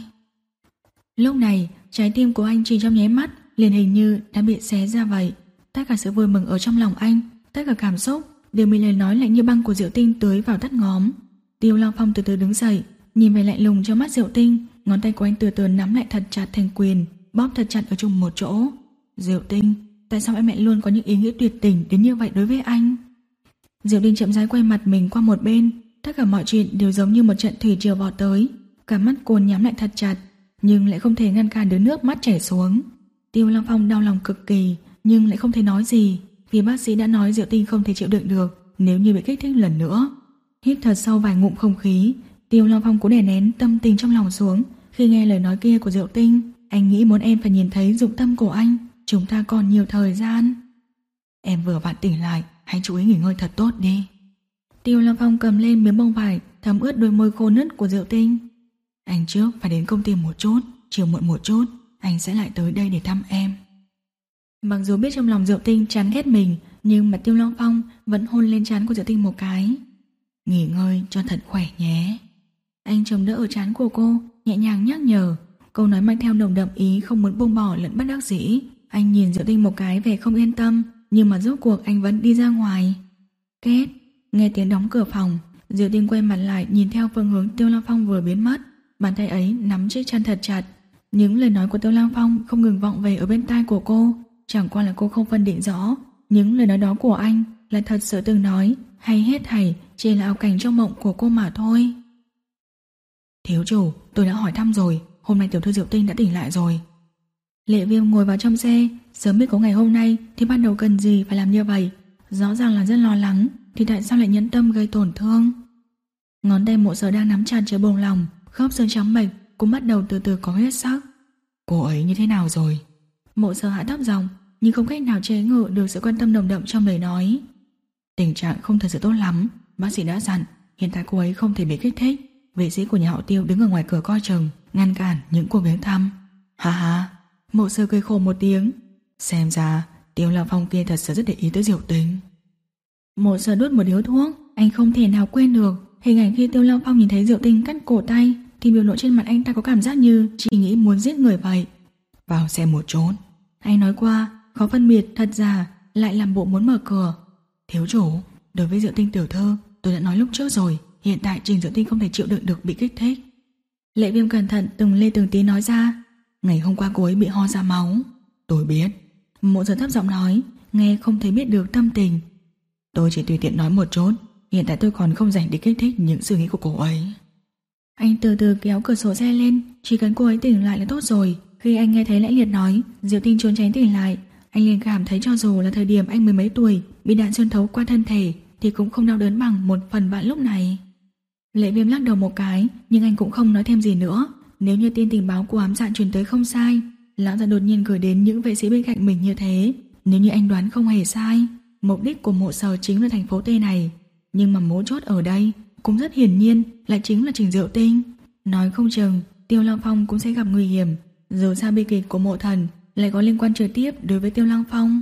A: Lúc này, trái tim của anh chỉ trong nháy mắt liền hình như đã bị xé ra vậy. Tất cả sự vui mừng ở trong lòng anh, tất cả cảm xúc đều bị lời nói lạnh như băng của Diệu Tinh tưới vào tắt ngóm. Tiêu Lăng Phong từ từ đứng dậy, nhìn về lạnh lùng trong mắt Diệu Tinh, ngón tay của anh từ từ nắm lại thật chặt thành quyền, bóp thật chặt ở chung một chỗ. Diệu Tinh, tại sao em lại luôn có những ý nghĩa tuyệt tình đến như vậy đối với anh? Diệu Tinh chậm rãi quay mặt mình qua một bên, tất cả mọi chuyện đều giống như một trận thủy triều vọt tới, cả mắt cô nhắm lại thật chặt, nhưng lại không thể ngăn cản được nước mắt chảy xuống. Tiêu Lăng Phong đau lòng cực kỳ, nhưng lại không thể nói gì, vì bác sĩ đã nói Diệu Tinh không thể chịu đựng được nếu như bị kích thích lần nữa. Hít thật sâu vài ngụm không khí, Tiêu Lăng Phong cố đè nén tâm tình trong lòng xuống. Khi nghe lời nói kia của Diệu Tinh, anh nghĩ muốn em phải nhìn thấy dụng tâm của anh. Chúng ta còn nhiều thời gian. Em vừa vặn tỉnh lại, hãy chú ý nghỉ ngơi thật tốt đi. Tiêu Lăng Phong cầm lên miếng bông vải thấm ướt đôi môi khô nứt của Diệu Tinh. Anh trước phải đến công ty một chút, chiều muộn một chút anh sẽ lại tới đây để thăm em. Mặc dù biết trong lòng Diệu Tinh chán ghét mình, nhưng mà Tiêu Long Phong vẫn hôn lên trán của Diệu Tinh một cái.
B: Nghỉ ngơi cho thật khỏe nhé.
A: Anh chống đỡ ở trán của cô, nhẹ nhàng nhắc nhở. Câu nói mang theo nồng đậm ý không muốn buông bỏ lẫn bất đắc dĩ. Anh nhìn Diệu Tinh một cái vẻ không yên tâm, nhưng mà rốt cuộc anh vẫn đi ra ngoài. Két, nghe tiếng đóng cửa phòng, Diệu Tinh quay mặt lại nhìn theo phương hướng Tiêu Long Phong vừa biến mất. Bàn tay ấy nắm chiếc chân thật chặt. Những lời nói của Tiêu Long Phong không ngừng vọng về ở bên tai của cô. Chẳng qua là cô không phân định rõ những lời nói đó của anh là thật sự từng nói hay hết thảy chỉ là ảo cảnh trong mộng của cô mà thôi.
B: Thiếu chủ, tôi đã hỏi thăm rồi, hôm nay tiểu thư Diệu Tinh đã tỉnh lại rồi.
A: Lệ Viêm ngồi vào trong xe, sớm biết có ngày hôm nay thì ban đầu cần gì phải làm như vậy. Rõ ràng là rất lo lắng, thì tại sao lại nhẫn tâm gây tổn thương? Ngón tay Mộ Sở đang nắm chặt trở bồng lòng, khớp xương trắng bệch cũng bắt đầu từ từ có huyết sắc.
B: Cô ấy như thế nào rồi?
A: Mộ Sở hạ thấp giọng, nhưng không cách nào chế ngự được sự quan tâm nồng đậm trong lời nói.
B: Tình trạng không thật sự tốt lắm, bác sĩ đã dặn hiện tại cô ấy không thể bị kích thích. Vệ sĩ của nhà họ Tiêu đứng ở ngoài cửa coi chừng, ngăn cản những cuộc viếng thăm. Ha ha.
A: Mộ Sở cười khổ một tiếng.
B: Xem ra Tiêu Long Phong kia thật sự rất để ý tới Diệu Tinh.
A: Mộ Sở đốt một điếu thuốc, anh không thể nào quên được hình ảnh khi Tiêu Long Phong nhìn thấy Diệu Tinh cắt cổ tay, thì biểu lộ trên mặt anh ta có cảm giác như chỉ nghĩ muốn giết người vậy.
B: Vào xem một chút.
A: Anh nói qua, khó phân biệt thật giả, lại làm bộ muốn mở cửa.
B: Thiếu chủ, đối với Diệu Tinh tiểu thư, tôi đã nói lúc trước rồi, hiện tại Trình Diệu Tinh không thể chịu đựng được bị kích thích.
A: Lệ Viêm cẩn thận từng lê từng tí nói ra.
B: Ngày hôm qua cô ấy bị ho ra máu. Tôi biết.
A: Mộ Sở thấp giọng nói, nghe không thấy biết được tâm tình.
B: Tôi chỉ tùy tiện nói một chút, hiện tại tôi còn không rảnh để kích thích những suy nghĩ của cô ấy.
A: Anh từ từ kéo cửa sổ xe lên, chỉ cần cô ấy tỉnh lại là tốt rồi. Khi anh nghe thấy Lãnh Liệt nói Diệu Tinh trốn tránh tỉnh lại, anh liền cảm thấy cho dù là thời điểm anh mười mấy tuổi bị đạn xuyên thấu qua thân thể thì cũng không đau đớn bằng một phần vạn lúc này. Lệ Viêm lắc đầu một cái, nhưng anh cũng không nói thêm gì nữa. Nếu như tin tình báo của ám dạ truyền tới không sai, lão già đột nhiên gửi đến những vệ sĩ bên cạnh mình như thế, nếu như anh đoán không hề sai, mục đích của Mộ Sở chính là thành phố T này. Nhưng mà mấu chốt ở đây cũng rất hiển nhiên là chính là Trình Diệu Tinh. Nói không chừng Tiêu Long Phong cũng sẽ gặp nguy hiểm, dù sao bi kịch của Mộ Thần lại có liên quan trực tiếp đối với Tiêu Long Phong.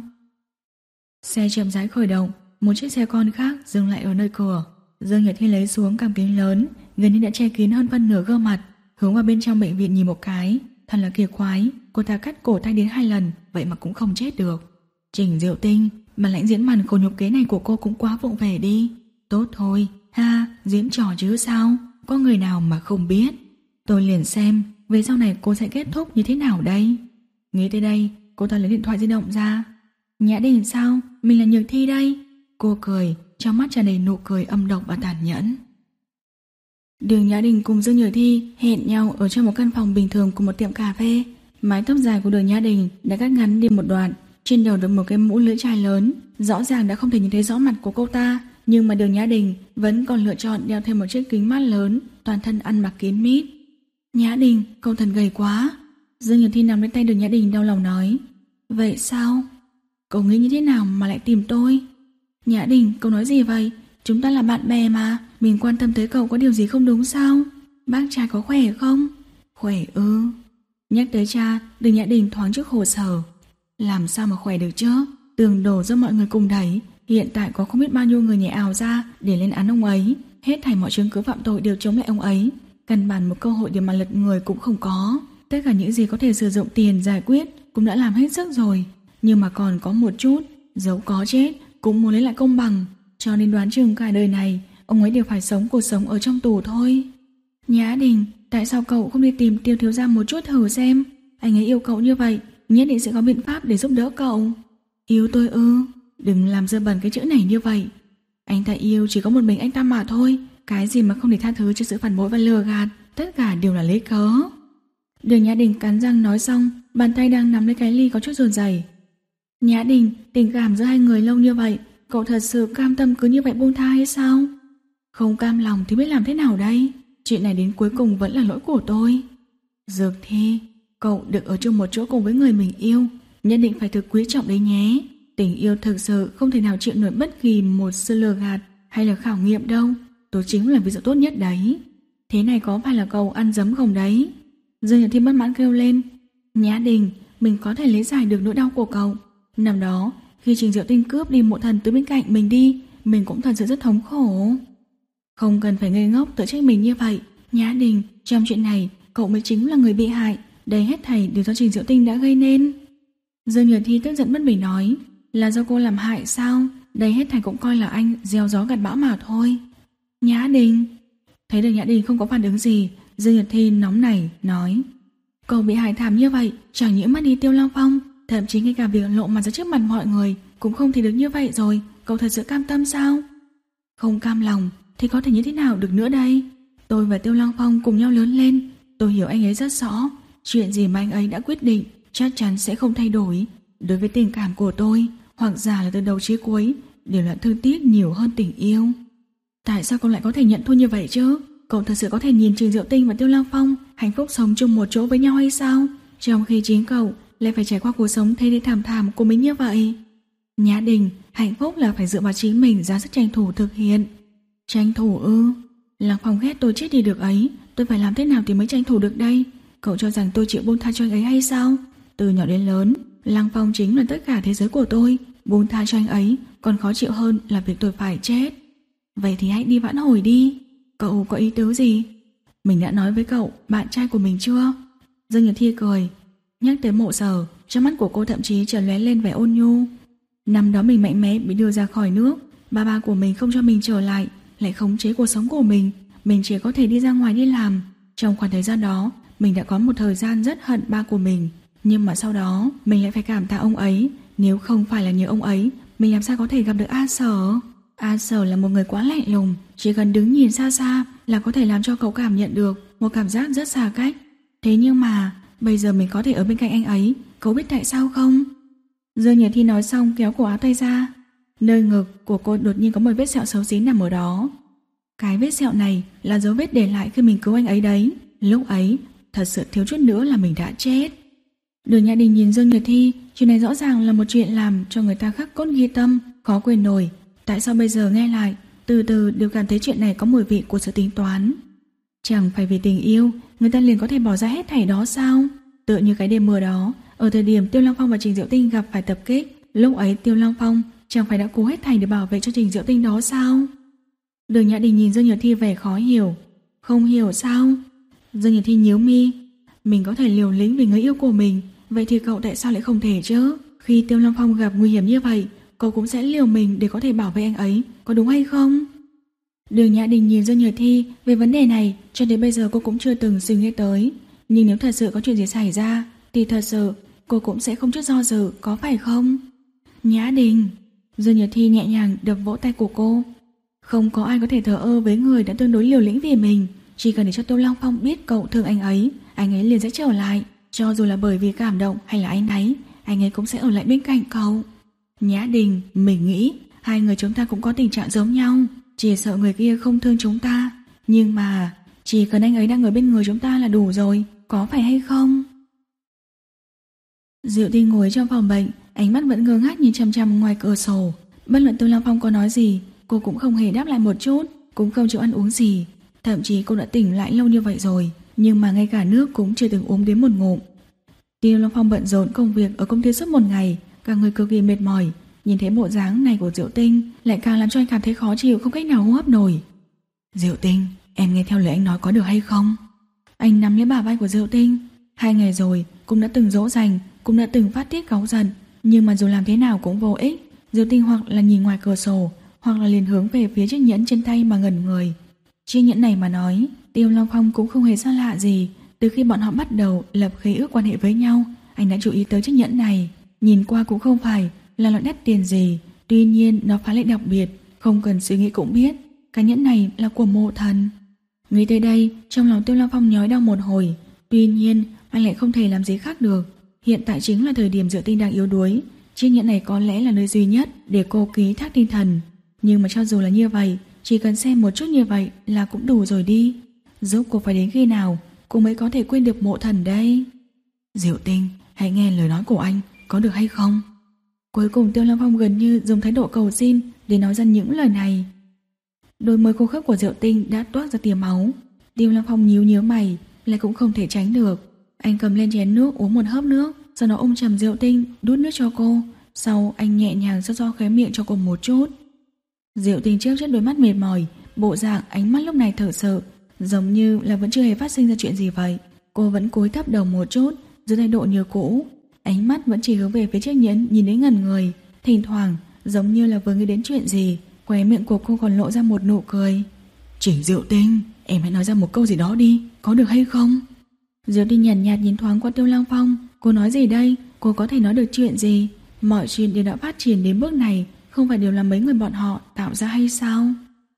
A: Xe chậm rãi khởi động, một chiếc xe con khác dừng lại ở nơi cửa. Dương Nhật Thiên lấy xuống cằm kính lớn, gần như đã che kín hơn phân nửa gương mặt, hướng vào bên trong bệnh viện nhìn một cái. Thật là kỳ quái, cô ta cắt cổ tay đến hai lần, vậy mà cũng không chết được. Trình Diệu Tinh, mà lãnh diễn màn khổ nhục kế này của cô cũng quá vụng về đi. Tốt thôi, ha, diễn trò chứ sao, có người nào mà không biết. Tôi liền xem, về sau này cô sẽ kết thúc như thế nào đây. Nghĩ tới đây, cô ta lấy điện thoại di động ra. Nhã Đình sao, mình là Nhược Thi đây. Cô cười, trong mắt tràn đầy nụ cười âm độc và tàn nhẫn. Đường Nhã Đình cùng Dương Nhược Thi hẹn nhau ở trong một căn phòng bình thường của một tiệm cà phê. Mái tóc dài của Đường Nhã Đình đã cắt ngắn đi một đoạn, trên đầu đội một cái mũ lưỡi chai lớn, rõ ràng đã không thể nhìn thấy rõ mặt của cô ta, nhưng mà Đường Nhã Đình vẫn còn lựa chọn đeo thêm một chiếc kính mát lớn, toàn thân ăn mặc kín mít. Nhã Đình, cậu thật gầy quá. Dương Nhược Thi nắm lấy tay Đường Nhã Đình đau lòng nói. Vậy sao? Cậu nghĩ như thế nào mà lại tìm tôi? Nhã Đình, cậu nói gì vậy? Chúng ta là bạn bè mà, mình quan tâm tới cậu có điều gì không đúng sao? Bác trai có khỏe không? Khỏe ư? Nhắc tới cha, Đường Nhã Đình thoáng chút khổ sở. Làm sao mà khỏe được chứ? Tường đổ do mọi người cùng đẩy, hiện tại có không biết bao nhiêu người nhảy ào ra để lên án ông ấy, hết thảy mọi chứng cứ phạm tội đều chống lại ông ấy, căn bản một cơ hội để mà lật người cũng không có. Tất cả những gì có thể sử dụng tiền giải quyết cũng đã làm hết sức rồi, nhưng mà còn có một chút, dẫu có chết cũng muốn lấy lại công bằng, cho nên đoán chừng cả đời này ông ấy đều phải sống cuộc sống ở trong tù thôi. Nhã Đình, tại sao cậu không đi tìm Tiêu thiếu gia một chút thử xem? Anh ấy yêu cậu như vậy, nhất định sẽ có biện pháp để giúp đỡ cậu. Yêu tôi ư? Đừng làm dơ bẩn cái chữ này như vậy. Anh ta yêu chỉ có một mình anh ta mà thôi, cái gì mà không thể tha thứ cho sự phản bội và lừa gạt, tất cả đều là lấy cớ. Đường Nhã Đình cắn răng nói xong, bàn tay đang nắm lấy cái ly có chút run rẩy. Nhã Đình, tình cảm giữa hai người lâu như vậy, cậu thật sự cam tâm cứ như vậy buông tha hay sao? Không cam lòng thì biết làm thế nào đây? Chuyện này đến cuối cùng vẫn là lỗi của tôi. Dược Thi, cậu được ở chung một chỗ cùng với người mình yêu, nhất định phải thực quý trọng đấy nhé. Tình yêu thực sự không thể nào chịu nổi bất kỳ một sự lừa gạt hay là khảo nghiệm đâu. Tôi chính là ví dụ tốt nhất đấy. Thế này có phải là cậu ăn dấm không đấy? Dương Nhật Thi bất mãn kêu lên. Nhã Đình, mình có thể lý giải được nỗi đau của cậu, Năm đó, khi Trình Diệu Tinh cướp đi mộ thần từ bên cạnh mình đi, mình cũng thật sự rất thống khổ. Không cần phải ngây ngốc tự trách mình như vậy. Nhã Đình, trong chuyện này, cậu mới chính là người bị hại. Đây hết thảy đều do Trình Diệu Tinh đã gây nên. Dương Nhược Thi tức giận bất bình nói, là do cô làm hại sao? Đây hết thảy cũng coi là anh gieo gió gặt bão mà thôi. Nhã Đình. Thấy được Nhã Đình không có phản ứng gì, Dương Nhật Thi nóng nảy nói, cậu bị hại thảm như vậy, chẳng những mất đi Tiêu Long Phong, thậm chí ngay cả việc lộ mặt ra trước mặt mọi người cũng không thể được như vậy rồi. Cậu thật sự cam tâm sao? Không cam lòng thì có thể như thế nào được nữa đây? Tôi và Tiêu Long Phong cùng nhau lớn lên, tôi hiểu anh ấy rất rõ. Chuyện gì mà anh ấy đã quyết định chắc chắn sẽ không thay đổi. Đối với tình cảm của tôi, hoặc giả là từ đầu chí cuối đều là thương tiếc nhiều hơn tình yêu. Tại sao cậu lại có thể nhận thua như vậy chứ? Cậu thật sự có thể nhìn Trình Diệu Tinh và Tiêu Long Phong hạnh phúc sống chung một chỗ với nhau hay sao? Trong khi chính cậu lại phải trải qua cuộc sống thê thê thảm thảm của mình như vậy. Nhã Đình, hạnh phúc là phải dựa vào chính mình ra sức tranh thủ thực hiện. Tranh thủ ư? Lăng Phong ghét tôi chết đi được ấy, tôi phải làm thế nào thì mới tranh thủ được đây? Cậu cho rằng tôi chịu buông tha cho anh ấy hay sao? Từ nhỏ đến lớn, Lăng Phong chính là tất cả thế giới của tôi. Buông tha cho anh ấy còn khó chịu hơn là việc tôi phải chết. Vậy thì hãy đi vãn hồi đi. Cậu có ý tứ gì? Mình đã nói với cậu bạn trai của mình chưa? Dương Nhật Thi cười. Nhắc tới Mộ Sở, trong mắt của cô thậm chí trở lóe lên vẻ ôn nhu. Năm đó mình mạnh mẽ bị đưa ra khỏi nước, ba ba của mình không cho mình trở lại, lại khống chế cuộc sống của mình. Mình chỉ có thể đi ra ngoài đi làm. Trong khoảng thời gian đó, mình đã có một thời gian rất hận ba của mình. Nhưng mà sau đó, mình lại phải cảm tạ ông ấy. Nếu không phải là nhờ ông ấy, mình làm sao có thể gặp được A Sở? A Sở là một người quá lạnh lùng, chỉ cần đứng nhìn xa xa là có thể làm cho cậu cảm nhận được một cảm giác rất xa cách. Thế nhưng mà bây giờ mình có thể ở bên cạnh anh ấy, cậu biết tại sao không? Dương Nhật Thi nói xong kéo cổ áo tay ra. Nơi ngực của cô đột nhiên có một vết sẹo xấu xí nằm ở đó. Cái vết sẹo này là dấu vết để lại khi mình cứu anh ấy đấy. Lúc ấy thật sự thiếu chút nữa là mình đã chết. Đường Nhã Đình nhìn Dương Nhật Thi, chuyện này rõ ràng là một chuyện làm cho người ta khắc cốt ghi tâm, khó quên nổi. Tại sao bây giờ nghe lại, từ từ đều cảm thấy chuyện này có mùi vị của sự tính toán? Chẳng phải vì tình yêu, người ta liền có thể bỏ ra hết thảy đó sao? Tựa như cái đêm mưa đó, ở thời điểm Tiêu Long Phong và Trình Diệu Tinh gặp phải tập kích, lúc ấy Tiêu Long Phong chẳng phải đã cố hết thảy để bảo vệ cho Trình Diệu Tinh đó sao? Đường Nhã Đình nhìn Dương Nhật Thi vẻ khó hiểu. Không hiểu sao? Dương Nhật Thi nhíu mi. Mình có thể liều lĩnh vì người yêu của mình, vậy thì cậu tại sao lại không thể chứ? Khi Tiêu Long Phong gặp nguy hiểm như vậy, cậu cũng sẽ liều mình để có thể bảo vệ anh ấy, có đúng hay không? Đường Nhã Đình nhìn Dương Nhật Thi. Về vấn đề này, cho đến bây giờ cô cũng chưa từng suy nghĩ tới. Nhưng nếu thật sự có chuyện gì xảy ra, thì thật sự cô cũng sẽ không chút do dự, có phải không? Nhã Đình. Dương Nhật Thi nhẹ nhàng đập vỗ tay của cô. Không có ai có thể thờ ơ với người đã tương đối liều lĩnh vì mình. Chỉ cần để cho Tiêu Long Phong biết cậu thương anh ấy, anh ấy liền sẽ trở lại. Cho dù là bởi vì cảm động hay là áy náy, anh ấy cũng sẽ ở lại bên cạnh cậu. Nhã Đình, mình nghĩ hai người chúng ta cũng có tình trạng giống nhau, chỉ sợ người kia không thương chúng ta. Nhưng mà chỉ cần anh ấy đang ở bên người chúng ta là đủ rồi, có phải hay không? Diệu Tinh ngồi trong phòng bệnh, ánh mắt vẫn ngơ ngác nhìn chằm chằm ngoài cửa sổ. Bất luận Tiêu Long Phong có nói gì, cô cũng không hề đáp lại một chút, cũng không chịu ăn uống gì. Thậm chí cô đã tỉnh lại lâu như vậy rồi, nhưng mà ngay cả nước cũng chưa từng uống đến một ngụm. Tiêu Long Phong bận rộn công việc ở công ty suốt một ngày, cả người cực kỳ mệt mỏi. Nhìn thấy bộ dáng này của Diệu Tinh lại càng làm cho anh cảm thấy khó chịu, không cách nào hô hấp nổi. Diệu Tinh, em nghe theo lời anh nói có được hay không? Anh nắm lấy bả vai của Diệu Tinh. Hai ngày rồi cũng đã từng dỗ dành, cũng đã từng phát tiết cáu giận, nhưng mà dù làm thế nào cũng vô ích. Diệu Tinh hoặc là nhìn ngoài cửa sổ, hoặc là liền hướng về phía chiếc nhẫn trên tay mà ngẩn người. Chiếc nhẫn này mà nói, Tiêu Long Phong cũng không hề xa lạ gì. Từ khi bọn họ bắt đầu lập khế ước quan hệ với nhau, anh đã chú ý tới chiếc nhẫn này. Nhìn qua cũng không phải là loại đắt tiền gì, tuy nhiên nó phá lệ đặc biệt, không cần suy nghĩ cũng biết cái nhẫn này là của Mộ Thần. Nghĩ tới đây, trong lòng Tiêu Long Phong nhói đau một hồi. Tuy nhiên anh lại không thể làm gì khác được. Hiện tại chính là thời điểm Diệu Tinh đang yếu đuối, chiếc nhẫn này có lẽ là nơi duy nhất để cô ký thác tinh thần. Nhưng mà cho dù là như vậy, chỉ cần xem một chút như vậy là cũng đủ rồi đi. Giúp cô phải đến khi nào cô mới có thể quên được Mộ Thần đây? Diệu Tinh, hãy nghe lời nói của anh, có được hay không? Cuối cùng Tiêu Long Phong gần như dùng thái độ cầu xin để nói ra những lời này. Đôi môi khô khốc của Diệu Tinh đã toát ra tia máu. Tiêu Long Phong nhíu nhíu mày, lại cũng không thể tránh được. Anh cầm lên chén nước uống một hớp nước, sau đó ôm chầm Diệu Tinh đút nước cho cô, Sau anh nhẹ nhàng xoa xoa khóe miệng cho cô một chút. Diệu Tinh chớp chớp đôi mắt mệt mỏi, bộ dạng ánh mắt lúc này thở sợ, giống như là vẫn chưa hề phát sinh ra chuyện gì vậy. Cô vẫn cúi thấp đầu một chút, giữ thái độ như cũ, ánh mắt vẫn chỉ hướng về phía chiếc nhẫn nhìn đến ngẩn người. Thỉnh thoảng giống như là vừa nghĩ đến chuyện gì, khóe miệng của cô còn lộ ra một nụ cười.
B: Trình Diệu Tinh, em hãy nói ra một câu gì đó đi, có được hay không?
A: Diệu Tinh nhàn nhạt, nhạt nhìn thoáng qua Tiêu Lăng Phong. Cô nói gì đây? Cô có thể nói được chuyện gì? Mọi chuyện đều đã phát triển đến bước này, không phải đều là mấy người bọn họ tạo ra hay sao?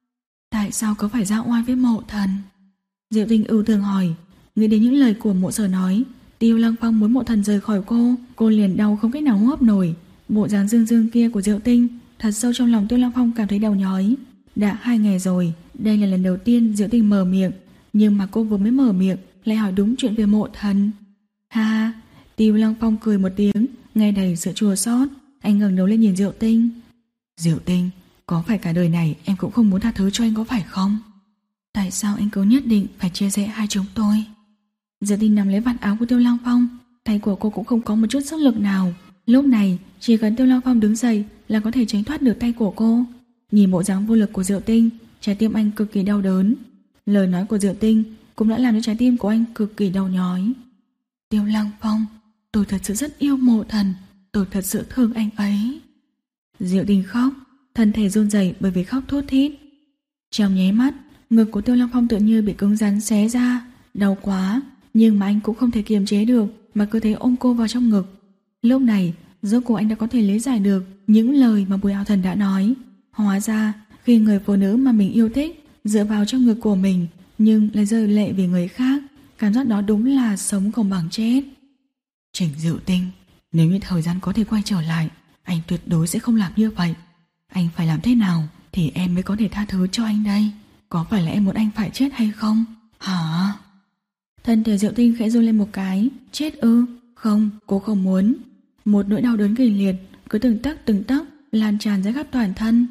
A: Tại sao có phải ra oai với Mộ Thần? Diệu Tinh ưu thường hỏi. Nghĩ đến những lời của Mộ Sở nói, Tiêu Lăng Phong muốn Mộ Thần rời khỏi cô, cô liền đau không cách nào hô hấp nổi. Bộ dáng dương dương kia của Diệu Tinh, thật sâu trong lòng Tiêu Lăng Phong cảm thấy đau nhói. Đã hai ngày rồi, đây là lần đầu tiên Diệu Tinh mở miệng, nhưng mà cô vừa mới mở miệng lại hỏi đúng chuyện về Mộ Thần. Ha ha, Tiêu Lăng Phong cười một tiếng, nghe đầy sự chua xót. Anh ngẩng đầu lên nhìn Diệu Tinh.
B: Diệu Tinh, có phải cả đời này em cũng không muốn tha thứ cho anh có phải không?
A: Tại sao anh cứ nhất định phải chia rẽ hai chúng tôi? Diệu Tinh nắm lấy vạt áo của Tiêu Lăng Phong, tay của cô cũng không có một chút sức lực nào. Lúc này chỉ cần Tiêu Lăng Phong đứng dậy là có thể tránh thoát được tay của cô. Nhìn bộ dáng vô lực của Diệu Tinh, trái tim anh cực kỳ đau đớn. Lời nói của Diệu Tinh cũng đã làm cho trái tim của anh cực kỳ đau nhói. Tiêu Lăng Phong, tôi thật sự rất yêu Mộ Thần, tôi thật sự thương anh ấy. Diệu Tinh khóc, thân thể run rẩy bởi vì khóc thút thít. Trong nháy mắt, ngực của Tiêu Lăng Phong tự như bị cứng rắn xé ra, đau quá, nhưng mà anh cũng không thể kiềm chế được mà cứ thế ôm cô vào trong ngực. Lúc này, rốt cuộc anh đã có thể lý giải được những lời mà Bùi Hạo Thần đã nói. Hóa ra, khi người phụ nữ mà mình yêu thích dựa vào trong ngực của mình nhưng lại rơi lệ vì người khác, cảm giác đó đúng là sống không bằng chết.
B: Trình Diệu Tinh, nếu như thời gian có thể quay trở lại, anh tuyệt đối sẽ không làm như vậy. Anh phải làm thế nào thì em mới có thể tha thứ cho anh đây? Có phải là em muốn anh phải chết hay không? Hả?
A: Thân thể Diệu Tinh khẽ run lên một cái. Chết ư? Không, cô không muốn. Một nỗi đau đớn kịch liệt cứ từng tấc từng tấc lan tràn ra khắp toàn thân.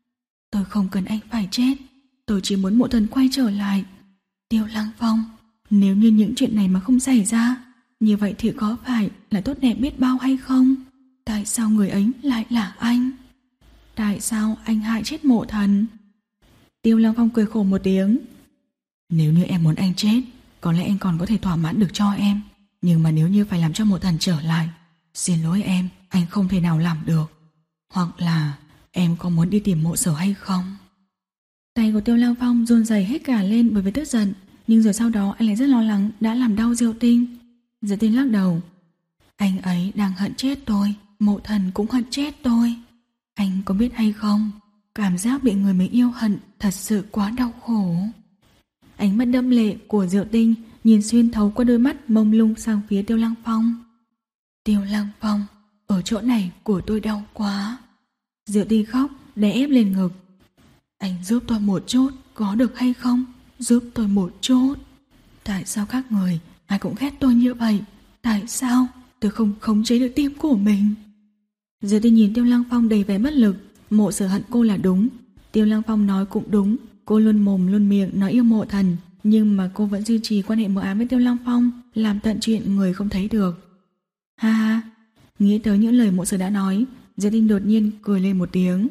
A: Tôi không cần anh phải chết, tôi chỉ muốn Mộ Thần quay trở lại. Tiêu Lăng Phong, nếu như những chuyện này mà không xảy ra, như vậy thì có phải là tốt đẹp biết bao hay không? Tại sao người ấy lại là anh? Tại sao anh hại chết Mộ Thần? Tiêu Lăng Phong cười khổ một tiếng.
B: Nếu như em muốn anh chết, có lẽ anh còn có thể thỏa mãn được cho em. Nhưng mà nếu như phải làm cho Mộ Thần trở lại, xin lỗi em, anh không thể nào làm được. Hoặc là em có muốn đi tìm Mộ Sở hay không?
A: Tay của Tiêu Lăng Phong run rẩy hết cả lên bởi vì tức giận, nhưng rồi sau đó anh lại rất lo lắng đã làm đau Diệu Tinh. Diệu Tinh lắc đầu. Anh ấy đang hận chết tôi, Mộ Thần cũng hận chết tôi. Anh có biết hay không, cảm giác bị người mình yêu hận thật sự quá đau khổ. Ánh mắt đẫm lệ của Diệu Tinh nhìn xuyên thấu qua đôi mắt mông lung sang phía Tiêu Lăng Phong. Tiêu Lăng Phong, ở chỗ này của tôi đau quá. Diệu Tinh khóc, đè ép lên ngực. Anh giúp tôi một chút, có được hay không? Giúp tôi một chút. Tại sao các người ai cũng ghét tôi như vậy? Tại sao tôi không khống chế được tim của mình? Diệu Tinh nhìn Tiêu Lăng Phong đầy vẻ bất lực. Mộ Sở hận cô là đúng, Tiêu Lăng Phong nói cũng đúng. Cô luôn mồm luôn miệng nói yêu Mộ Thần, nhưng mà cô vẫn duy trì quan hệ mờ ám với Tiêu Lăng Phong, làm tận chuyện người không thấy được. Ha ha, nghĩ tới những lời Mộ Sở đã nói, Diệu Tinh đột nhiên cười lên một tiếng.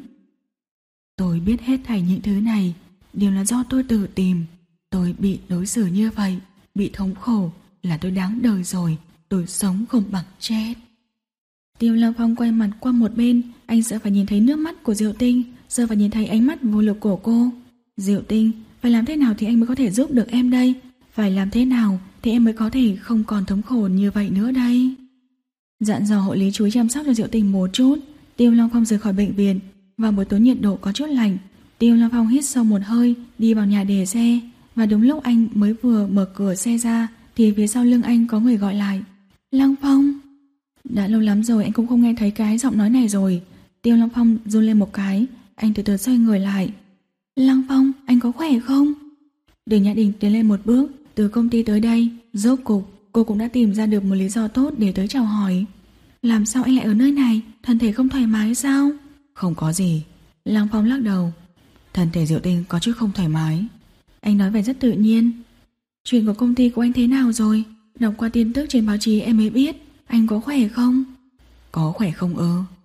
A: Tôi biết hết thảy những thứ này đều là do tôi tự tìm. Tôi bị đối xử như vậy, bị thống khổ, là tôi đáng đời rồi. Tôi sống không bằng chết. Tiêu Lăng Phong quay mặt qua một bên, anh sợ phải nhìn thấy nước mắt của Diệu Tinh, sợ phải nhìn thấy ánh mắt vô lực của cô. Diệu Tinh, phải làm thế nào thì anh mới có thể giúp được em đây? Phải làm thế nào thì em mới có thể không còn thống khổ như vậy nữa đây? Dặn dò hộ lý chú ý chăm sóc cho Diệu Tinh một chút. Tiêu Lăng Phong rời khỏi bệnh viện. Vào buổi tối nhiệt độ có chút lạnh, Tiêu Lăng Phong hít sâu một hơi, đi vào nhà để xe. Và đúng lúc anh mới vừa mở cửa xe ra thì phía sau lưng anh có người gọi lại. Lăng Phong. Đã lâu lắm rồi anh cũng không nghe thấy cái giọng nói này rồi. Tiêu Lăng Phong run lên một cái, anh từ từ xoay người lại. Lăng Phong, anh có khỏe không? Đường Nhã Đình tiến lên một bước. Từ công ty tới đây, rốt cục cô cũng đã tìm ra được một lý do tốt để tới chào hỏi. Làm sao anh lại ở nơi này? Thân thể không thoải mái sao?
B: Không có gì.
A: Lăng Phong lắc đầu.
B: Thân thể Diệu Tinh có chút không thoải mái.
A: Anh nói vẻ rất tự nhiên. Chuyện của công ty của anh thế nào rồi? Đọc qua tin tức trên báo chí em mới biết. Anh có khỏe không?
B: Có khỏe không ư?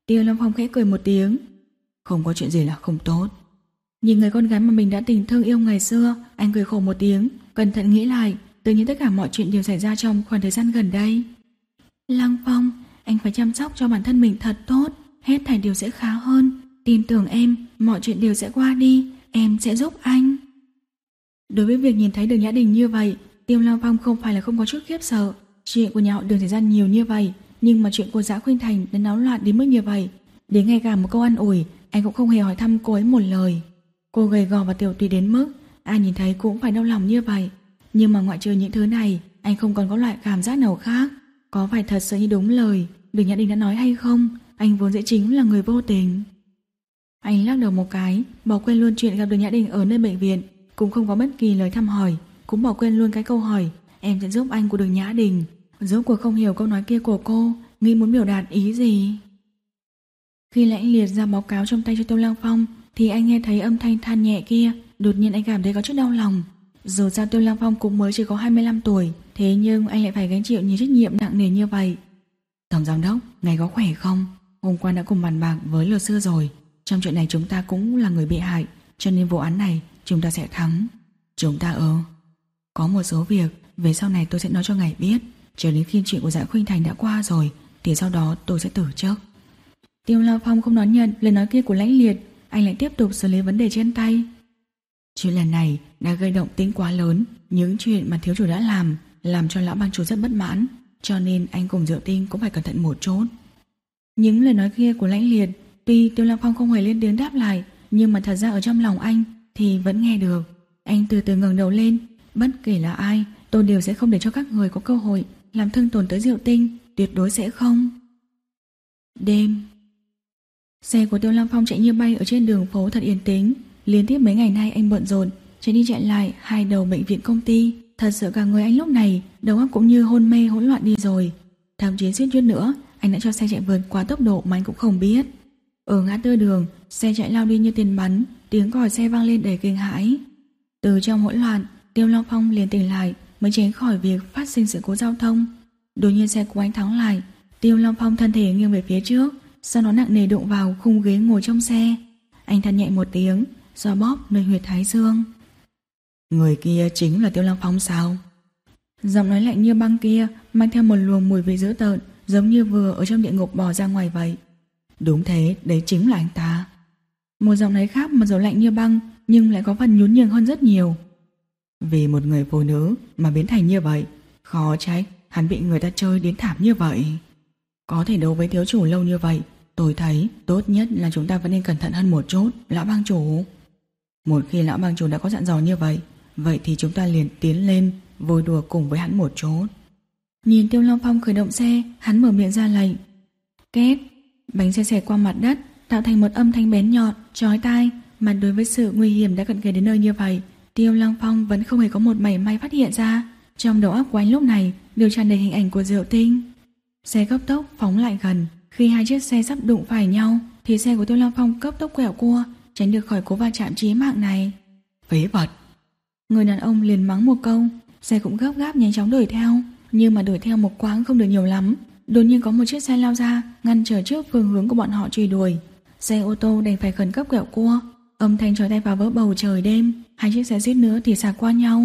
A: Tiêu Long Phong khẽ cười một tiếng.
B: Không có chuyện gì là không tốt.
A: Nhìn người con gái mà mình đã tình thương yêu ngày xưa, anh cười khổ một tiếng, cẩn thận nghĩ lại, tự nhiên tất cả mọi chuyện đều xảy ra trong khoảng thời gian gần đây. Lăng Phong, anh phải chăm sóc cho bản thân mình thật tốt, hết thảy đều sẽ khá hơn. Tin tưởng em, mọi chuyện đều sẽ qua đi, em sẽ giúp anh. Đối với việc nhìn thấy Đường Nhã Đình như vậy, Tiêu Long Phong không phải là không có chút khiếp sợ. Chuyện của nhà họ Đường xảy ra nhiều như vậy, nhưng mà chuyện của Dã Khuynh Thành đã náo loạn đến mức như vậy, đến ngay cả một câu an ủi anh cũng không hề hỏi thăm cô ấy một lời. Cô gầy gò và tiểu tụy đến mức ai nhìn thấy cũng phải đau lòng như vậy. Nhưng mà ngoại trừ những thứ này, anh không còn có loại cảm giác nào khác. Có phải thật sự như đúng lời Đường Nhã Đình đã nói hay không? Anh vốn dĩ chính là người vô tình. Anh lắc đầu một cái, bỏ quên luôn chuyện gặp Đường Nhã Đình ở nơi bệnh viện, cũng không có bất kỳ lời thăm hỏi, cũng bỏ quên luôn cái câu hỏi em sẽ giúp anh của Đường Nhã Đình. Rốt cuộc không hiểu câu nói kia của cô nghĩ muốn biểu đạt ý gì. Khi Lãnh Liệt ra báo cáo trong tay cho Tiêu Lăng Phong thì anh nghe thấy âm thanh than nhẹ kia, đột nhiên anh cảm thấy có chút đau lòng. Dù sao Tiêu Lăng Phong cũng mới chỉ có hai mươi lăm tuổi, thế nhưng anh lại phải gánh chịu nhiều trách nhiệm nặng nề như vậy. Tổng giám đốc, ngài có khỏe không? Hôm qua đã cùng bàn bạc với luật sư rồi, trong chuyện này chúng ta cũng là người bị hại, cho nên vụ án này chúng ta sẽ thắng. Chúng ta ơ Có một số việc về sau này tôi sẽ nói cho ngài biết, chờ đến khi chuyện của Dã Khuynh Thành đã qua rồi thì sau đó tôi sẽ từ chức. Tiêu Lăng Phong không đón nhận lời nói kia của Lãnh Liệt, anh lại tiếp tục xử lý vấn đề trên tay. Chuyện lần này đã gây động tĩnh quá lớn, những chuyện mà thiếu chủ đã làm làm cho lão bang chủ rất bất mãn, cho nên anh cùng Diệu Tinh cũng phải cẩn thận một chút. Những lời nói kia của Lãnh Liệt, tuy Tiêu Lăng Phong không hề lên tiếng đáp lại, nhưng mà thật ra ở trong lòng anh thì vẫn nghe được. Anh từ từ ngẩng đầu lên, bất kể là ai, tôi đều sẽ không để cho các người có cơ hội làm thương tổn tới Diệu Tinh, tuyệt đối sẽ không. Đêm, xe của Tiêu Lăng Phong chạy như bay ở trên đường phố thật yên tĩnh. Liên tiếp mấy ngày nay anh bận rộn chạy đi chạy lại hai đầu bệnh viện công ty, thật sự cả người anh lúc này đầu óc cũng như hôn mê hỗn loạn đi rồi. Thậm chí suýt chút nữa anh đã cho xe chạy vượt quá tốc độ mà anh cũng không biết. Ở ngã tư đường, xe chạy lao đi như tiền bắn, tiếng còi xe vang lên đầy kinh hãi. Từ trong hỗn loạn, Tiêu Long Phong liền tỉnh lại mới tránh khỏi việc phát sinh sự cố giao thông. Đột nhiên xe của anh thắng lại, Tiêu Long Phong thân thể nghiêng về phía trước, sau đó nặng nề đụng vào khung ghế ngồi trong xe. Anh than nhẹ một tiếng, xoa bóp nơi huyệt thái dương. Người kia chính là Tiêu Long Phong sao? Giọng nói lạnh như băng kia mang theo một luồng mùi vị dữ tợn, giống như vừa ở trong địa ngục bò ra ngoài vậy. Đúng thế, đấy chính là anh ta. Một giọng nói khác mà dầu lạnh như băng, nhưng lại có phần nhún nhường hơn rất nhiều. Vì một người phụ nữ mà biến thành như vậy, khó trách hắn bị người ta chơi đến thảm như vậy. Có thể đấu với thiếu chủ lâu như vậy, tôi thấy tốt nhất là chúng ta vẫn nên cẩn thận hơn một chút, lão bang chủ. Một khi lão bang chủ đã có dặn dò như vậy, vậy thì chúng ta liền tiến lên vui đùa cùng với hắn một chút. Nhìn Tiêu Long Phong khởi động xe, hắn mở miệng ra lệnh. Két, bánh xe xẹt qua mặt đất, tạo thành một âm thanh bén nhọn, chói tai. Mà đối với sự nguy hiểm đã cận kề đến nơi như vậy, Tiêu Long Phong vẫn không hề có một mảy may phát hiện ra. Trong đầu óc của anh lúc này đều tràn đầy hình ảnh của Diệu Tinh. Xe cấp tốc phóng lại gần, khi hai chiếc xe sắp đụng phải nhau thì xe của Tiêu Long Phong cấp tốc quẹo cua, tránh được khỏi cú va chạm chí mạng này. Phế vật! Người đàn ông liền mắng một câu, xe cũng gấp gáp nhanh chóng đuổi theo, nhưng mà đuổi theo một quãng không được nhiều lắm. Đột nhiên có một chiếc xe lao ra, ngăn trở trước phương hướng của bọn họ truy đuổi. Xe ô tô đành phải khẩn cấp quẹo cua, âm thanh chói tai phá vỡ bầu trời đêm, hai chiếc xe suýt nữa thì xà qua nhau.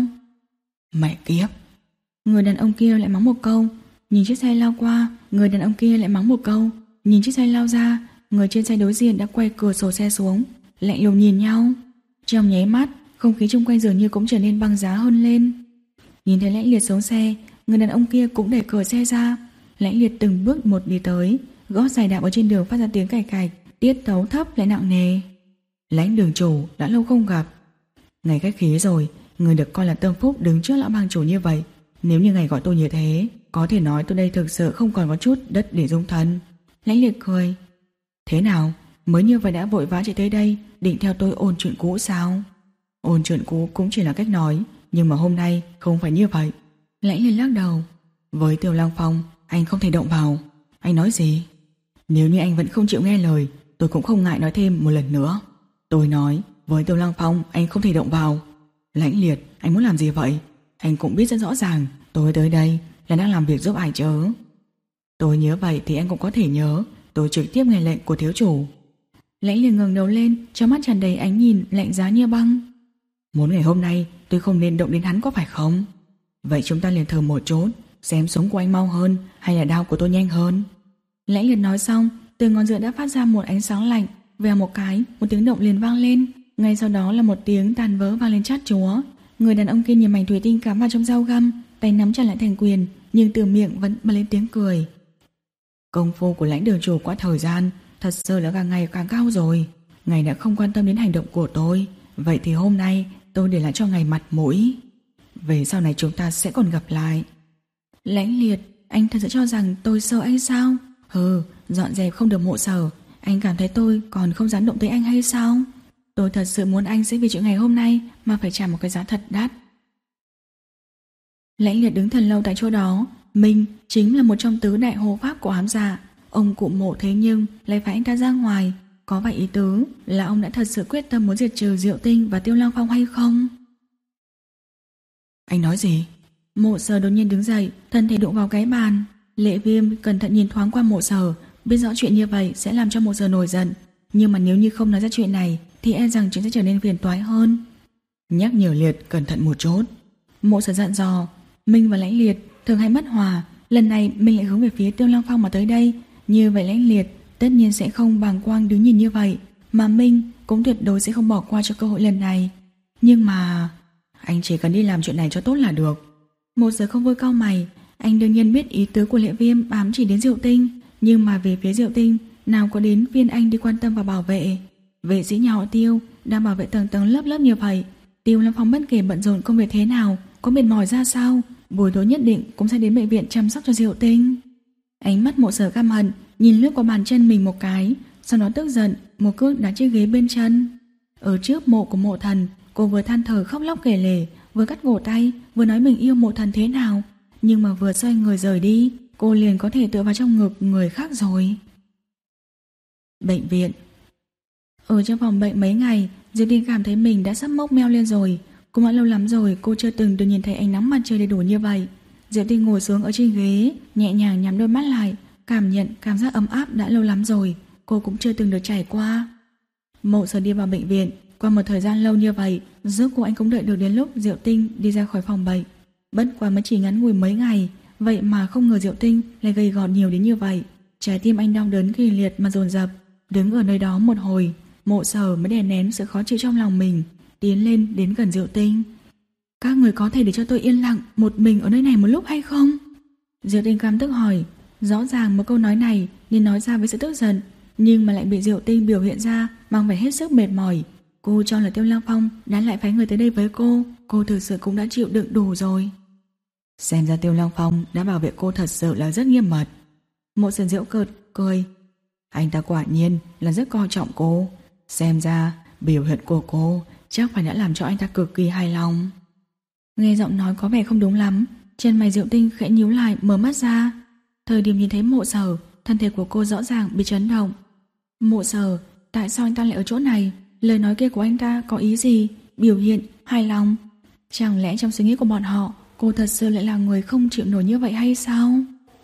A: Mẹ kiếp! Người đàn ông kia lại mắng một câu, nhìn chiếc xe lao qua, người đàn ông kia lại mắng một câu, nhìn chiếc xe lao ra. Người trên xe đối diện đã quay cửa sổ xe xuống, lạnh lùng nhìn nhau. Trong nháy mắt, không khí xung quanh dường như cũng trở nên băng giá hơn lên. Nhìn thấy Lãnh Liệt xuống xe, người đàn ông kia cũng đẩy cửa xe ra. Lãnh Liệt từng bước một đi tới, gót giày đạp ở trên đường phát ra tiếng cạch cạch, tiết tấu thấp lại nặng nề. Lãnh đường chủ, đã lâu không gặp. Ngày khách khí rồi, người được coi là tâm phúc đứng trước lão bang chủ như vậy. Nếu như ngày gọi tôi như thế, có thể nói tôi đây thực sự không còn có chút đất để dung thân. Lãnh Liệt cười. Thế nào, mới như vậy đã vội vã chạy tới đây, định theo tôi ôn chuyện cũ sao? Ôn chuyện cũ cũng chỉ là cách nói, nhưng mà hôm nay không phải như vậy. Lãnh Liệt lắc đầu. Với Tiêu Lăng Phong, anh không thể động vào. Anh nói gì? Nếu như anh vẫn không chịu nghe lời, tôi cũng không ngại nói thêm một lần nữa. Tôi nói, với Tiêu Lăng Phong anh không thể động vào. Lãnh Liệt, anh muốn làm gì vậy? Anh cũng biết rất rõ ràng tôi tới đây là đang làm việc giúp ai chớ. Tôi nhớ vậy thì anh cũng có thể nhớ,
B: tôi trực tiếp nghe lệnh của thiếu chủ.
A: Lãnh Liệt ngẩng đầu lên, trong mắt tràn đầy ánh nhìn lạnh giá như băng.
B: Muốn ngày hôm nay tôi không nên động đến hắn có phải không? Vậy chúng ta liền thử một chút, xem súng của anh mau hơn hay là đao của tôi nhanh hơn.
A: Lãnh Liệt nói xong, từ ngón giữa đã phát ra một ánh sáng lạnh. Vèo một cái, một tiếng động liền vang lên. Ngay sau đó là một tiếng tàn vỡ vang lên chát chúa. Người đàn ông kia nhìn mảnh thủy tinh cắm vào trong dao găm, tay nắm chặt lại thành quyền, nhưng từ miệng vẫn bật lên tiếng cười.
B: Công phu của Lãnh đường chủ qua thời gian thật sự là càng ngày càng cao rồi. Ngài đã không quan tâm đến hành động của tôi, vậy thì hôm nay tôi để lại cho ngài mặt mũi. Về sau này chúng ta sẽ còn gặp lại.
A: Lãnh Liệt, anh thật sự cho rằng tôi sợ anh sao? Hừ, dọn dẹp không được Mộ Sở, anh cảm thấy tôi còn không dám động tới anh hay sao? Tôi thật sự muốn anh sẽ vì chuyện ngày hôm nay mà phải trả một cái giá thật đắt. Lãnh Liệt đứng thật lâu tại chỗ đó. Mình chính là một trong tứ đại hộ pháp của ám dạ. Ông cụ Mộ thế nhưng lại phải anh ta ra ngoài. Có vậy ý tứ là ông đã thật sự quyết tâm muốn diệt trừ Diệu Tinh và Tiêu Lăng Phong hay không?
B: Anh nói gì?
A: Mộ Sở đột nhiên đứng dậy, thân thể đụng vào cái bàn. Lệ Viêm cẩn thận nhìn thoáng qua Mộ Sở, biết rõ chuyện như vậy sẽ làm cho Mộ Sở nổi giận. Nhưng mà nếu như không nói ra chuyện này thì e rằng chuyện sẽ trở nên phiền toái hơn.
B: Nhắc nhở Liệt cẩn thận một chút.
A: Mộ Sở dặn dò. Minh và Lãnh Liệt thường hay mất hòa, lần này Minh lại hướng về phía Tiêu Lăng Phong mà tới đây. Như vậy Lãnh Liệt tất nhiên sẽ không bàng quang đứng nhìn như vậy, mà Minh cũng tuyệt đối sẽ không bỏ qua cho cơ hội lần này. Nhưng mà
B: anh chỉ cần đi làm chuyện này cho tốt là được.
A: Một giờ không vui cau mày. Anh đương nhiên biết ý tứ của Lệ Viêm ám chỉ đến Diệu Tinh, nhưng mà về phía Diệu Tinh nào có đến phiên anh đi quan tâm và bảo vệ. Vệ sĩ nhà họ Tiêu đang bảo vệ tầng tầng lớp lớp như vậy. Tiêu Lăng Phong bất kể bận rộn công việc thế nào, có mệt mỏi ra sao, buổi tối nhất định cũng sẽ đến bệnh viện chăm sóc cho Diệu Tinh. Ánh mắt Mộ Sở căm hận nhìn lướt qua bàn chân mình một cái, sau đó tức giận một cước đá chiếc ghế bên chân. Ở trước mộ của Mộ Thần, cô vừa than thở khóc lóc kể lể, vừa cắt cổ tay, vừa nói mình yêu Mộ Thần thế nào, nhưng mà vừa xoay người rời đi, cô liền có thể tựa vào trong ngực người khác rồi. Bệnh viện. Ở trong phòng bệnh mấy ngày, Diệp Tinh cảm thấy mình đã sắp mốc meo lên rồi. Cũng đã lâu lắm rồi cô chưa từng được nhìn thấy ánh nắng mặt trời đầy đủ như vậy. Diệp Tinh ngồi xuống ở trên ghế, nhẹ nhàng nhắm đôi mắt lại, cảm nhận cảm giác ấm áp đã lâu lắm rồi cô cũng chưa từng được trải qua. Mộ Sở đi vào bệnh viện. Qua một thời gian lâu như vậy, rốt cuộc anh cũng đợi được đến lúc Diệu Tinh đi ra khỏi phòng bệnh. Bất quá mới chỉ ngắn ngủi mấy ngày, vậy mà không ngờ Diệu Tinh lại gầy gò nhiều đến như vậy. Trái tim anh đau đớn kịch liệt mà dồn dập. Đứng ở nơi đó một hồi, Mộ Sở mới đè nén sự khó chịu trong lòng mình, tiến lên đến gần Diệu Tinh. Các người có thể để cho tôi yên lặng một mình ở nơi này một lúc hay không? Diệu Tinh căm tức hỏi. Rõ ràng một câu nói này nên nói ra với sự tức giận, nhưng mà lại bị Diệu Tinh biểu hiện ra mang vẻ hết sức mệt mỏi. Cô cho là Tiêu Lăng Phong đã lại phái người tới đây với cô, cô thực sự cũng đã chịu đựng đủ rồi.
B: Xem ra Tiêu Lăng Phong đã bảo vệ cô thật sự là rất nghiêm mật.
A: Mộ Sở giễu cợt cười.
B: Anh ta quả nhiên là rất coi trọng cô. Xem ra biểu hiện của cô chắc phải đã làm cho anh ta cực kỳ hài lòng.
A: Nghe giọng nói có vẻ không đúng lắm, chân mày Diệu Tinh khẽ nhíu lại, mở mắt ra. Thời điểm nhìn thấy Mộ Sở, thân thể của cô rõ ràng bị chấn động. Mộ Sở, tại sao anh ta lại ở chỗ này? Lời nói kia của anh ta có ý gì? Biểu hiện hài lòng? Chẳng lẽ trong suy nghĩ của bọn họ, cô thật sự lại là người không chịu nổi như vậy hay sao?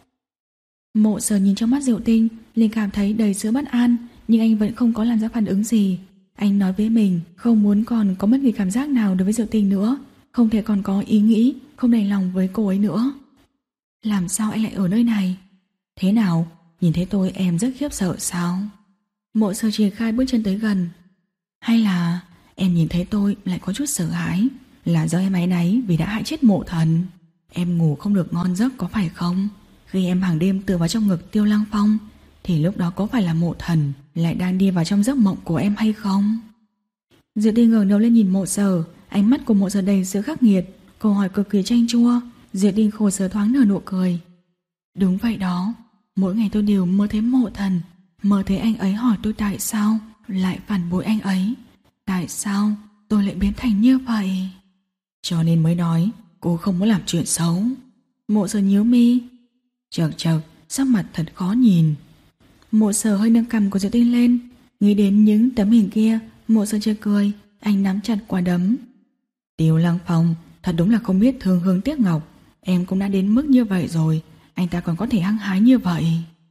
A: Mộ Sở nhìn trong mắt Diệu Tinh, liền cảm thấy đầy sự bất an, nhưng anh vẫn không có làm ra phản ứng gì. Anh nói với mình không muốn còn có bất kỳ cảm giác nào đối với Diệu Tinh nữa, không thể còn có ý nghĩ không đành lòng với cô ấy nữa. Làm sao anh lại ở nơi này?
B: Thế nào? Nhìn thấy tôi em rất khiếp sợ sao?
A: Mộ Sở triển khai bước chân tới gần.
B: Hay là em nhìn thấy tôi lại có chút sợ hãi, là do em áy náy vì đã hại chết Mộ Thần. Em ngủ không được ngon giấc có phải không? Khi em hàng đêm tựa vào trong ngực Tiêu Lăng Phong, thì lúc đó có phải là Mộ Thần lại đang đi vào trong giấc mộng của em hay không?
A: Diệu Tinh ngẩng đầu lên nhìn Mộ Sở, ánh mắt của Mộ Sở đầy sự khắc nghiệt, câu hỏi cực kỳ chanh chua. Diệu Tinh khổ sở thoáng nở nụ cười. Đúng vậy đó, mỗi ngày tôi đều mơ thấy Mộ Thần, mơ thấy anh ấy hỏi tôi tại sao lại phản bội anh ấy, tại sao tôi lại biến thành như vậy.
B: Cho nên mới nói cô không muốn làm chuyện xấu.
A: Mộ Sở nhíu mi.
B: Chật chật, sắc mặt thật khó nhìn.
A: Mộ Sở hơi nâng cằm của Diệu Tinh lên. Nghĩ đến những tấm hình kia, Mộ Sở chợt cười. Anh nắm chặt quả đấm.
B: Tiêu Lăng Phong thật đúng là không biết thương hương tiếc ngọc. Em cũng đã đến mức như vậy rồi, anh ta còn có thể hăng hái như vậy.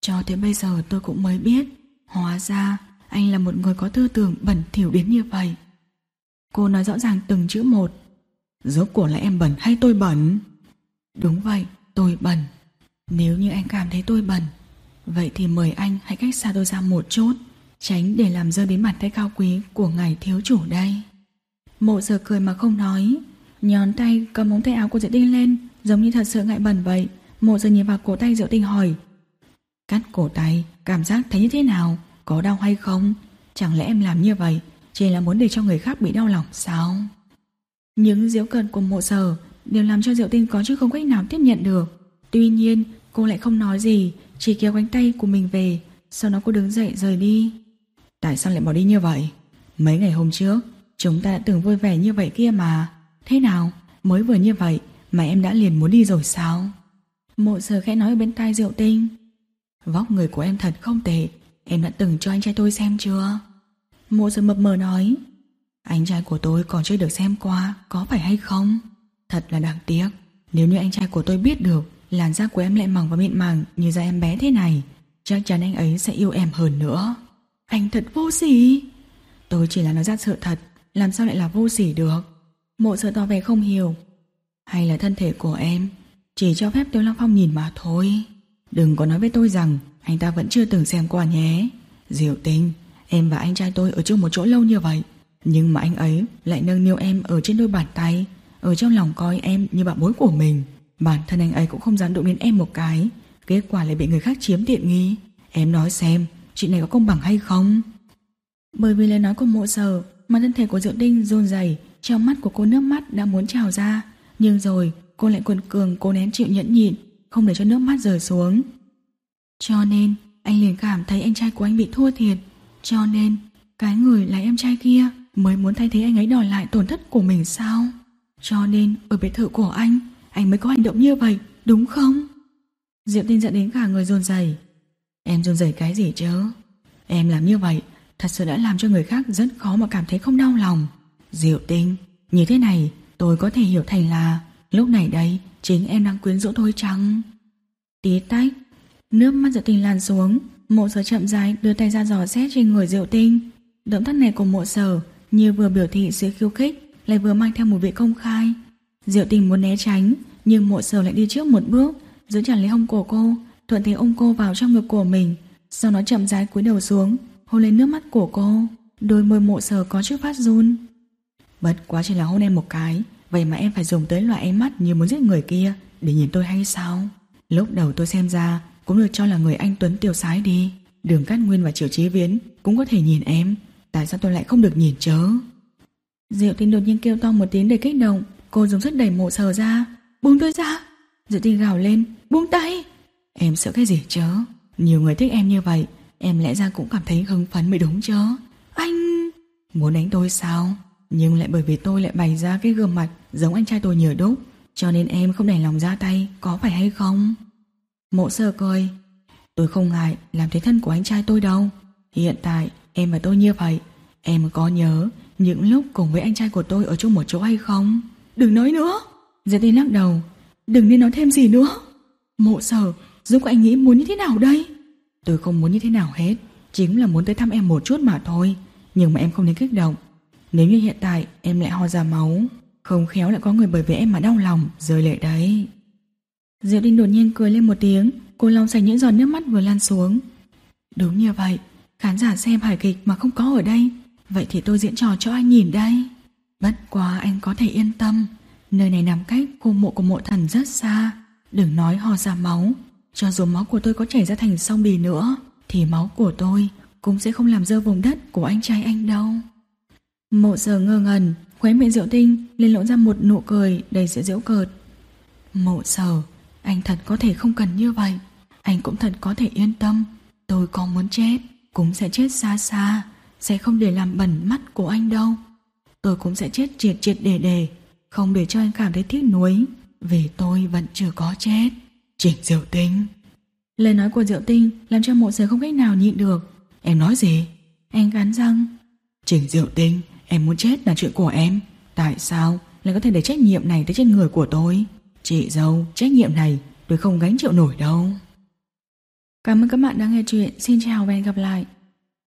A: Cho tới bây giờ tôi cũng mới biết, hóa ra anh là một người có tư tưởng bẩn thỉu đến như vậy. Cô nói rõ ràng từng chữ một.
B: Rốt cuộc là em bẩn hay tôi bẩn?
A: Đúng vậy, tôi bẩn. Nếu như anh cảm thấy tôi bẩn, vậy thì mời anh hãy cách xa tôi ra một chút, tránh để làm rơi đến bàn tay cao quý của ngài thiếu chủ đây. Mộ Sở cười mà không nói, nhón tay cầm ống tay áo của Diệu Tinh lên, giống như thật sự ngại bẩn vậy. Mộ Sở nhìn vào cổ tay Diệu Tinh hỏi: Cắt cổ tay, cảm giác thấy như thế nào? Có đau hay không? Chẳng lẽ em làm như vậy chỉ là muốn để cho người khác bị đau lòng sao? Những giễu cợt của Mộ Sở đều làm cho Diệu Tinh có chứ không cách nào tiếp nhận được. Tuy nhiên cô lại không nói gì, chỉ kéo cánh tay của mình về. Sau đó cô đứng dậy rời đi.
B: Tại sao lại bỏ đi như vậy? Mấy ngày hôm trước chúng ta đã từng vui vẻ như vậy kia mà.
A: Thế nào? Mới vừa như vậy mà em đã liền muốn đi rồi sao? Mộ Sở khẽ nói ở bên tai Diệu Tinh.
B: Vóc người của em thật không tệ. Em đã từng cho anh trai tôi xem chưa?
A: Mộ Sở mập mờ nói.
B: Anh trai của tôi còn chưa được xem qua, có phải hay không? Thật là đáng tiếc. Nếu như anh trai của tôi biết được làn da của em lại mỏng và mịn màng như da em bé thế này, chắc chắn anh ấy sẽ yêu em hơn nữa.
A: Anh thật vô sỉ.
B: Tôi chỉ là nói ra sự thật, làm sao lại là vô sỉ được?
A: Mộ Sở tỏ vẻ không hiểu.
B: Hay là thân thể của em chỉ cho phép Tiêu Lăng Phong nhìn mà thôi. Đừng có nói với tôi rằng anh ta vẫn chưa từng xem qua nhé. Diệu Tinh, em và anh trai tôi ở chung một chỗ lâu như vậy, nhưng mà anh ấy lại nâng niu em ở trên đôi bàn tay, ở trong lòng coi em như bạn bối của mình. Bản thân anh ấy cũng không dám đụng đến em một cái, kết quả lại bị người khác chiếm tiện nghi. Em nói xem, chuyện này có công bằng hay không?
A: Bởi vì lời nói của Mộ Sở mà thân thể của Diệu Tinh run rẩy, trong mắt của cô nước mắt đã muốn trào ra, nhưng rồi cô lại cuồn cường cố nén chịu nhẫn nhịn, không để cho nước mắt rơi xuống. Cho nên anh liền cảm thấy anh trai của anh bị thua thiệt, cho nên cái người là em trai kia mới muốn thay thế anh ấy đòi lại tổn thất của mình sao? Cho nên ở biệt thự của anh, anh mới có hành động như vậy, đúng không? Diệu Tinh dẫn đến cả người run rẩy.
B: Em run rẩy cái gì chứ? Em làm như vậy thật sự đã làm cho người khác rất khó mà cảm thấy không đau lòng. Diệu Tinh, như thế này tôi có thể hiểu thành là lúc này đây chính em đang quyến rũ tôi chăng?
A: Tí tách, nước mắt Diệu Tinh lan xuống. Mộ Sở chậm rãi đưa tay ra dò xét trên người Diệu Tinh. Động tác này của Mộ Sở như vừa biểu thị sự khiêu khích, lại vừa mang theo một vị công khai. Diệu Tinh muốn né tránh, nhưng Mộ Sở lại đi trước một bước, giữ chặt lấy hông cổ cô, thuận thế ôm cô vào trong ngực của mình, sau đó chậm rãi cúi đầu xuống, hôn lên nước mắt của cô. Đôi môi Mộ Sở có chút phát run.
B: Bất quá chỉ là hôn em một cái, vậy mà em phải dùng tới loại ánh mắt như muốn giết người kia để nhìn tôi hay sao? Lúc đầu tôi xem ra cũng được cho là người anh tuấn tiêu sái đi, Đường Cát Nguyên và Triệu Chí Viễn cũng có thể nhìn em, tại sao tôi lại không được nhìn chớ?
A: Diệu Tinh đột nhiên kêu to một tiếng đầy kích động, cô dùng sức đẩy Mộ Sở ra. Buông tôi ra! Diệu Tinh gào lên, buông tay!
B: Em sợ cái gì chớ? Nhiều người thích em như vậy, em lẽ ra cũng cảm thấy hưng phấn mới đúng chớ.
A: Anh...
B: Muốn đánh tôi sao? Nhưng lại bởi vì tôi lại bày ra cái gương mặt giống anh trai tôi nhờ đúc, cho nên em không đành lòng ra tay, có phải hay không?
A: Mộ Sở cười.
B: Tôi không ngại làm thế thân của anh trai tôi đâu. Hiện tại em và tôi như vậy, em có nhớ những lúc cùng với anh trai của tôi ở chung một chỗ hay không?
A: Đừng nói nữa. Diệp Tinh lắc đầu. Đừng nên nói thêm gì nữa. Mộ Sở, rốt cuộc anh nghĩ muốn như thế nào đây?
B: Tôi không muốn như thế nào hết, chính là muốn tới thăm em một chút mà thôi. Nhưng mà em không nên kích động. Nếu như hiện tại em lại ho ra máu, không khéo lại có người bởi vì em mà đau lòng rơi lệ đấy.
A: Diệu Tinh đột nhiên cười lên một tiếng, cô lau sạch những giọt nước mắt vừa lan xuống. Đúng như vậy, khán giả xem hài kịch mà không có ở đây, vậy thì tôi diễn trò cho anh nhìn đây. Bất quá anh có thể yên tâm, nơi này nằm cách khu mộ của Mộ Thần rất xa. Đừng nói ho ra máu, cho dù máu của tôi có chảy ra thành sông đi nữa, thì máu của tôi cũng sẽ không làm dơ vùng đất của anh trai anh đâu. Mộ Sở ngơ ngẩn, khóe miệng Diệu Tinh lên lộ ra một nụ cười đầy sự giễu cợt. Mộ Sở, anh thật có thể không cần như vậy. Anh cũng thật có thể yên tâm. Tôi có muốn chết cũng sẽ chết xa xa, sẽ không để làm bẩn mắt của anh đâu. Tôi cũng sẽ chết triệt triệt để để, không để cho anh cảm thấy tiếc nuối, vì tôi vẫn chưa có chết.
B: Trịnh Diệu Tinh.
A: Lời nói của Diệu Tinh làm cho Mộ Sở không cách nào nhịn được.
B: Em nói gì?
A: Anh cắn răng.
B: Trịnh Diệu Tinh, em muốn chết là chuyện của em. Tại sao lại có thể để trách nhiệm này tới trên người của tôi? Chị dâu, trách nhiệm này tôi không gánh chịu nổi đâu.
A: Cảm ơn các bạn đã nghe chuyện. Xin chào và hẹn gặp lại.